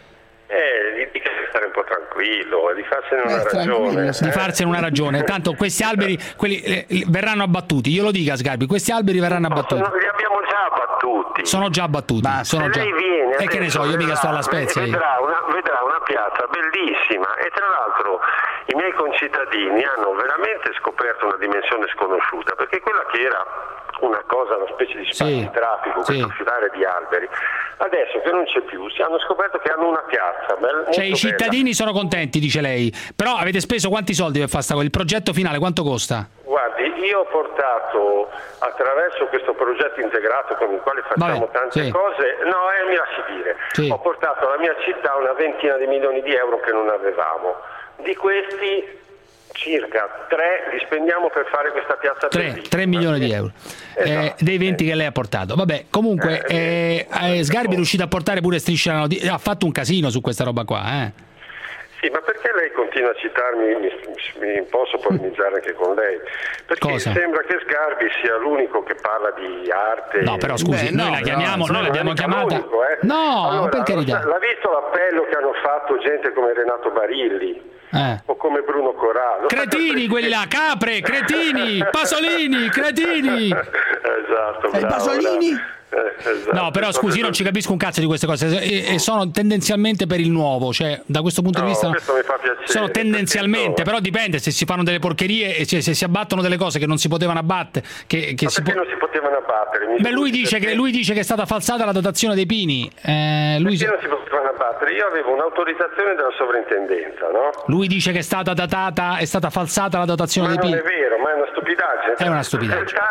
Eh, gli dica di stare un po' tranquillo e di farsene una ragione. di eh. farsene una ragione. Tanto questi alberi quelli, eh, verranno abbattuti, io lo dica Sgarbi, questi alberi verranno abbattuti. Li abbiamo già abbattuti. Sono già abbattuti, sono Se già. lei viene E che ne so, adesso io mica sto alla vedrà- Spezia. io. Vedrà una, vedrà una piazza bellissima e tra l'altro i miei concittadini hanno veramente scoperto una dimensione sconosciuta, perché quella che era una cosa, una specie di spazio Sì, di traffico, sì. questo filare di alberi, adesso che non c'è più, si hanno scoperto che hanno una piazza bella, Cioè i molto bella. cittadini sono contenti, dice lei. Però avete speso quanti soldi per fare sta cosa? Il progetto finale quanto costa? Guardi, io ho portato attraverso questo progetto integrato con il quale facciamo Vabbè, tante sì. cose, no, eh, mi lasci dire, Sì. ho portato alla mia città una ventina di milioni di euro che non avevamo. Di questi circa tre li spendiamo per fare questa piazza bellissima. tre milioni di euro. Esatto. Eh, dei venti che lei ha portato. Vabbè, comunque eh, eh, Sgarbi è riuscito a portare pure Striscia la Notizia. Ha fatto un casino su questa roba qua, eh. Sì, ma perché lei continua a citarmi, mi, mi posso polemizzare anche con lei? Perché Cosa? sembra che Sgarbi sia l'unico che parla di arte. No, però scusi, Beh, noi no, la chiamiamo, però noi l'abbiamo non è chiamata. l'unico, eh. No, Allora, per carità. L'ha visto l'appello che hanno fatto gente come Renato Barilli Eh. o come Bruno Corallo? Cretini quelli là, capre, cretini, pasolini, cretini. Esatto. E i bravo, Pasolini? bravo. Eh, esatto. No, però scusi, io non ci capisco un cazzo di queste cose e, e sono tendenzialmente per il nuovo, cioè da questo punto No, di vista questo mi fa piacere, sono tendenzialmente, perché, però dipende se si fanno delle porcherie e se, se si abbattono delle cose che non si potevano abbattere, che, che Ma si perché può... non si potevano abbattere? Mi Beh, lui scusi, dice, perché- che, lui dice che è stata falsata la dotazione dei pini. Eh, lui, Perché non si potevano abbattere? Io avevo un'autorizzazione della sovrintendenza, no? lui dice che è stata datata, è stata falsata la dotazione Ma dei non pini. è vero, ma è una stupidaggine. È una stupidaggine. Il TAR,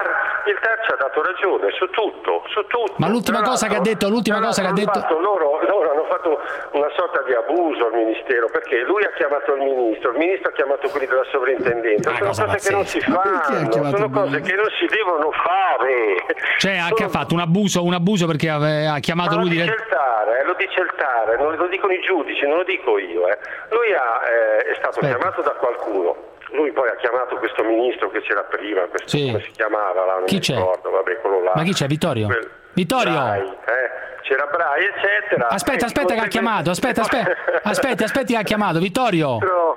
l'Inghilterra ci ha dato ragione su tutto, su tutto. Ma l'ultima cosa che ha detto, l'ultima cosa che ha detto... Fatto, loro, loro hanno fatto una sorta di abuso al ministero, perché lui ha chiamato il ministro, il ministro ha chiamato quelli della sovrintendenza, sono cose pazzesca. Che non si fanno, sono cose che non si devono fare. Cioè sono... che ha fatto un abuso, un abuso perché ha chiamato Ma lui lo dice il TAR, eh, lo dice il TAR, non lo dicono i giudici, non lo dico io. Eh. Lui ha, eh, è stato Aspetta. chiamato da qualcuno. Lui poi ha chiamato questo ministro che c'era prima, questo, sì. come si chiamava là, non chi mi c'è? ricordo, vabbè, quello là. Ma chi c'è? Vittorio? Quel... Vittorio! Brai, eh. C'era Brai, eccetera. Aspetta, aspetta che ha chiamato, aspetta, aspetta, aspetti, aspetti che ha chiamato, Vittorio!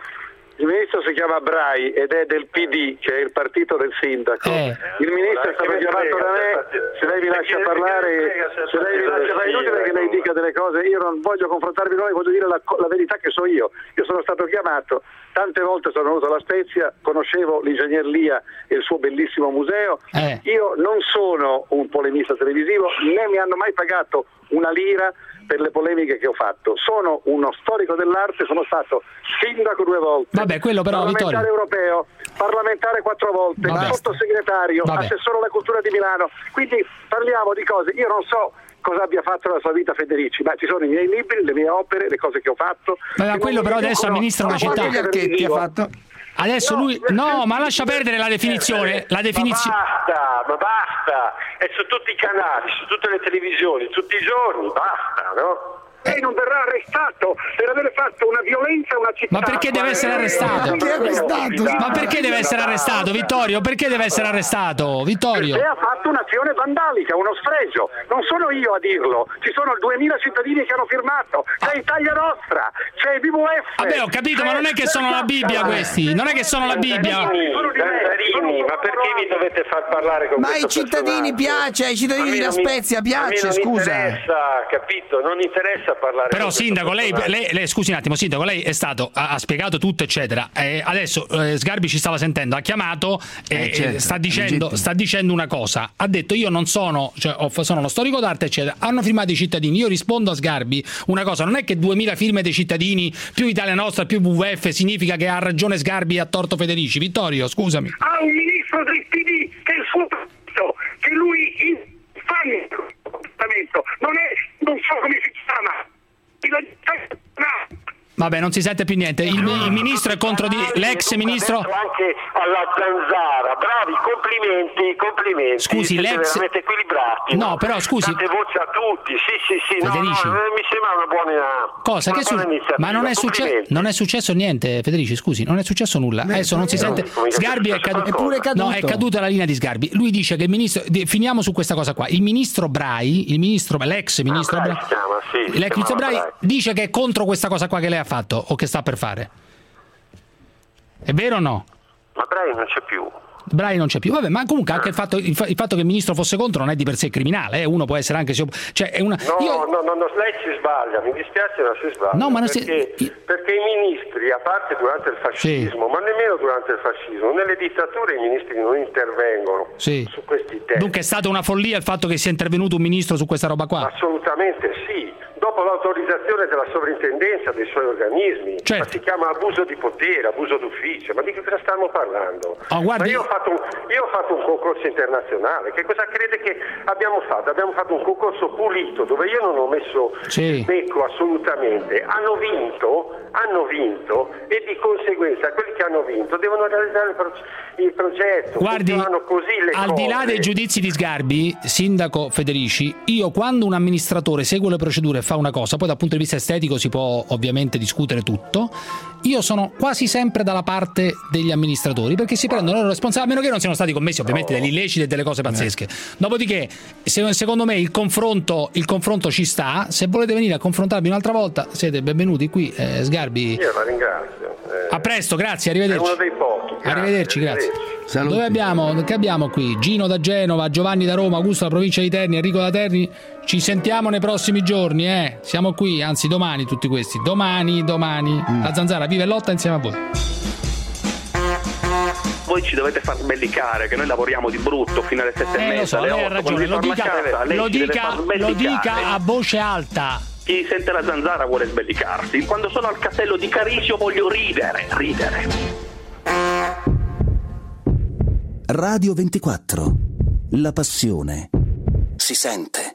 Il ministro si chiama Brai ed è del P D, che è il partito del sindaco. Eh. Il ministro è stato chiamato da me, se lei mi lascia parlare, se lei mi lascia parlare, è inutile che lei dica delle cose, io non voglio confrontarmi con lei, voglio dire la, la verità che so io. Io sono stato chiamato, tante volte sono venuto alla Spezia, conoscevo l'ingegner Lia e il suo bellissimo museo. Eh. Io non sono un polemista televisivo, né mi hanno mai pagato una lira per le polemiche che ho fatto. Sono uno storico dell'arte, sono stato sindaco due volte, Vabbè, quello però, parlamentare Vittorio. europeo, parlamentare quattro volte, Vabbè. sottosegretario, Vabbè. assessore alla cultura di Milano. Quindi parliamo di cose, io non so cosa abbia fatto nella sua vita Federici, ma ci sono i miei libri, le mie opere, le cose che ho fatto. Ma quello però adesso amministra una città. Che ha fatto? Adesso lui no, ma lascia perdere la definizione, la definizione. Ma basta, ma basta, è su tutti i canali, su tutte le televisioni, tutti i giorni, basta, no? Lei non verrà arrestato per aver fatto una violenza a una città. Ma perché deve essere arrestato? Ma perché deve essere arrestato, Vittorio? Perché deve essere arrestato, Vittorio? Perché ha fatto un'azione vandalica, uno sfregio. Non sono io a dirlo, ci sono duemila cittadini che hanno firmato. C'è Italia Nostra, c'è il W W F. Vabbè, ho capito, ma non è che sono la Bibbia questi, non è che sono la Bibbia. Danzarini, ma perché vi dovete far parlare con Ma ai questo cittadini personaggio? piace, ai cittadini di La Spezia piace, a me non scusa. interessa, capito? Non interessa parlare Però con sindaco, lei, questo lei, lei scusi un attimo, sindaco, lei è stato, ha, ha spiegato tutto eccetera, eh, adesso eh, Sgarbi ci stava sentendo, ha chiamato e Eh, certo, sta, dicendo, legittimo. sta dicendo una cosa, ha detto io non sono, cioè, ho- sono uno storico d'arte eccetera, hanno firmato i cittadini, io rispondo a Sgarbi una cosa, non è che duemila firme dei cittadini più Italia Nostra più W W F significa che ha ragione Sgarbi e ha torto Federici. Vittorio, scusami. Ha un ministro del P D che è il suo partito, che lui fa il comportamento, non è, non so come si chiama. No. Vabbè, non si sente più niente. Il, il ministro è contro di l'ex ministro. Anche alla Zanzara, bravi, complimenti, complimenti. Scusi, siete l'ex- veramente equilibrati. No, però, scusi. Date voce a tutti, sì, sì, sì. No, Federici. no, mi sembra una buona Cosa? una Che su- buona iniziativa. Ma non è, succe- Complimenti. non è successo niente, Federici, scusi, non è successo nulla. Adesso non si no, sente. non è Sgarbi è successo caduto. Eppure è caduto. No, è caduta la linea di Sgarbi. Lui dice che il ministro. di- Finiamo su questa cosa qua. Il ministro Brai, il ministro, l'ex ministro Ah, Brai Brai, si chiama, sì, si l'ex ministro chiamava Brai Brai. dice che è contro questa cosa qua che lei ha fatto o che sta per fare. È vero o no? Ma Brai non c'è più. Brai non c'è più, vabbè, ma comunque anche il fatto, il fa- il fatto che il ministro fosse contro non è di per sé criminale, eh? Uno può essere anche, cioè è una. No, io- no, no, no, lei si sbaglia, mi dispiace ma si sbaglia. No, ma non si- perché, perché i ministri, a parte durante il fascismo, ma nemmeno durante il fascismo, nelle dittature i ministri non intervengono Sì. su questi temi. Dunque è stata una follia il fatto che sia intervenuto un ministro su questa roba qua. Assolutamente sì. Dopo l'autorizzazione della sovrintendenza dei suoi organismi, Certo. ma si chiama abuso di potere, abuso d'ufficio, ma di che cosa stiamo parlando? Oh, guardi- Ma io ho, fatto un, io ho fatto un concorso internazionale, che cosa crede che abbiamo fatto? Abbiamo fatto un concorso pulito dove io non ho messo Sì. becco assolutamente, hanno vinto, hanno vinto e di conseguenza quelli che hanno vinto devono realizzare il, pro- il progetto. Guardi, Funzionano così le al di là cose. dei giudizi di Sgarbi, sindaco Federici, io quando un amministratore segue le procedure e fa una cosa, poi dal punto di vista estetico si può ovviamente discutere tutto, io sono quasi sempre dalla parte degli amministratori perché si prendono le loro responsabilità, a meno che non siano stati commessi ovviamente degli illeciti e delle cose pazzesche. Dopodiché, se- secondo me il confronto, il confronto ci sta, se volete venire a confrontarvi un'altra volta siete benvenuti qui, eh, Sgarbi. Io la ringrazio. Eh, A presto, grazie, è arrivederci. uno dei pochi. Grazie, Arrivederci, grazie. Saluti. Dove abbiamo? Che abbiamo qui? Gino da Genova, Giovanni da Roma, Augusto dalla provincia di Terni, Enrico da Terni. Ci sentiamo nei prossimi giorni, eh? Siamo qui, anzi domani tutti questi. Domani, domani. La Zanzara vive e lotta insieme a voi. Voi ci dovete far sbellicare che noi lavoriamo di brutto fino alle sette e Eh, lo mezza, so, alle lei ha otto. ragione, Quando lo vi dica, torno a casa, lei lo ci deve dica, far lo sbellicare. dica a voce alta. Chi sente la Zanzara vuole sbellicarsi. Quando sono al castello di Carisio voglio ridere, ridere. Radio ventiquattro, La passione si sente.